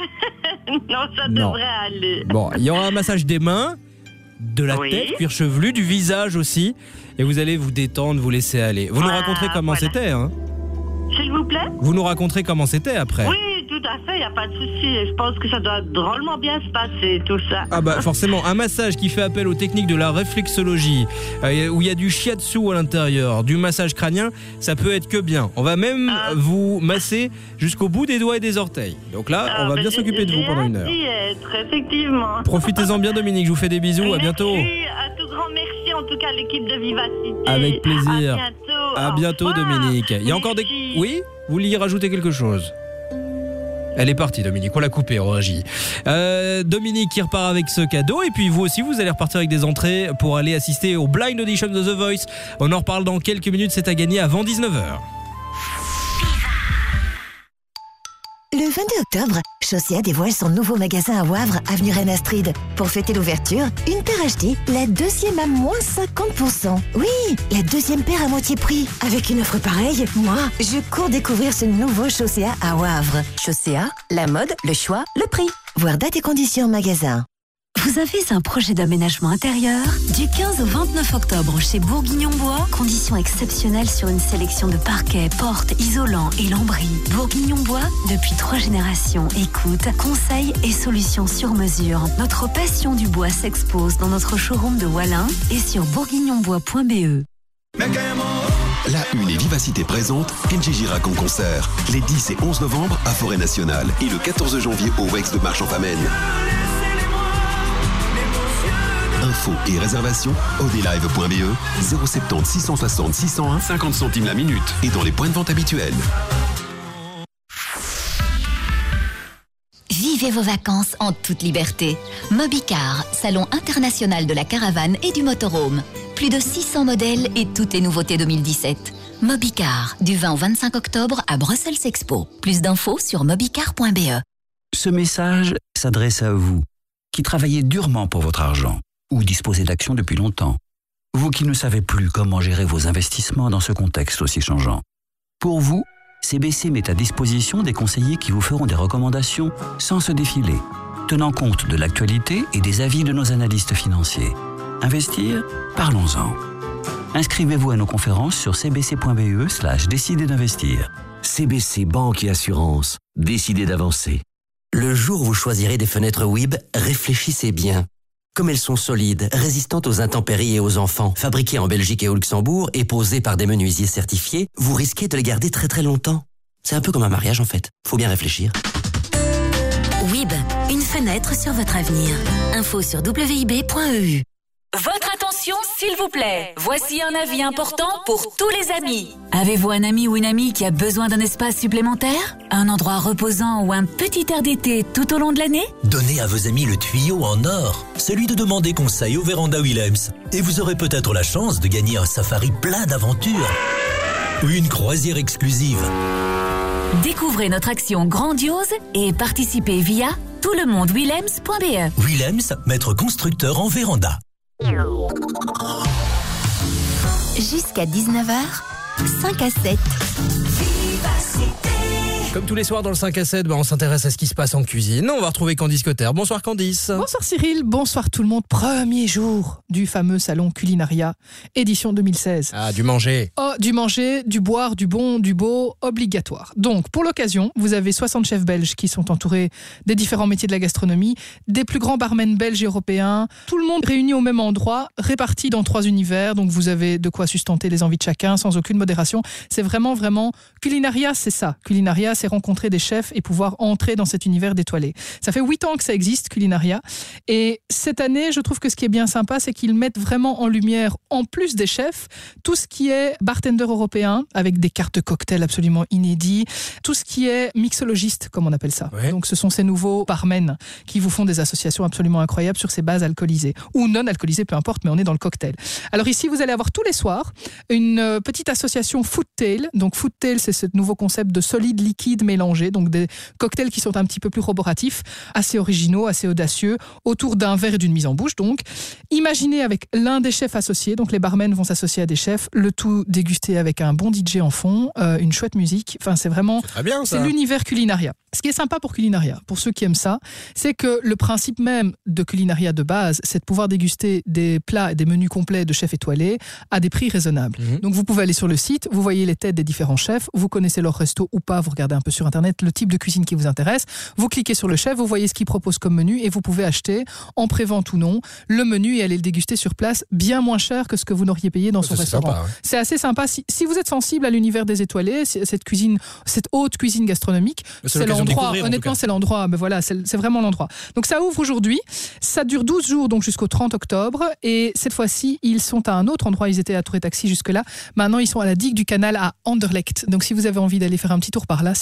Non, ça Non. devrait aller. Bon, il y aura un massage des mains, de la Oui. tête, cuir chevelu, du visage aussi. Et vous allez vous détendre, vous laisser aller. Vous nous Ah, raconterez comment voilà. c'était, hein ? S'il vous plaît ? Vous nous raconterez comment c'était après. Oui, tout à fait, il n'y a pas de souci. Je pense que ça doit drôlement bien se passer, tout ça. Ah bah forcément, un massage qui fait appel aux techniques de la réflexologie, euh, où il y a du shiatsu à l'intérieur, du massage crânien, ça peut être que bien. On va même Ah. vous masser jusqu'au bout des doigts et des orteils. Donc là, on va bien s'occuper de vous pendant une heure. J'ai hâte d'y être, effectivement. Profitez-en bien Dominique, je vous fais des bisous, à bientôt. Merci, un tout grand merci en tout cas à l'équipe de Vivacité. Avec plaisir. À bientôt. À Au bientôt revoir. Dominique. Il y a encore des... Oui ? Vous vouliez rajouter quelque chose ? Elle est partie Dominique, on l'a coupée en régie. Euh, Dominique qui repart avec ce cadeau et puis vous aussi vous allez repartir avec des entrées pour aller assister au Blind Audition de The Voice. On en reparle dans quelques minutes, c'est à gagner avant dix-neuf heures. Le vingt-deux octobre, Chaussea dévoile son nouveau magasin à Wavre, avenue Reine-Astrid. Pour fêter l'ouverture, une paire achetée, la deuxième à moins cinquante pour cent. Oui, la deuxième paire à moitié prix. Avec une offre pareille, moi, je cours découvrir ce nouveau Chaussea à Wavre. Chaussea, la mode, le choix, le prix. Voir date et conditions en magasin. Vous avez un projet d'aménagement intérieur ? Du quinze au vingt-neuf octobre chez Bourguignon Bois, conditions exceptionnelles sur une sélection de parquets, portes, isolants et lambris. Bourguignon Bois, depuis trois générations, écoute, conseils et solutions sur mesure. Notre passion du bois s'expose dans notre showroom de Wallin et sur bourguignon bois point b e. La Une et Vivacité présente Kenji Girac en concert les dix et onze novembre à Forêt Nationale et le quatorze janvier au Wex de Marche-en-Famenne. Infos et réservations audelive point b e zéro sept zéro six cent soixante six cent un cinquante centimes la minute et dans les points de vente habituels. Vivez vos vacances en toute liberté. Mobicar, salon international de la caravane et du motorhome. Plus de six cents modèles et toutes les nouveautés deux mille dix-sept. Mobicar, du vingt au vingt-cinq octobre à Brussels Expo. Plus d'infos sur mobicar point b e. Ce message s'adresse à vous, qui travaillez durement pour votre argent ou disposez d'actions depuis longtemps. Vous qui ne savez plus comment gérer vos investissements dans ce contexte aussi changeant. Pour vous, C B C met à disposition des conseillers qui vous feront des recommandations sans se défiler, tenant compte de l'actualité et des avis de nos analystes financiers. Investir ? Parlons-en. Inscrivez-vous à nos conférences sur c b c point b e slash décider d'investir. C B C Banque et Assurance. Décidez d'avancer. Le jour où vous choisirez des fenêtres W I B, réfléchissez bien. Comme elles sont solides, résistantes aux intempéries et aux enfants, fabriquées en Belgique et au Luxembourg et posées par des menuisiers certifiés, vous risquez de les garder très très longtemps. C'est un peu comme un mariage en fait. Faut bien réfléchir. W I B, une fenêtre sur votre avenir. Info sur w i b point e u. Votre attention, s'il vous plaît. Voici un avis important pour tous les amis. Avez-vous un ami ou une amie qui a besoin d'un espace supplémentaire ? Un endroit reposant ou un petit air d'été tout au long de l'année ? Donnez à vos amis le tuyau en or, celui de demander conseil au Véranda Willems. Et vous aurez peut-être la chance de gagner un safari plein d'aventures. Ou une croisière exclusive. Découvrez notre action grandiose et participez via tout le monde willems point b e. Willems, maître constructeur en véranda. Jusqu'à dix-neuf heures, cinq à sept. Comme tous les soirs dans le cinq à sept, bah on s'intéresse à ce qui se passe en cuisine. On va retrouver Candice Cotter. Bonsoir Candice. Bonsoir Cyril, bonsoir tout le monde. Premier jour du fameux salon Culinaria, édition deux mille seize. Ah, du manger. Oh, du manger, du boire, du bon, du beau, obligatoire. Donc, pour l'occasion, vous avez soixante chefs belges qui sont entourés des différents métiers de la gastronomie, des plus grands barmen belges et européens, tout le monde réuni au même endroit, réparti dans trois univers. Donc, vous avez de quoi sustenter les envies de chacun sans aucune modération. C'est vraiment, vraiment... Culinaria, c'est ça. Culinaria, c'est rencontrer des chefs et pouvoir entrer dans cet univers d'étoilé. Ça fait huit ans que ça existe, Culinaria. Et cette année, je trouve que ce qui est bien sympa, c'est qu'ils mettent vraiment en lumière, en plus des chefs, tout ce qui est bartender européen, avec des cartes de cocktails absolument inédits, tout ce qui est mixologiste, comme on appelle ça. Ouais. Donc ce sont ces nouveaux barmen qui vous font des associations absolument incroyables sur ces bases alcoolisées, ou non alcoolisées, peu importe, mais on est dans le cocktail. Alors ici, vous allez avoir tous les soirs une petite association Food Tail. Donc Food Tail, c'est ce nouveau concept de solide liquide mélangé, donc des cocktails qui sont un petit peu plus roboratifs, assez originaux, assez audacieux, autour d'un verre et d'une mise en bouche. Donc, imaginez avec l'un des chefs associés, donc les barmen vont s'associer à des chefs, le tout dégusté avec un bon D J en fond, euh, une chouette musique. Enfin, c'est vraiment, c'est très bien, ça. C'est l'univers Culinaria. Ce qui est sympa pour Culinaria, pour ceux qui aiment ça, c'est que le principe même de Culinaria de base, c'est de pouvoir déguster des plats et des menus complets de chefs étoilés à des prix raisonnables. Mmh. Donc, vous pouvez aller sur le site, vous voyez les têtes des différents chefs, vous connaissez leur resto ou pas, vous regardez un peu sur Internet le type de cuisine qui vous intéresse, vous cliquez sur le chef, vous voyez ce qu'il propose comme menu et vous pouvez acheter, en prévente ou non, le menu et aller le déguster sur place bien moins cher que ce que vous n'auriez payé dans son c'est restaurant. Sympa, ouais. C'est assez sympa. Si, si vous êtes sensible à l'univers des étoilés, cette cuisine, cette haute cuisine gastronomique, c'est, c'est l'endroit. Honnêtement, c'est l'endroit. Mais voilà, c'est, c'est vraiment l'endroit. Donc ça ouvre aujourd'hui. Ça dure douze jours, donc jusqu'au trente octobre. Et cette fois-ci, ils sont à un autre endroit. Ils étaient à Tour et Taxi jusque-là. Maintenant, ils sont à la digue du canal à Anderlecht. Donc si vous avez envie d'aller faire un petit tour par là, c'est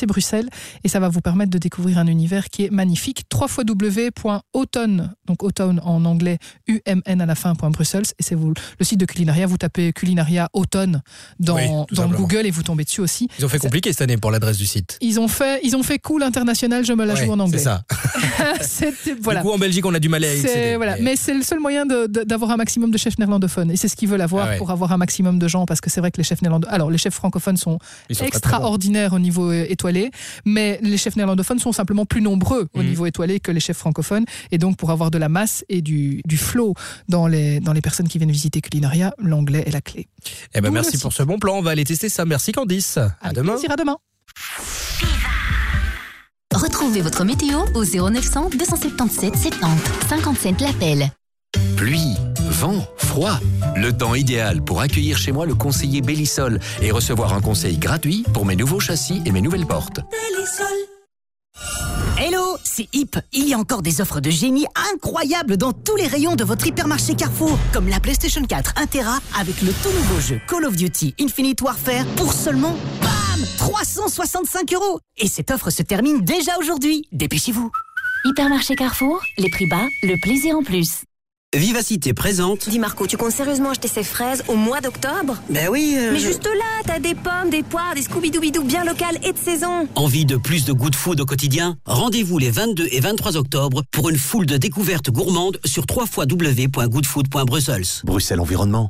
Bruxelles et ça va vous permettre de découvrir un univers qui est magnifique. w w w point automne, donc automne en anglais, U M N à la fin, point Brussels, et c'est vous, le site de Culinaria. Vous tapez Culinaria automne dans, oui, dans Google et vous tombez dessus aussi. Ils ont fait compliqué cette année pour l'adresse du site. Ils ont fait, ils ont fait cool international, je me la ouais, joue en anglais. C'est ça. C'était, voilà. Du coup, en Belgique, on a du mal à y accéder. Voilà. Mais... mais c'est le seul moyen de, de, d'avoir un maximum de chefs néerlandophones. Et c'est ce qu'ils veulent avoir ah ouais. pour avoir un maximum de gens, parce que c'est vrai que les chefs néerlandophones... Alors, les chefs francophones sont, sont extraordinaires au niveau étoilé, mais les chefs néerlandophones sont simplement plus nombreux au mmh. niveau étoilé que les chefs francophones. Et donc, pour avoir de la masse et du, du flow dans les, dans les personnes qui viennent visiter Culinaria, l'anglais est la clé. Eh ben, merci pour ce bon plan. On va aller tester ça. Merci Candice. À Avec demain. Plaisir, à demain. Retrouvez votre météo au zéro neuf cent deux cent soixante-dix-sept soixante cinquante-sept l'appel. Pluie, vent, froid. Le temps idéal pour accueillir chez moi le conseiller Bellisol et recevoir un conseil gratuit pour mes nouveaux châssis et mes nouvelles portes. Hello, c'est Hip. Il y a encore des offres de génie incroyables dans tous les rayons de votre hypermarché Carrefour, comme la PlayStation quatre un téra avec le tout nouveau jeu Call of Duty Infinite Warfare pour seulement, bam, trois cent soixante-cinq euros. Et cette offre se termine déjà aujourd'hui. Dépêchez-vous. Hypermarché Carrefour, les prix bas, le plaisir en plus. Vivacité présente. Dis Marco, tu comptes sérieusement acheter ces fraises au mois d'octobre ? Ben oui. Euh, Mais je... juste là, t'as des pommes, des poires, des scooby-doo bien locales et de saison. Envie de plus de good food au quotidien ? Rendez-vous les vingt-deux et vingt-trois octobre pour une foule de découvertes gourmandes sur w w w point goodfood point brussels. Bruxelles Environnement.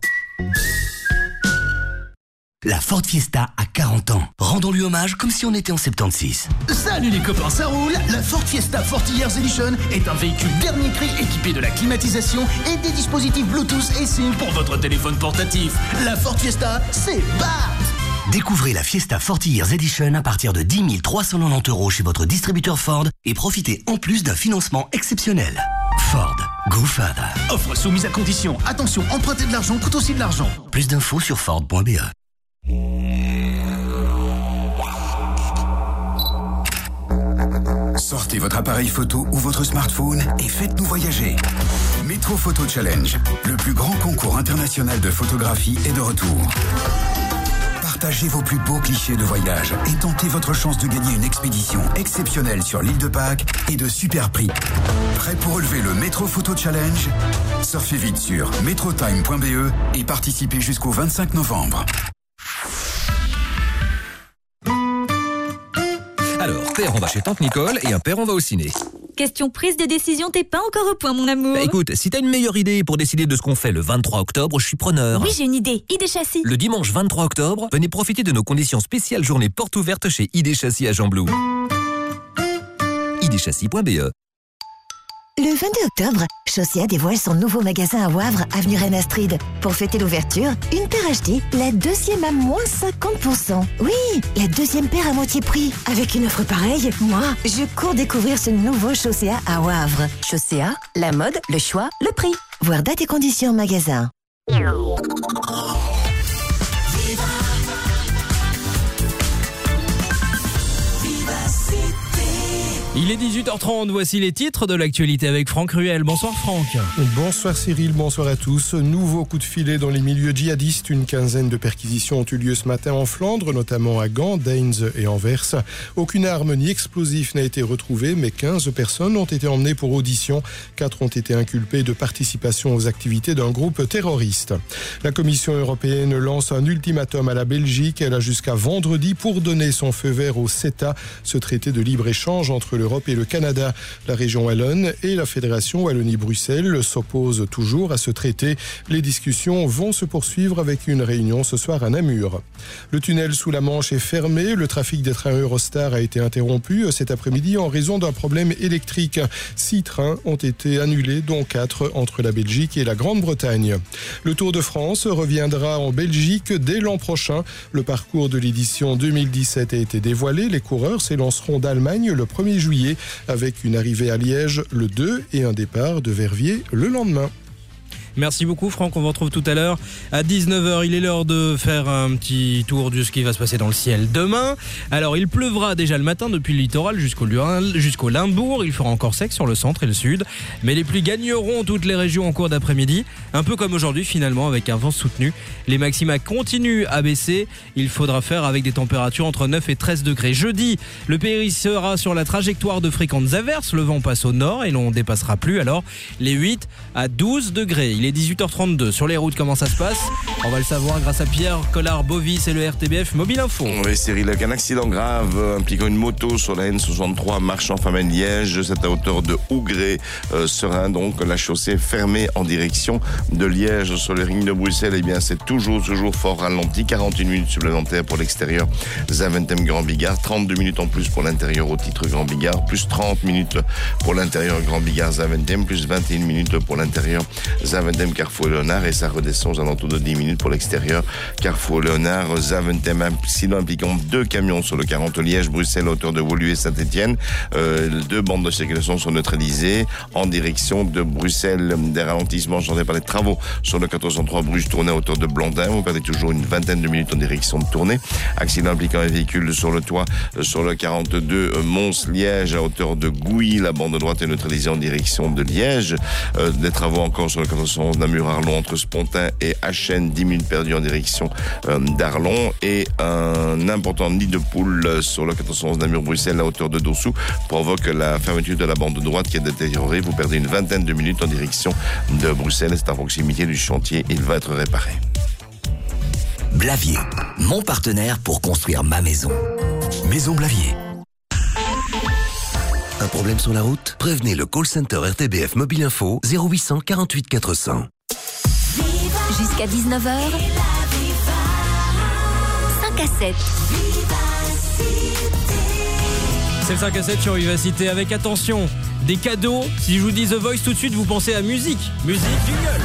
La Ford Fiesta a quarante ans. Rendons-lui hommage comme si on était en soixante-seize. Salut les copains, ça roule. La Ford Fiesta forty Years Edition est un véhicule dernier cri équipé de la climatisation et des dispositifs Bluetooth et SIM pour votre téléphone portatif. La Ford Fiesta, c'est bat. Découvrez la Fiesta forty Years Edition à partir de dix mille trois cent quatre-vingt-dix euros chez votre distributeur Ford et profitez en plus d'un financement exceptionnel. Ford, go further. Offre soumise à condition. Attention, emprunter de l'argent coûte aussi de l'argent. Plus d'infos sur ford point b e. Sortez votre appareil photo ou votre smartphone et faites-nous voyager. Métro Photo Challenge, le plus grand concours international de photographie est de retour. Partagez vos plus beaux clichés de voyage et tentez votre chance de gagner une expédition exceptionnelle sur l'île de Pâques et de super prix. Prêt pour relever le Métro Photo Challenge ? Surfez vite sur metrotime point b e et participez jusqu'au vingt-cinq novembre. Alors, père, on va chez tante Nicole et un père, on va au ciné. Question prise de décision, t'es pas encore au point, mon amour. Bah, écoute, si t'as une meilleure idée pour décider de ce qu'on fait le vingt-trois octobre, je suis preneur. Oui, j'ai une idée. I D Châssis. Le dimanche vingt-trois octobre, venez profiter de nos conditions spéciales journée porte ouverte chez I D Châssis à Jean-Blou. i d châssis point b e. Le vingt-deux octobre, Chaussea dévoile son nouveau magasin à Wavre, avenue Reine-Astrid. Pour fêter l'ouverture, une paire achetée, la deuxième à moins cinquante pour cent. Oui, la deuxième paire à moitié prix. Avec une offre pareille, moi, je cours découvrir ce nouveau Chaussea à Wavre. Chaussea, la mode, le choix, le prix. Voir date et conditions en magasin. Il est dix-huit heures trente, voici les titres de l'actualité avec Franck Ruel. Bonsoir Franck. Bonsoir Cyril, bonsoir à tous. Nouveau coup de filet dans les milieux djihadistes. Une quinzaine de perquisitions ont eu lieu ce matin en Flandre, notamment à Gand, Deins et Anvers. Aucune arme ni explosif n'a été retrouvée, mais quinze personnes ont été emmenées pour audition. Quatre ont été inculpées de participation aux activités d'un groupe terroriste. La Commission européenne lance un ultimatum à la Belgique. Elle a jusqu'à vendredi pour donner son feu vert au CETA, ce traité de libre-échange entre le l'Europe et le Canada. La région wallonne et la Fédération Wallonie-Bruxelles s'opposent toujours à ce traité. Les discussions vont se poursuivre avec une réunion ce soir à Namur. Le tunnel sous la Manche est fermé. Le trafic des trains Eurostar a été interrompu cet après-midi en raison d'un problème électrique. Six trains ont été annulés, dont quatre entre la Belgique et la Grande-Bretagne. Le Tour de France reviendra en Belgique dès l'an prochain. Le parcours de l'édition deux mille dix-sept a été dévoilé. Les coureurs s'élanceront d'Allemagne le premier juillet avec une arrivée à Liège le deux et un départ de Verviers le lendemain. Merci beaucoup Franck, on vous retrouve tout à l'heure à dix-neuf heures. Il est l'heure de faire un petit tour de ce qui va se passer dans le ciel demain. Alors il pleuvra déjà le matin depuis le littoral jusqu'au, jusqu'au Limbourg. Il fera encore sec sur le centre et le sud. Mais les pluies gagneront toutes les régions en cours d'après-midi. Un peu comme aujourd'hui finalement avec un vent soutenu. Les maxima continuent à baisser. Il faudra faire avec des températures entre neuf et treize degrés. Jeudi, le pays sera sur la trajectoire de fréquentes averses. Le vent passe au nord et l'on ne dépassera plus alors les huit à douze degrés. Il est dix-huit heures trente-deux. Sur les routes, comment ça se passe ? On va le savoir grâce à Pierre Collard-Bovis et le R T B F Mobile Info. Oui, Cyril, avec un accident grave impliquant une moto sur la N soixante-trois marchant Famenne Liège. C'est à hauteur de Ougré, euh, Serein. Donc, la chaussée est fermée en direction de Liège. Sur le ring de Bruxelles, eh bien, c'est toujours, toujours fort ralenti. quarante et une minutes supplémentaires pour l'extérieur. Zaventem Grand Bigard. trente-deux minutes en plus pour l'intérieur au titre Grand Bigard. Plus trente minutes pour l'intérieur Grand Bigard Zaventem. Plus vingt et une minutes pour l'intérieur Zaventem Carrefour Léonard. Et ça redescend aux alentours de dix minutes pour l'extérieur Carrefour Léonard. Zaventem, incident impliquant deux camions sur le quarante Liège-Bruxelles à hauteur de Woluwe et Saint-Etienne. Euh, deux bandes de circulation sont neutralisées en direction de Bruxelles. Des ralentissements engendrés par les travaux sur le quatorze cent trois Bruges tourné à hauteur de Blondin. Vous perdez toujours une vingtaine de minutes en direction de tournée. Accident impliquant un véhicule sur le toit euh, sur le quarante-deux euh, Mons-Liège à hauteur de Gouy. La bande de droite est neutralisée en direction de Liège. Euh, des travaux encore sur le quatorze cent onze Namur-Arlon entre Spontin et Achen. dix minutes perdues en direction euh, d'Arlon. Et un important nid de poule sur le quatorze cent onze Namur-Bruxelles à hauteur de Dossou provoque la fermeture de la bande de droite qui est détériorée. Vous perdez une vingtaine de minutes en direction de Bruxelles. C'est à proximité du chantier. Il va être réparé. Blavier, mon partenaire pour construire ma maison. Maison Blavier. Un problème sur la route ? Prévenez le call center R T B F Mobile Info zéro huit cent quarante-huit quatre cents. Jusqu'à dix-neuf heures, cinq à sept. C'est le cinq à sept sur Vivacité avec attention, des cadeaux. Si je vous dis The Voice tout de suite, vous pensez à musique. Musique, jingle.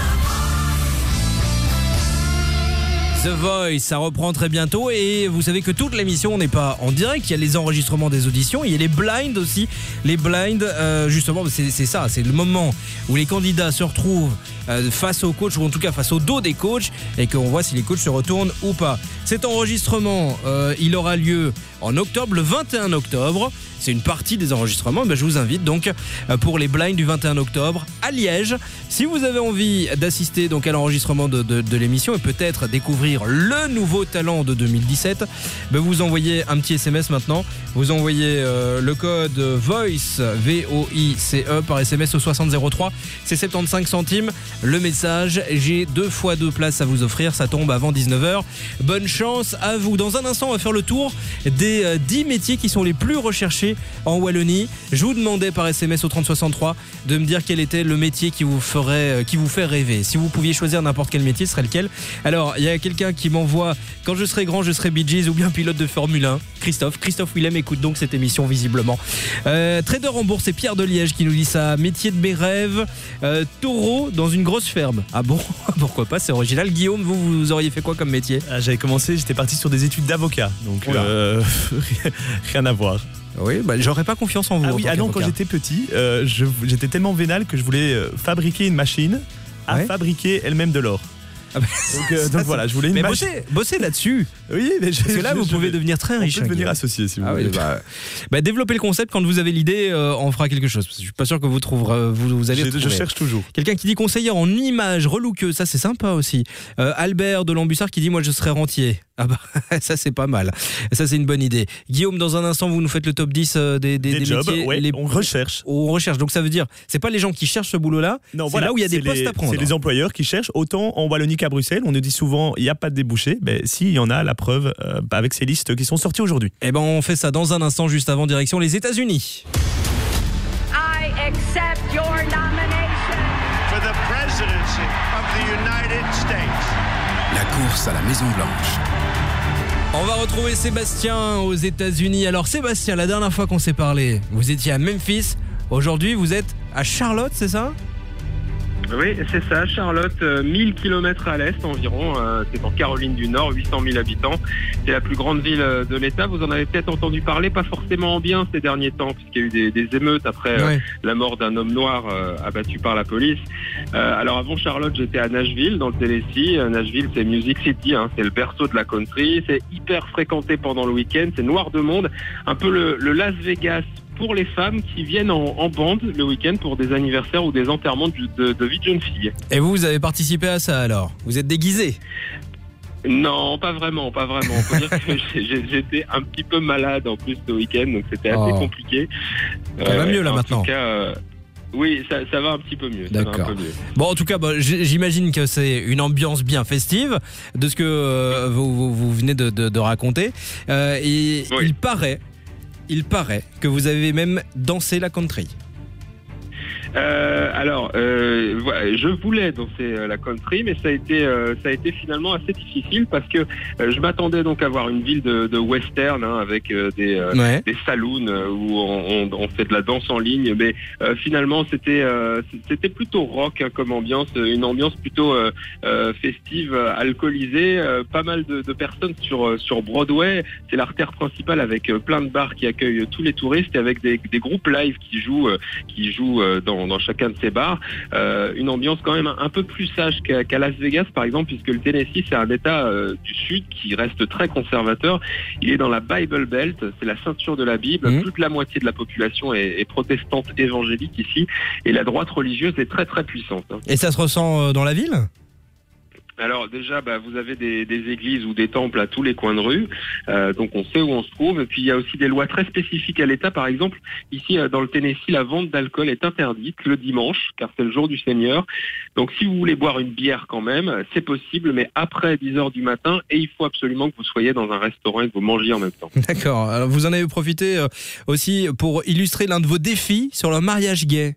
The Voice, ça reprend très bientôt et vous savez que toute l'émission n'est pas en direct, il y a les enregistrements des auditions, il y a les blinds aussi. Les blinds, euh, justement, c'est, c'est ça, c'est le moment où les candidats se retrouvent euh, face au coach ou en tout cas face au dos des coachs et qu'on voit si les coachs se retournent ou pas. Cet enregistrement, euh, il aura lieu en octobre, le vingt et un octobre. C'est une partie des enregistrements. Ben, je vous invite donc pour les blinds du vingt et un octobre à Liège. Si vous avez envie d'assister donc à l'enregistrement de, de, de l'émission et peut-être découvrir le nouveau talent de deux mille dix-sept, ben, vous envoyez un petit S M S maintenant. Vous envoyez euh, le code VOICE, V O I C E par S M S au soixante zéro trois. C'est soixante-quinze centimes. Le message, j'ai deux fois deux places à vous offrir. Ça tombe avant dix-neuf heures. Bonne chance à vous. Dans un instant, on va faire le tour des euh, dix métiers qui sont les plus recherchés en Wallonie. Je vous demandais par S M S au trente soixante-trois de me dire quel était le métier qui vous ferait, qui vous fait rêver. Si vous pouviez choisir n'importe quel métier, ce serait lequel ? Alors, il y a quelqu'un qui m'envoie « Quand je serai grand, je serai Bee Gees ou bien pilote de Formule un ». Christophe. Christophe Willem écoute donc cette émission visiblement. Euh, trader en bourse, c'est Pierre de Liège qui nous dit ça. Métier de mes rêves, euh, taureau dans une grosse ferme. Ah bon ? Pourquoi pas, c'est original. Guillaume, vous, vous auriez fait quoi comme métier ? ah, J'avais commencé, j'étais parti sur des études d'avocat, donc euh, rien à voir. Oui, bah, j'aurais pas confiance en vous. Ah oui, ah non, quand j'étais petit, euh, je, j'étais tellement vénal que je voulais euh, fabriquer une machine à ouais. fabriquer elle-même de l'or. Ah bah, donc, euh, donc voilà, je voulais une mais machine. Bossez, bossez là-dessus. Oui, mais je, parce que là, je, vous je, pouvez je, devenir très riche. On peut devenir associé si vous ah voulez. Oui, bah, bah, développez le concept. Quand vous avez l'idée, euh, on fera quelque chose. Je suis pas sûr que vous trouverez. Vous, vous allez. Je, je cherche toujours. Quelqu'un qui dit conseiller en images, relookeuse, ça c'est sympa aussi. Euh, Albert de Lambussard qui dit moi je serai rentier. Ah bah ça c'est pas mal. Ça c'est une bonne idée. Guillaume, dans un instant, vous nous faites le top dix des, des, des, des jobs, métiers. Ouais, les... On recherche. On recherche. Donc ça veut dire, c'est pas les gens qui cherchent ce boulot-là. Non, c'est voilà, là où il y a des les, postes à prendre. C'est les employeurs qui cherchent. Autant en Wallonie qu'à Bruxelles, on nous dit souvent il n'y a pas de débouchés. Ben si, il y en a, la preuve euh, avec ces listes qui sont sorties aujourd'hui. Eh ben on fait ça dans un instant, juste avant direction les États-Unis. I accept your nomination for the presidency of the United States. La course à la Maison-Blanche. On va retrouver Sébastien aux États-Unis. Alors Sébastien, la dernière fois qu'on s'est parlé, vous étiez à Memphis. Aujourd'hui, vous êtes à Charlotte, c'est ça ? Oui, c'est ça, Charlotte, euh, mille kilomètres à l'est environ, euh, c'est en Caroline du Nord, huit cent mille habitants. C'est la plus grande ville euh, de l'État, vous en avez peut-être entendu parler, pas forcément en bien ces derniers temps, puisqu'il y a eu des, des émeutes après euh, Ouais. la mort d'un homme noir euh, abattu par la police. Euh, alors avant Charlotte, j'étais à Nashville, dans le Tennessee. Euh, Nashville, c'est Music City, hein, c'est le berceau de la country, c'est hyper fréquenté pendant le week-end, c'est noir de monde, un peu le, le Las Vegas pour les femmes qui viennent en, en bande le week-end pour des anniversaires ou des enterrements de, de, de vie de jeune fille. Et vous, vous avez participé à ça alors? Vous êtes déguisé? Non, pas vraiment, pas vraiment. Faut dire que j'ai- j'étais un petit peu malade en plus ce week-end, donc c'était assez Oh. compliqué. Ça va mieux, là, en maintenant. tout cas, euh, oui, ça, ça va un petit peu mieux. ça va un D'accord. peu mieux. Bon, en tout cas, bah, j- j'imagine que c'est une ambiance bien festive de ce que euh, vous, vous- vous venez de, de- de raconter. Euh, et il paraît, il paraît que vous avez même dansé la country. Euh, alors, euh, voilà, je voulais danser euh, la country, mais ça a été, euh, ça a été finalement assez difficile parce que euh, je m'attendais donc à voir une ville de, de western hein, avec euh, des, euh, Ouais. des saloons euh, où on, on, on fait de la danse en ligne, mais euh, finalement c'était, euh, c'était plutôt rock hein, comme ambiance, une ambiance plutôt euh, euh, festive, euh, alcoolisée, euh, pas mal de, de personnes sur euh, sur Broadway. C'est l'artère principale avec euh, plein de bars qui accueillent tous les touristes et avec des, des groupes live qui jouent, euh, qui jouent euh, dans dans chacun de ces bars. Euh, une ambiance quand même un peu plus sage qu'à, qu'à Las Vegas par exemple, puisque le Tennessee c'est un état euh, du sud qui reste très conservateur. Il est dans la Bible Belt, c'est la ceinture de la Bible. Mmh. Plus de la moitié de la population est, est protestante évangélique ici, et la droite religieuse est très très puissante. hein. Et ça se ressent euh, dans la ville? Alors déjà, bah, vous avez des, des églises ou des temples à tous les coins de rue, euh, donc on sait où on se trouve. Et puis il y a aussi des lois très spécifiques à l'État. Par exemple, ici euh, dans le Tennessee, la vente d'alcool est interdite le dimanche, car c'est le jour du Seigneur. Donc si vous voulez boire une bière quand même, c'est possible, mais après dix heures du matin, et il faut absolument que vous soyez dans un restaurant et que vous mangiez en même temps. D'accord. Alors, vous en avez profité euh, aussi pour illustrer l'un de vos défis sur le mariage gay.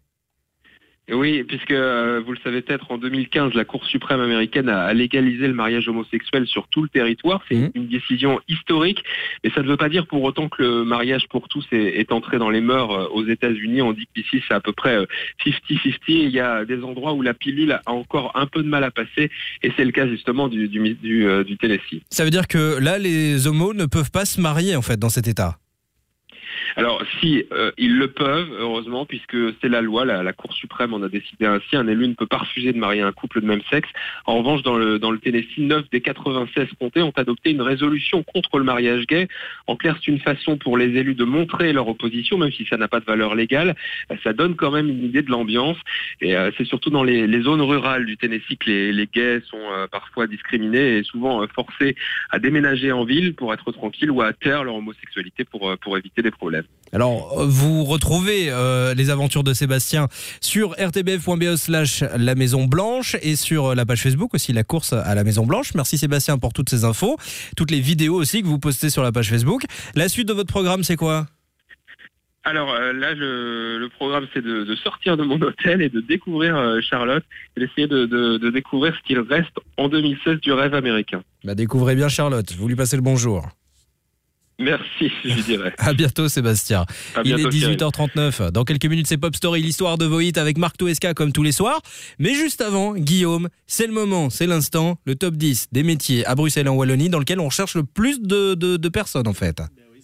Oui, puisque euh, vous le savez peut-être, en deux mille quinze, la Cour suprême américaine a, a légalisé le mariage homosexuel sur tout le territoire. C'est une, une décision historique, mais ça ne veut pas dire pour autant que le mariage pour tous est, est entré dans les mœurs euh, aux États-Unis. On dit qu'ici c'est à peu près euh, cinquante cinquante. Il y a des endroits où la pilule a encore un peu de mal à passer, et c'est le cas justement du, du, du, euh, du Tennessee. Ça veut dire que là, les homos ne peuvent pas se marier en fait dans cet état. Alors, si euh, ils le peuvent, heureusement, puisque c'est la loi, la, la Cour suprême en a décidé ainsi. Un élu ne peut pas refuser de marier un couple de même sexe. En revanche, dans le dans le Tennessee, neuf des quatre-vingt-seize comtés ont adopté une résolution contre le mariage gay. En clair, c'est une façon pour les élus de montrer leur opposition, même si ça n'a pas de valeur légale. Euh, Ça donne quand même une idée de l'ambiance. Et euh, c'est surtout dans les, les zones rurales du Tennessee que les, les gays sont euh, parfois discriminés et souvent euh, forcés à déménager en ville pour être tranquilles ou à taire leur homosexualité pour euh, pour éviter des problèmes. Alors, vous retrouvez euh, les aventures de Sébastien sur r t b f point b e slash la Maison Blanche et sur la page Facebook aussi, la course à la Maison Blanche. Merci Sébastien pour toutes ces infos, toutes les vidéos aussi que vous postez sur la page Facebook. La suite de votre programme, c'est quoi ? Alors euh, là, le, le programme, c'est de, de sortir de mon hôtel et de découvrir euh, Charlotte et d'essayer de, de, de découvrir ce qu'il reste en deux mille seize du rêve américain. Bah, découvrez bien Charlotte, vous lui passez le bonjour. Merci, je dirais. À bientôt Sébastien. À Il bientôt, est dix-huit heures trente-neuf. Dans quelques minutes, c'est Pop Story, l'histoire de vos hits avec Marc Toesca comme tous les soirs. Mais juste avant, Guillaume, c'est le moment, c'est l'instant, le top dix des métiers à Bruxelles et en Wallonie dans lequel on cherche le plus de, de, de personnes en fait.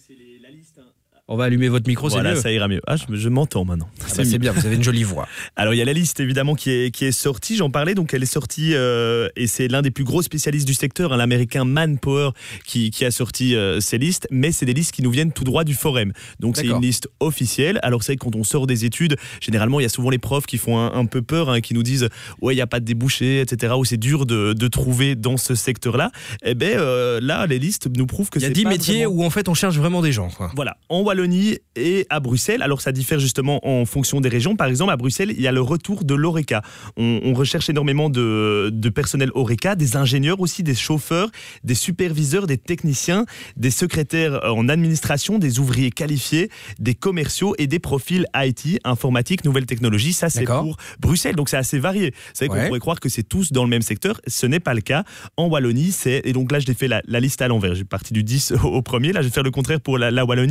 On va allumer votre micro, Voilà, c'est mieux. ça ira mieux. Ah, je, je m'entends maintenant. Ah bah, c'est bien, vous avez une jolie voix. Alors, il y a la liste évidemment qui est, qui est sortie, j'en parlais, donc elle est sortie euh, et c'est l'un des plus gros spécialistes du secteur, hein, l'américain Manpower, qui, qui a sorti euh, ces listes, mais c'est des listes qui nous viennent tout droit du Forum. Donc c'est D'accord. une liste officielle. Alors c'est vrai que quand on sort des études, généralement il y a souvent les profs qui font un, un peu peur, hein, qui nous disent ouais, il n'y a pas de débouchés, et cetera, ou c'est dur de, de trouver dans ce secteur-là. Eh bien euh, là, les listes nous prouvent que Il y c'est a dix pas métiers vraiment... où en fait on cherche vraiment des gens, quoi. Voilà, en Wallonie et à Bruxelles. Alors ça diffère justement en fonction des régions. Par exemple, à Bruxelles, il y a le retour de l'Oreca. On, on recherche énormément de, de personnel Oreca, des ingénieurs aussi, des chauffeurs, des superviseurs, des techniciens, des secrétaires en administration, des ouvriers qualifiés, des commerciaux et des profils I T, informatique, nouvelles technologies. Ça, c'est D'accord. pour Bruxelles, donc c'est assez varié. C'est vrai Ouais. qu'on pourrait croire que c'est tous dans le même secteur. Ce n'est pas le cas. En Wallonie, c'est... Et donc là, je l'ai fait la, la liste à l'envers. J'ai parti du dix au, au premier. Là, je vais faire le contraire pour la, la Wallonie. En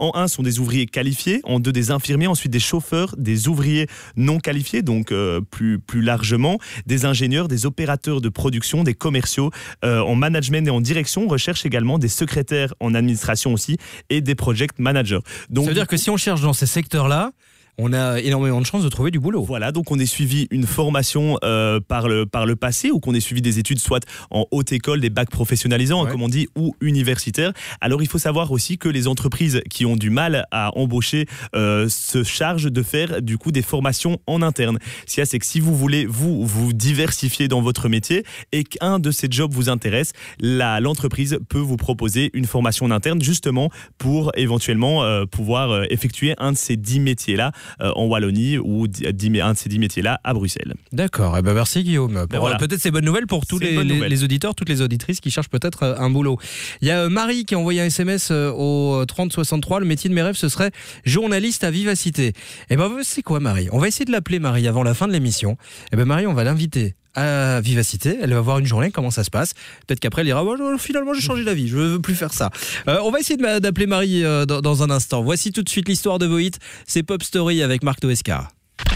en un sont des ouvriers qualifiés, en deux des infirmiers, ensuite des chauffeurs, des ouvriers non qualifiés, donc euh, plus, plus largement, des ingénieurs, des opérateurs de production, des commerciaux euh, en management et en direction. On recherche également des secrétaires en administration aussi et des project managers. Donc, ça veut dire que si on cherche dans ces secteurs-là, on a énormément de chances de trouver du boulot. Voilà, donc on ait suivi une formation euh, par, le, par le passé ou qu'on ait suivi des études soit en haute école, des bacs professionnalisants, ouais. hein, comme on dit, ou universitaires. Alors il faut savoir aussi que les entreprises qui ont du mal à embaucher euh, se chargent de faire du coup des formations en interne. Ce qu'il y a, c'est que si vous voulez vous, vous diversifier dans votre métier et qu'un de ces jobs vous intéresse, la, l'entreprise peut vous proposer une formation en interne justement pour éventuellement euh, pouvoir euh, effectuer un de ces dix métiers-là Euh, en Wallonie ou un de ces dix métiers-là à Bruxelles. D'accord, eh ben merci Guillaume. Pour, voilà. Peut-être c'est bonne nouvelle pour tous les, les, les auditeurs, toutes les auditrices qui cherchent peut-être un boulot. Il y a Marie qui a envoyé un S M S au trente soixante-trois. Le métier de mes rêves, ce serait journaliste à Vivacité. Eh ben c'est quoi Marie ? On va essayer de l'appeler Marie avant la fin de l'émission. Eh ben Marie, on va l'inviter à Vivacité, elle va voir une journée comment ça se passe, peut-être qu'après elle dira oh, finalement j'ai changé d'avis, je veux plus faire ça. Euh, on va essayer de, d'appeler Marie euh, dans, dans un instant. Voici tout de suite l'histoire de vos hits, c'est Pop Story avec Marc Toescar.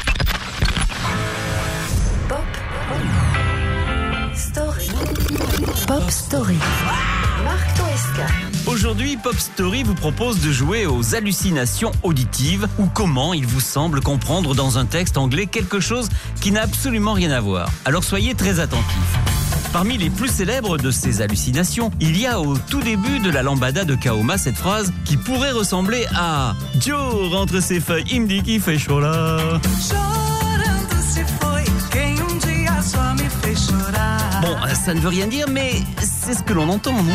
Pop Story. Pop Story. Marc Toescar. Aujourd'hui, Pop Story vous propose de jouer aux hallucinations auditives ou comment il vous semble comprendre dans un texte anglais quelque chose qui n'a absolument rien à voir. Alors soyez très attentifs. Parmi les plus célèbres de ces hallucinations, il y a au tout début de la lambada de Kaoma cette phrase qui pourrait ressembler à « Joe rentre ses feuilles, il me dit qu'il fait chaud là ». Bon, ça ne veut rien dire, mais c'est ce que l'on entend, non ?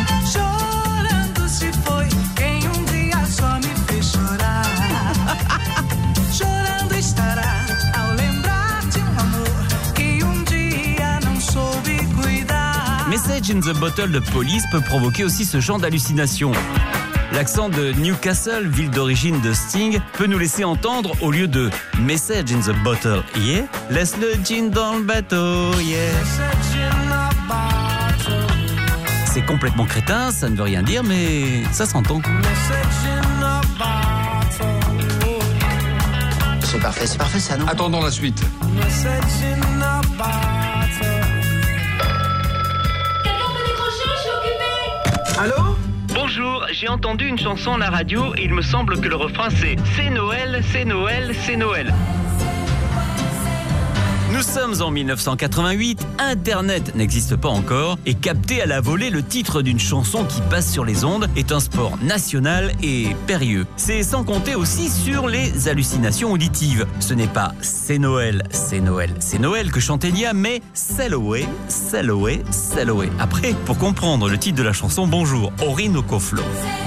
Message in the Bottle de Police peut provoquer aussi ce genre d'hallucination. L'accent de Newcastle, ville d'origine de Sting, peut nous laisser entendre, au lieu de Message in the Bottle, yeah, laisse le gin dans le bateau, yeah. C'est complètement crétin, ça ne veut rien dire, mais ça s'entend. C'est parfait, c'est parfait ça, non ? Attendons la suite. Allô ? Bonjour, j'ai entendu une chanson à la radio et il me semble que le refrain c'est « C'est Noël, c'est Noël, c'est Noël ». Nous sommes en dix-neuf cent quatre-vingt-huit, Internet n'existe pas encore et capter à la volée le titre d'une chanson qui passe sur les ondes est un sport national et périlleux. C'est sans compter aussi sur les hallucinations auditives. Ce n'est pas « C'est Noël, c'est Noël, c'est Noël » que chante Elia, mais « Sail away, sail away, sail away ». Après, pour comprendre le titre de la chanson, bonjour, Orinoco Flow.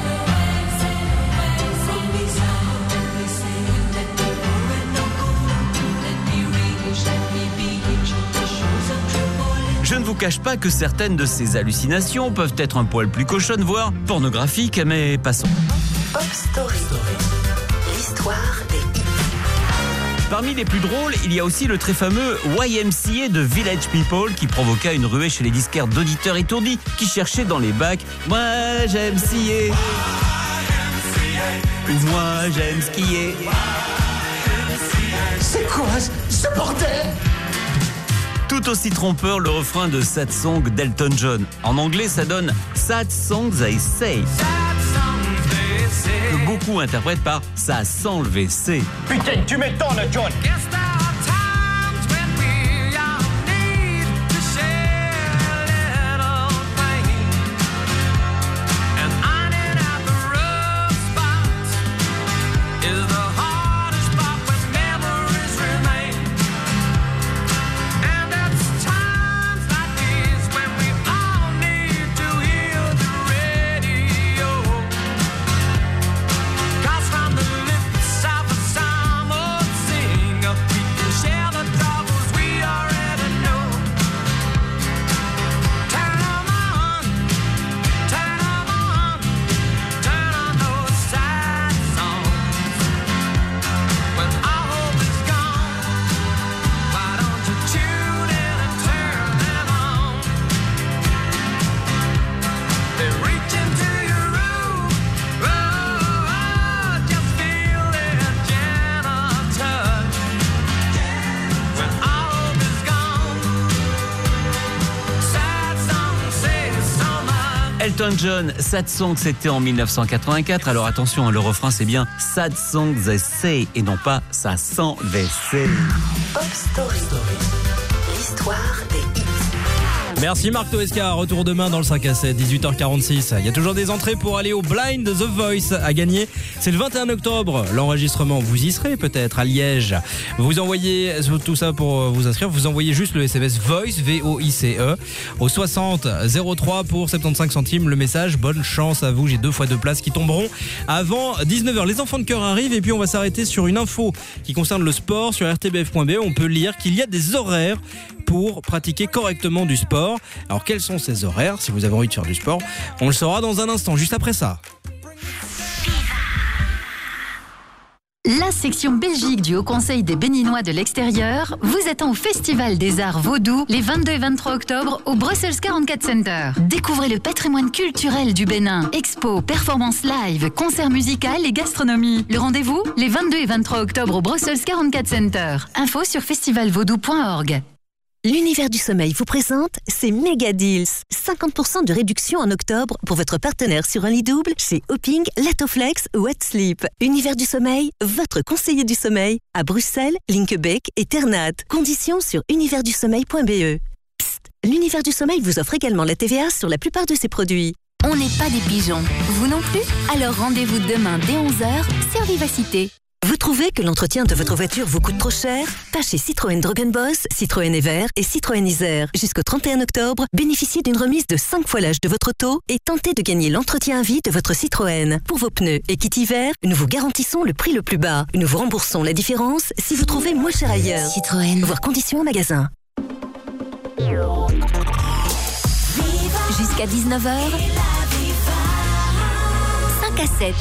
Je ne vous cache pas que certaines de ces hallucinations peuvent être un poil plus cochonnes, voire pornographiques, mais passons. Pop Story. L'histoire des hits. Parmi les plus drôles, il y a aussi le très fameux Y M C A de Village People qui provoqua une ruée chez les disquaires d'auditeurs étourdis qui cherchaient dans les bacs « Moi j'aime scier » ou « Moi j'aime skier ». C'est quoi ce bordel ? Tout aussi trompeur le refrain de Sad Song d'Elton John. En anglais, ça donne Sad Song They Say, que beaucoup interprètent par Ça sent le V C. Putain, tu m'étonnes, John. Elton John, Sad Song, c'était en mille neuf cent quatre-vingt-quatre. Alors attention, le refrain c'est bien Sad Song They Say et non pas Ça sent they say. Pop Story. L'histoire des hits. Merci Marc Toesca, retour demain dans le cinq à sept, dix-huit heures quarante-six. Il y a toujours des entrées pour aller au Blind The Voice à gagner. C'est le vingt et un octobre, l'enregistrement. Vous y serez peut-être à Liège. Vous envoyez tout ça pour vous inscrire. Vous envoyez juste le S M S Voice, V O I C E, au soixante zéro trois pour soixante-quinze centimes. Le message, bonne chance à vous. J'ai deux fois deux places qui tomberont avant dix-neuf heures. Les enfants de cœur arrivent et puis on va s'arrêter sur une info qui concerne le sport. Sur R T B F point B E, on peut lire qu'il y a des horaires pour pratiquer correctement du sport. Alors quels sont ces horaires si vous avez envie de faire du sport? On le saura dans un instant, juste après ça. La section Belgique du Haut Conseil des Béninois de l'extérieur vous attend au Festival des Arts Vaudou les vingt-deux et vingt-trois octobre au Brussels quarante-quatre Center. Découvrez le patrimoine culturel du Bénin. Expo, performances live, concerts musicaux et gastronomie. Le rendez-vous les vingt-deux et vingt-trois octobre au Brussels quarante-quatre Center. Info sur festival vaudou point org. L'univers du sommeil vous présente ses méga deals. cinquante pour cent de réduction en octobre pour votre partenaire sur un lit double chez Hopping, Latoflex ou Wet Sleep. Univers du sommeil, votre conseiller du sommeil à Bruxelles, Linkebeek et Ternat. Conditions sur univers du sommeil point B E. Psst, l'univers du sommeil vous offre également la T V A sur la plupart de ses produits. On n'est pas des pigeons. Vous non plus? Alors rendez-vous demain dès onze heures sur Vivacité. Vous trouvez que l'entretien de votre voiture vous coûte trop cher? Pas chez Citroën Drogenboss, Citroën Evert et Citroën Isère. Jusqu'au trente et un octobre, bénéficiez d'une remise de cinq fois l'âge de votre auto et tentez de gagner l'entretien à vie de votre Citroën. Pour vos pneus et kit hiver, nous vous garantissons le prix le plus bas. Nous vous remboursons la différence si vous trouvez moins cher ailleurs. Citroën. Voir conditions en magasin. Jusqu'à dix-neuf heures. cinq à sept.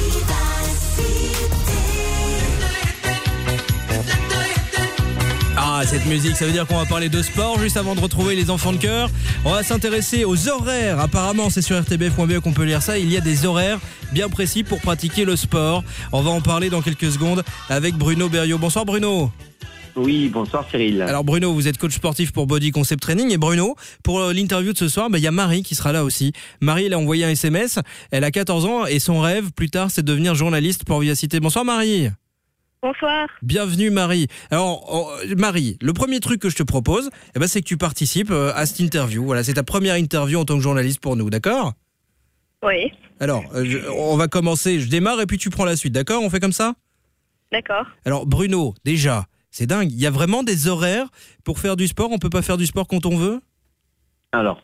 Ah, cette musique, ça veut dire qu'on va parler de sport juste avant de retrouver les enfants de cœur. On va s'intéresser aux horaires. Apparemment, c'est sur R T B F point B E qu'on peut lire ça. Il y a des horaires bien précis pour pratiquer le sport. On va en parler dans quelques secondes avec Bruno Berriot. Bonsoir Bruno. Oui, bonsoir Cyril. Alors Bruno, vous êtes coach sportif pour Body Concept Training. Et Bruno, pour l'interview de ce soir, il bah, y a Marie qui sera là aussi. Marie, elle a envoyé un S M S. Elle a quatorze ans et son rêve, plus tard, c'est de devenir journaliste pour Vivacité. Bonsoir Marie. Bonsoir. Bienvenue Marie. Alors oh, Marie, le premier truc que je te propose, eh ben, c'est que tu participes à cette interview. Voilà, c'est ta première interview en tant que journaliste pour nous, d'accord ? Oui. Alors, je, on va commencer, je démarre et puis tu prends la suite, d'accord ? On fait comme ça ? D'accord. Alors Bruno, déjà, c'est dingue, il y a vraiment des horaires pour faire du sport, on peut pas faire du sport quand on veut ? Alors,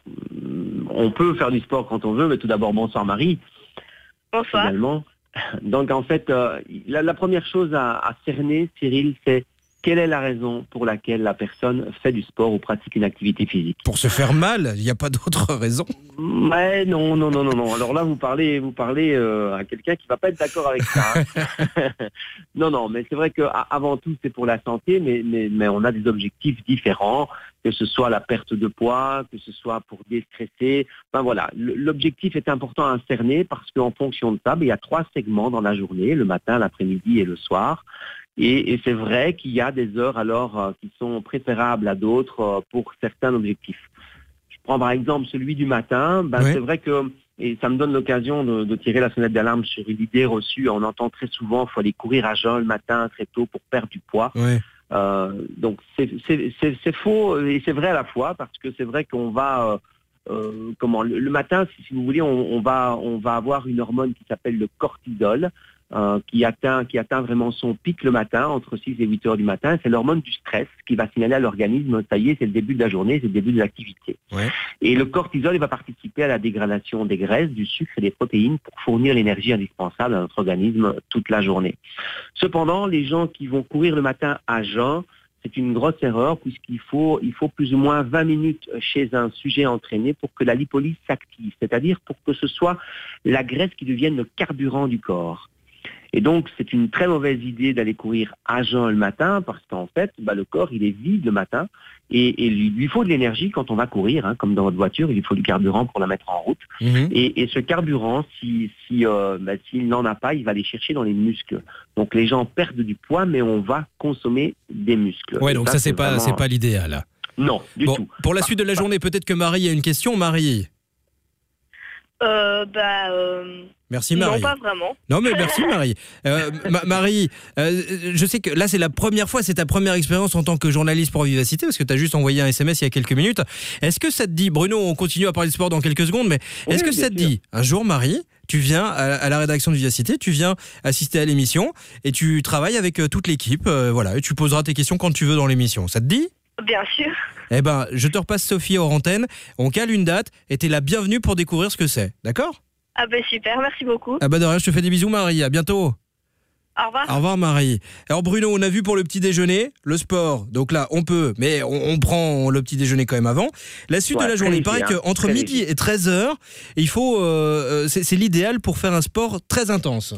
on peut faire du sport quand on veut, mais tout d'abord, bonsoir Marie. Bonsoir. Également. Donc en fait, euh, la, la première chose à, à cerner, Cyril, c'est quelle est la raison pour laquelle la personne fait du sport ou pratique une activité physique. Pour se faire mal, il n'y a pas d'autre raison. Ouais, non, non, non, non, non. Alors là, vous parlez, vous parlez euh, à quelqu'un qui va pas être d'accord avec ça. Hein. non, non, mais c'est vrai qu'avant tout, c'est pour la santé, mais, mais, mais on a des objectifs différents, que ce soit la perte de poids, que ce soit pour déstresser. Enfin voilà, l'objectif est important à cerner parce qu'en fonction de ça, ben, il y a trois segments dans la journée, le matin, l'après-midi et le soir. Et, et c'est vrai qu'il y a des heures alors euh, qui sont préférables à d'autres euh, pour certains objectifs. Je prends par exemple celui du matin. Ben, oui. C'est vrai que, et ça me donne l'occasion de, de tirer la sonnette d'alarme sur une idée reçue. On entend très souvent qu'il faut aller courir à jeun le matin très tôt pour perdre du poids. Oui. Euh, donc c'est, c'est, c'est, c'est faux et c'est vrai à la fois parce que c'est vrai qu'on va... Euh, Euh, comment le, le matin, si, si vous voulez, on, on va on va avoir une hormone qui s'appelle le cortisol, euh, qui atteint qui atteint vraiment son pic le matin entre six et huit heures du matin. C'est l'hormone du stress qui va signaler à l'organisme, ça y est, c'est le début de la journée, c'est le début de l'activité. Ouais. Et le cortisol, il va participer à la dégradation des graisses, du sucre et des protéines pour fournir l'énergie indispensable à notre organisme toute la journée. Cependant, les gens qui vont courir le matin à jeun, c'est une grosse erreur puisqu'il faut, il faut plus ou moins vingt minutes chez un sujet entraîné pour que la lipolyse s'active, c'est-à-dire pour que ce soit la graisse qui devienne le carburant du corps. Et donc, c'est une très mauvaise idée d'aller courir à jeun le matin parce qu'en fait, bah, le corps, il est vide le matin et, et lui, lui faut de l'énergie quand on va courir, hein, comme dans votre voiture, il lui faut du carburant pour la mettre en route. Mmh. Et, et ce carburant, si, si, euh, bah, s'il n'en a pas, il va aller chercher dans les muscles. Donc, les gens perdent du poids, mais on va consommer des muscles. Ouais, donc ça, ça c'est, c'est pas, vraiment... c'est pas l'idéal. Non, du bon, tout. Pour la suite de la journée, peut-être que Marie a une question. Marie ? Euh, bah, euh... Merci Marie. Non, pas vraiment. Non mais merci Marie. Euh, Ma- Marie, euh, je sais que là c'est la première fois, c'est ta première expérience en tant que journaliste pour Vivacité, parce que tu as juste envoyé un S M S il y a quelques minutes. Est-ce que ça te dit, Bruno, on continue à parler de sport dans quelques secondes, mais est-ce Oui, que ça te bien sûr. dit, un jour Marie, tu viens à, à la rédaction de Vivacité, tu viens assister à l'émission et tu travailles avec euh, toute l'équipe, euh, voilà, et tu poseras tes questions quand tu veux dans l'émission. Ça te dit ? Bien sûr. Eh ben, je te repasse Sophie hors antenne, on cale une date et t'es la bienvenue pour découvrir ce que c'est, d'accord ? Ah bah super, merci beaucoup. Ah bah de rien, je te fais des bisous Marie, à bientôt. Au revoir. Au revoir Marie. Alors Bruno, on a vu pour le petit déjeuner, le sport, donc là on peut, mais on, on prend le petit déjeuner quand même avant. La suite Ouais, de la très journée, il léger, paraît hein, qu'entre très midi léger. et treize heures, il faut, euh, c'est, c'est l'idéal pour faire un sport très intense.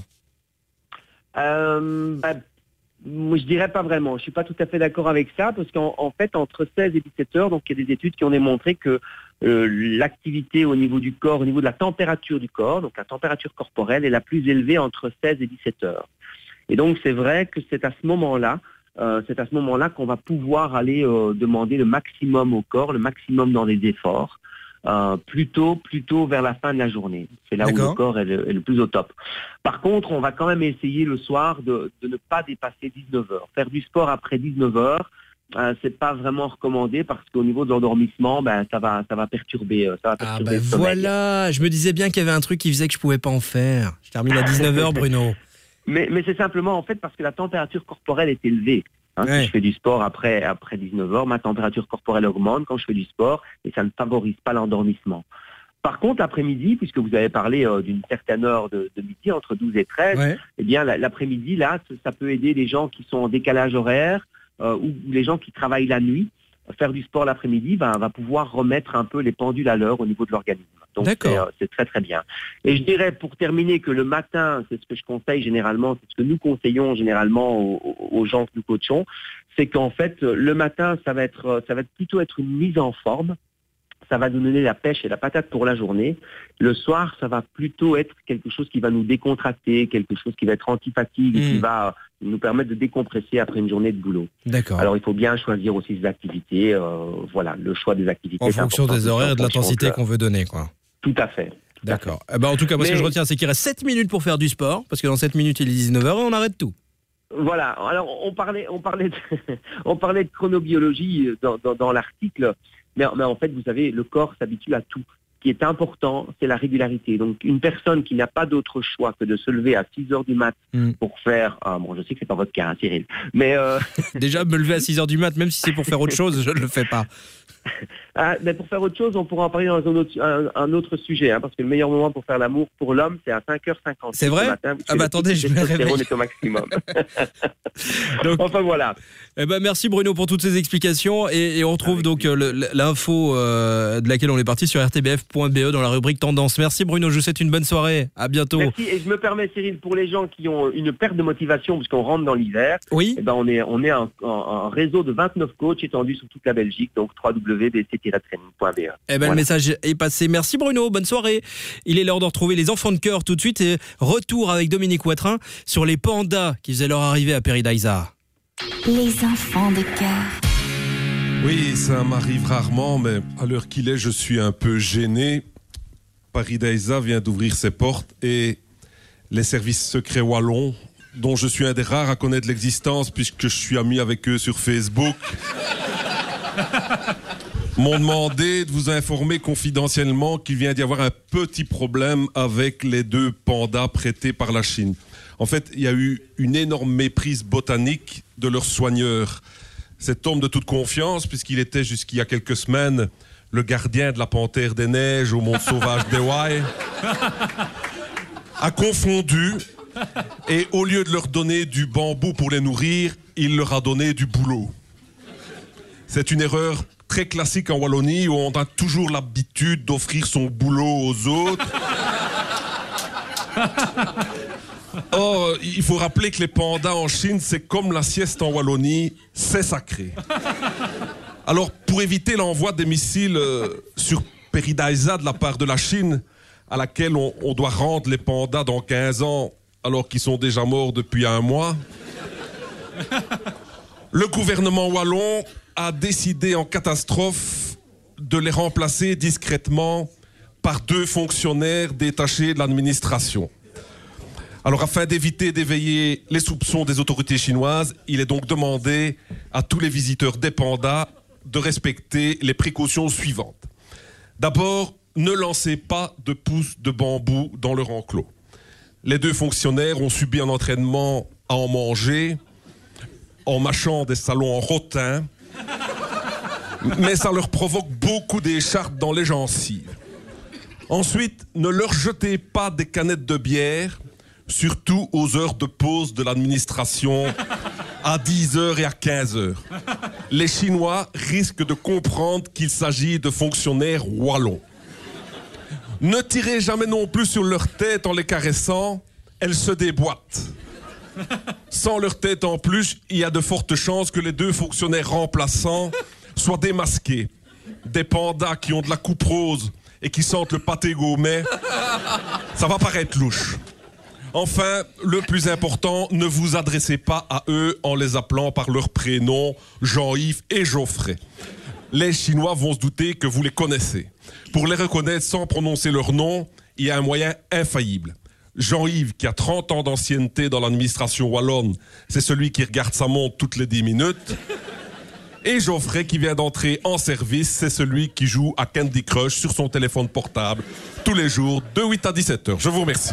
Euh, bah, moi, je dirais pas vraiment. Je suis pas tout à fait d'accord avec ça parce qu'en en fait, entre seize et dix-sept heures, donc il y a des études qui ont démontré que euh, l'activité au niveau du corps, au niveau de la température du corps, donc la température corporelle est la plus élevée entre seize et dix-sept heures. Et donc c'est vrai que c'est à ce moment-là, euh, c'est à ce moment-là qu'on va pouvoir aller euh, demander le maximum au corps, le maximum dans les efforts. Euh, plutôt, plutôt vers la fin de la journée. C'est là D'accord. où le corps est le, est le plus au top. Par contre, on va quand même essayer le soir de, de ne pas dépasser dix-neuf heures. Faire du sport après dix-neuf heures, euh, c'est pas vraiment recommandé parce qu'au niveau de l'endormissement, ben, ça va, ça va perturber, euh, ça va Ah perturber bah le sommeil. voilà, je me disais bien qu'il y avait un truc qui faisait que je pouvais pas en faire. Je termine à dix-neuf heures Bruno. Mais, mais c'est simplement en fait parce que la température corporelle est élevée. Hein, Ouais. Si je fais du sport après, après dix-neuf heures, ma température corporelle augmente quand je fais du sport et ça ne favorise pas l'endormissement. Par contre, l'après-midi, puisque vous avez parlé euh, d'une certaine heure de, de midi, entre douze et treize, Ouais. eh bien la- l'après-midi, là, ça- ça peut aider les gens qui sont en décalage horaire euh, ou les gens qui travaillent la nuit. Faire du sport l'après-midi ben, va pouvoir remettre un peu les pendules à l'heure au niveau de l'organisme. Donc D'accord. c'est, euh, c'est très très bien. Et je dirais pour terminer que le matin, c'est ce que je conseille généralement, c'est ce que nous conseillons généralement aux, aux gens que nous coachons, c'est qu'en fait le matin ça va être ça va être plutôt être une mise en forme. Ça va nous donner la pêche et la patate pour la journée. Le soir, ça va plutôt être quelque chose qui va nous décontracter, quelque chose qui va être anti-fatigue et Mm. qui va nous permettre de décompresser après une journée de boulot. D'accord. Alors il faut bien choisir aussi ses activités. euh, voilà, le choix des activités. En c'est fonction important, des horaires et de en fonction l'intensité de- qu'on veut donner, quoi. Tout à fait. D'accord. Eh ben, en tout cas, moi, ce que Mais- je retiens, c'est qu'il reste sept minutes pour faire du sport, parce que dans sept minutes, il est dix-neuf heures et on arrête tout. Voilà. Alors on parlait, on parlait, de, on parlait de chronobiologie dans, dans, dans l'article, mais, mais en fait, vous savez, le corps s'habitue à tout. Ce qui est important, c'est la régularité. Donc, une personne qui n'a pas d'autre choix que de se lever à six heures du mat Mm. pour faire, ah, bon, je sais que c'est pas votre cas, hein, Cyril, mais euh, Déjà, me lever à six heures du mat, même si c'est pour faire autre chose, je ne le fais pas. ah, mais pour faire autre chose, on pourra en parler dans un autre, un, un autre sujet, hein, parce que le meilleur moment pour faire l'amour pour l'homme, c'est à cinq heures cinquante. C'est vrai? Ah bah attendez, je me réveille. est au maximum. Donc, enfin voilà. Eh ben, merci Bruno pour toutes ces explications et, et on retrouve donc euh, le- l'info euh, de laquelle on est parti sur r t b f point b e dans la rubrique Tendance. Merci Bruno, je vous souhaite une bonne soirée. À bientôt. Merci. Et je me permets, Cyril, pour les gens qui ont une perte de motivation, puisqu'on rentre dans l'hiver, oui. eh ben on est, on est un, un- un réseau de vingt-neuf coachs étendus sur toute la Belgique, donc w w w point b c tiret training point b e. Eh ben, le message est passé. Merci Bruno, bonne soirée. Il est l'heure de retrouver les enfants de cœur tout de suite et retour avec Dominique Watrin sur les pandas qui faisaient leur arrivée à Peridaisa. Les enfants de cœur. Oui, ça m'arrive rarement, mais à l'heure qu'il est, je suis un peu gêné. Peridaisa vient d'ouvrir ses portes et les services secrets wallons, dont je suis un des rares à connaître l'existence puisque je suis ami avec eux sur Facebook, m'ont demandé de vous informer confidentiellement qu'il vient d'y avoir un petit problème avec les deux pandas prêtés par la Chine. En fait, il y a eu une énorme méprise botanique de leurs soigneurs. Cet homme de toute confiance, puisqu'il était jusqu'il y a quelques semaines le gardien de la Panthère des Neiges au Mont Sauvage d'Hawaï, a confondu et au lieu de leur donner du bambou pour les nourrir, il leur a donné du boulot. C'est une erreur très classique en Wallonie où on a toujours l'habitude d'offrir son boulot aux autres. Or, il faut rappeler que les pandas en Chine, c'est comme la sieste en Wallonie, c'est sacré. Alors, pour éviter l'envoi des missiles euh, sur Peridaisa de la part de la Chine, à laquelle on, on doit rendre les pandas dans quinze ans, alors qu'ils sont déjà morts depuis un mois, le gouvernement wallon a décidé en catastrophe de les remplacer discrètement par deux fonctionnaires détachés de l'administration. Alors, afin d'éviter d'éveiller les soupçons des autorités chinoises, il est donc demandé à tous les visiteurs des pandas de respecter les précautions suivantes. D'abord, ne lancez pas de pousses de bambou dans leur enclos. Les deux fonctionnaires ont subi un entraînement à en manger, en mâchant des salons en rotin, mais ça leur provoque beaucoup d'écharpes dans les gencives. Ensuite, ne leur jetez pas des canettes de bière, surtout aux heures de pause de l'administration, à dix heures et à quinze heures. Les Chinois risquent de comprendre qu'il s'agit de fonctionnaires wallons. Ne tirez jamais non plus sur leur tête en les caressant, elles se déboîtent. Sans leur tête en plus, il y a de fortes chances que les deux fonctionnaires remplaçants soient démasqués. Des pandas qui ont de la coupe rose et qui sentent le pâté gourmet, ça va paraître louche. Enfin, le plus important, ne vous adressez pas à eux en les appelant par leurs prénoms, Jean-Yves et Geoffrey. Les Chinois vont se douter que vous les connaissez. Pour les reconnaître sans prononcer leur nom, il y a un moyen infaillible. Jean-Yves, qui a trente ans d'ancienneté dans l'administration wallonne, c'est celui qui regarde sa montre toutes les dix minutes. Et Geoffrey, qui vient d'entrer en service, c'est celui qui joue à Candy Crush sur son téléphone portable tous les jours de huit à dix-sept heures. Je vous remercie.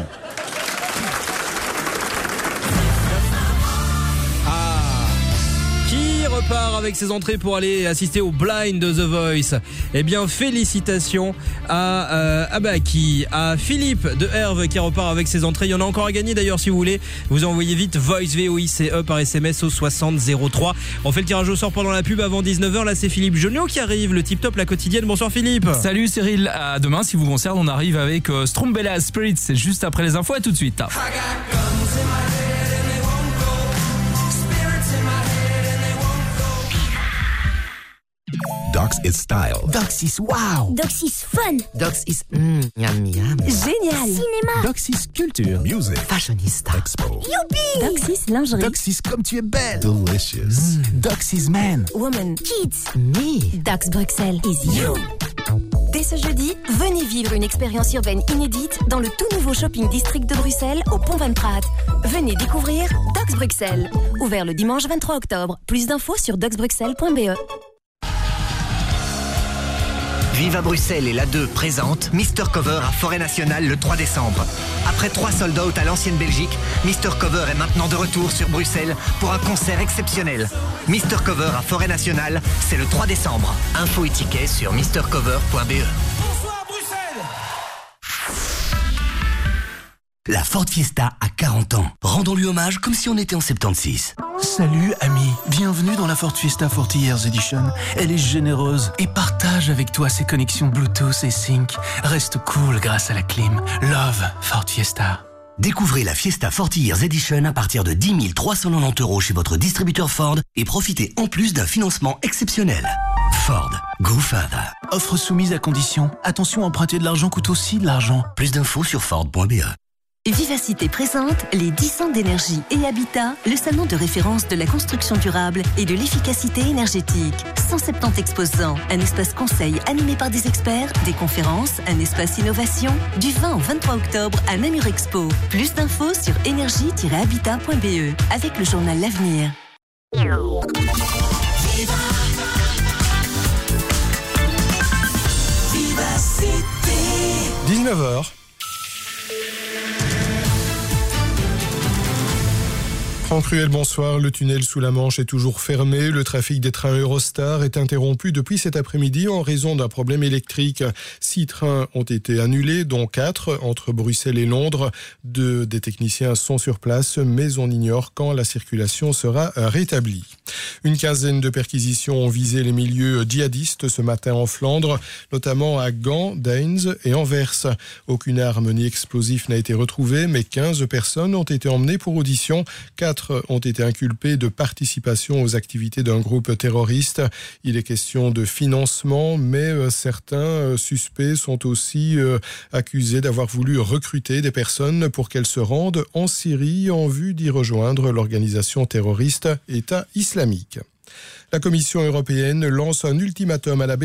Repart avec ses entrées pour aller assister au blind de The Voice. Eh bien, félicitations à euh, Abaki, à Philippe de Herve qui repart avec ses entrées. Il y en a encore à gagner d'ailleurs si vous voulez. Vous envoyez vite Voice V O I C E par S M S au soixante zéro trois. On fait le tirage au sort pendant la pub avant dix-neuf heures. Là, c'est Philippe Jonio qui arrive, le tip top, la quotidienne. Bonsoir Philippe. Salut Cyril. À demain, si vous concerne, on arrive avec euh, Strombella Spirit. C'est juste après les infos. À tout de suite. Docs is style. Docs is wow. Docs is fun. Docs is mm, yum yum. Génial. Cinéma. Docs is culture. Music. Fashionista. Expo. Youpi. Docs is lingerie. Docs is comme tu es belle. Delicious. Mm. Docs is man. Woman. Kids. Me. Docs Bruxelles is you. Dès ce jeudi, venez vivre une expérience urbaine inédite dans le tout nouveau shopping district de Bruxelles au Pont Van Praat. Venez découvrir Docs Bruxelles. Ouvert le dimanche vingt-trois octobre. Plus d'infos sur docs bruxelles point b e. Viva Bruxelles et l'A deux présente Mister Cover à Forêt Nationale le trois décembre. Après trois sold out à l'ancienne Belgique, Mister Cover est maintenant de retour sur Bruxelles pour un concert exceptionnel. Mister Cover à Forêt Nationale, c'est le trois décembre. Infos et tickets sur mister cover point b e. Bonsoir Bruxelles. La Ford Fiesta a quarante ans. Rendons-lui hommage comme si on était en soixante-seize. Salut amis, bienvenue dans la Ford Fiesta quarante Years Edition. Elle est généreuse et partage avec toi ses connexions Bluetooth et Sync. Reste cool grâce à la clim. Love Ford Fiesta. Découvrez la Fiesta quarante Years Edition à partir de dix mille trois cent quatre-vingt-dix euros chez votre distributeur Ford et profitez en plus d'un financement exceptionnel. Ford, go further. Offre soumise à condition. Attention, emprunter de l'argent coûte aussi de l'argent. Plus d'infos sur ford point b e. Vivacité présente les dix ans d'énergie et habitat, le salon de référence de la construction durable et de l'efficacité énergétique. cent soixante-dix exposants, un espace conseil animé par des experts, des conférences, un espace innovation, du vingt au vingt-trois octobre à Namur Expo. Plus d'infos sur énergie tiret habitat point b e avec le journal L'Avenir. dix-neuf heures. Franck Ruel, bonsoir. Le tunnel sous la Manche est toujours fermé. Le trafic des trains Eurostar est interrompu depuis cet après-midi en raison d'un problème électrique. Six trains ont été annulés, dont quatre entre Bruxelles et Londres. Deux des techniciens sont sur place, mais on ignore quand la circulation sera rétablie. Une quinzaine de perquisitions ont visé les milieux djihadistes ce matin en Flandre, notamment à Gand, Deins et Anvers. Aucune arme ni explosif n'a été retrouvée, mais quinze personnes ont été emmenées pour audition. Quatre ont été inculpés de participation aux activités d'un groupe terroriste. Il est question de financement, mais certains suspects sont aussi accusés d'avoir voulu recruter des personnes pour qu'elles se rendent en Syrie en vue d'y rejoindre l'organisation terroriste État islamique. La Commission européenne lance un ultimatum à la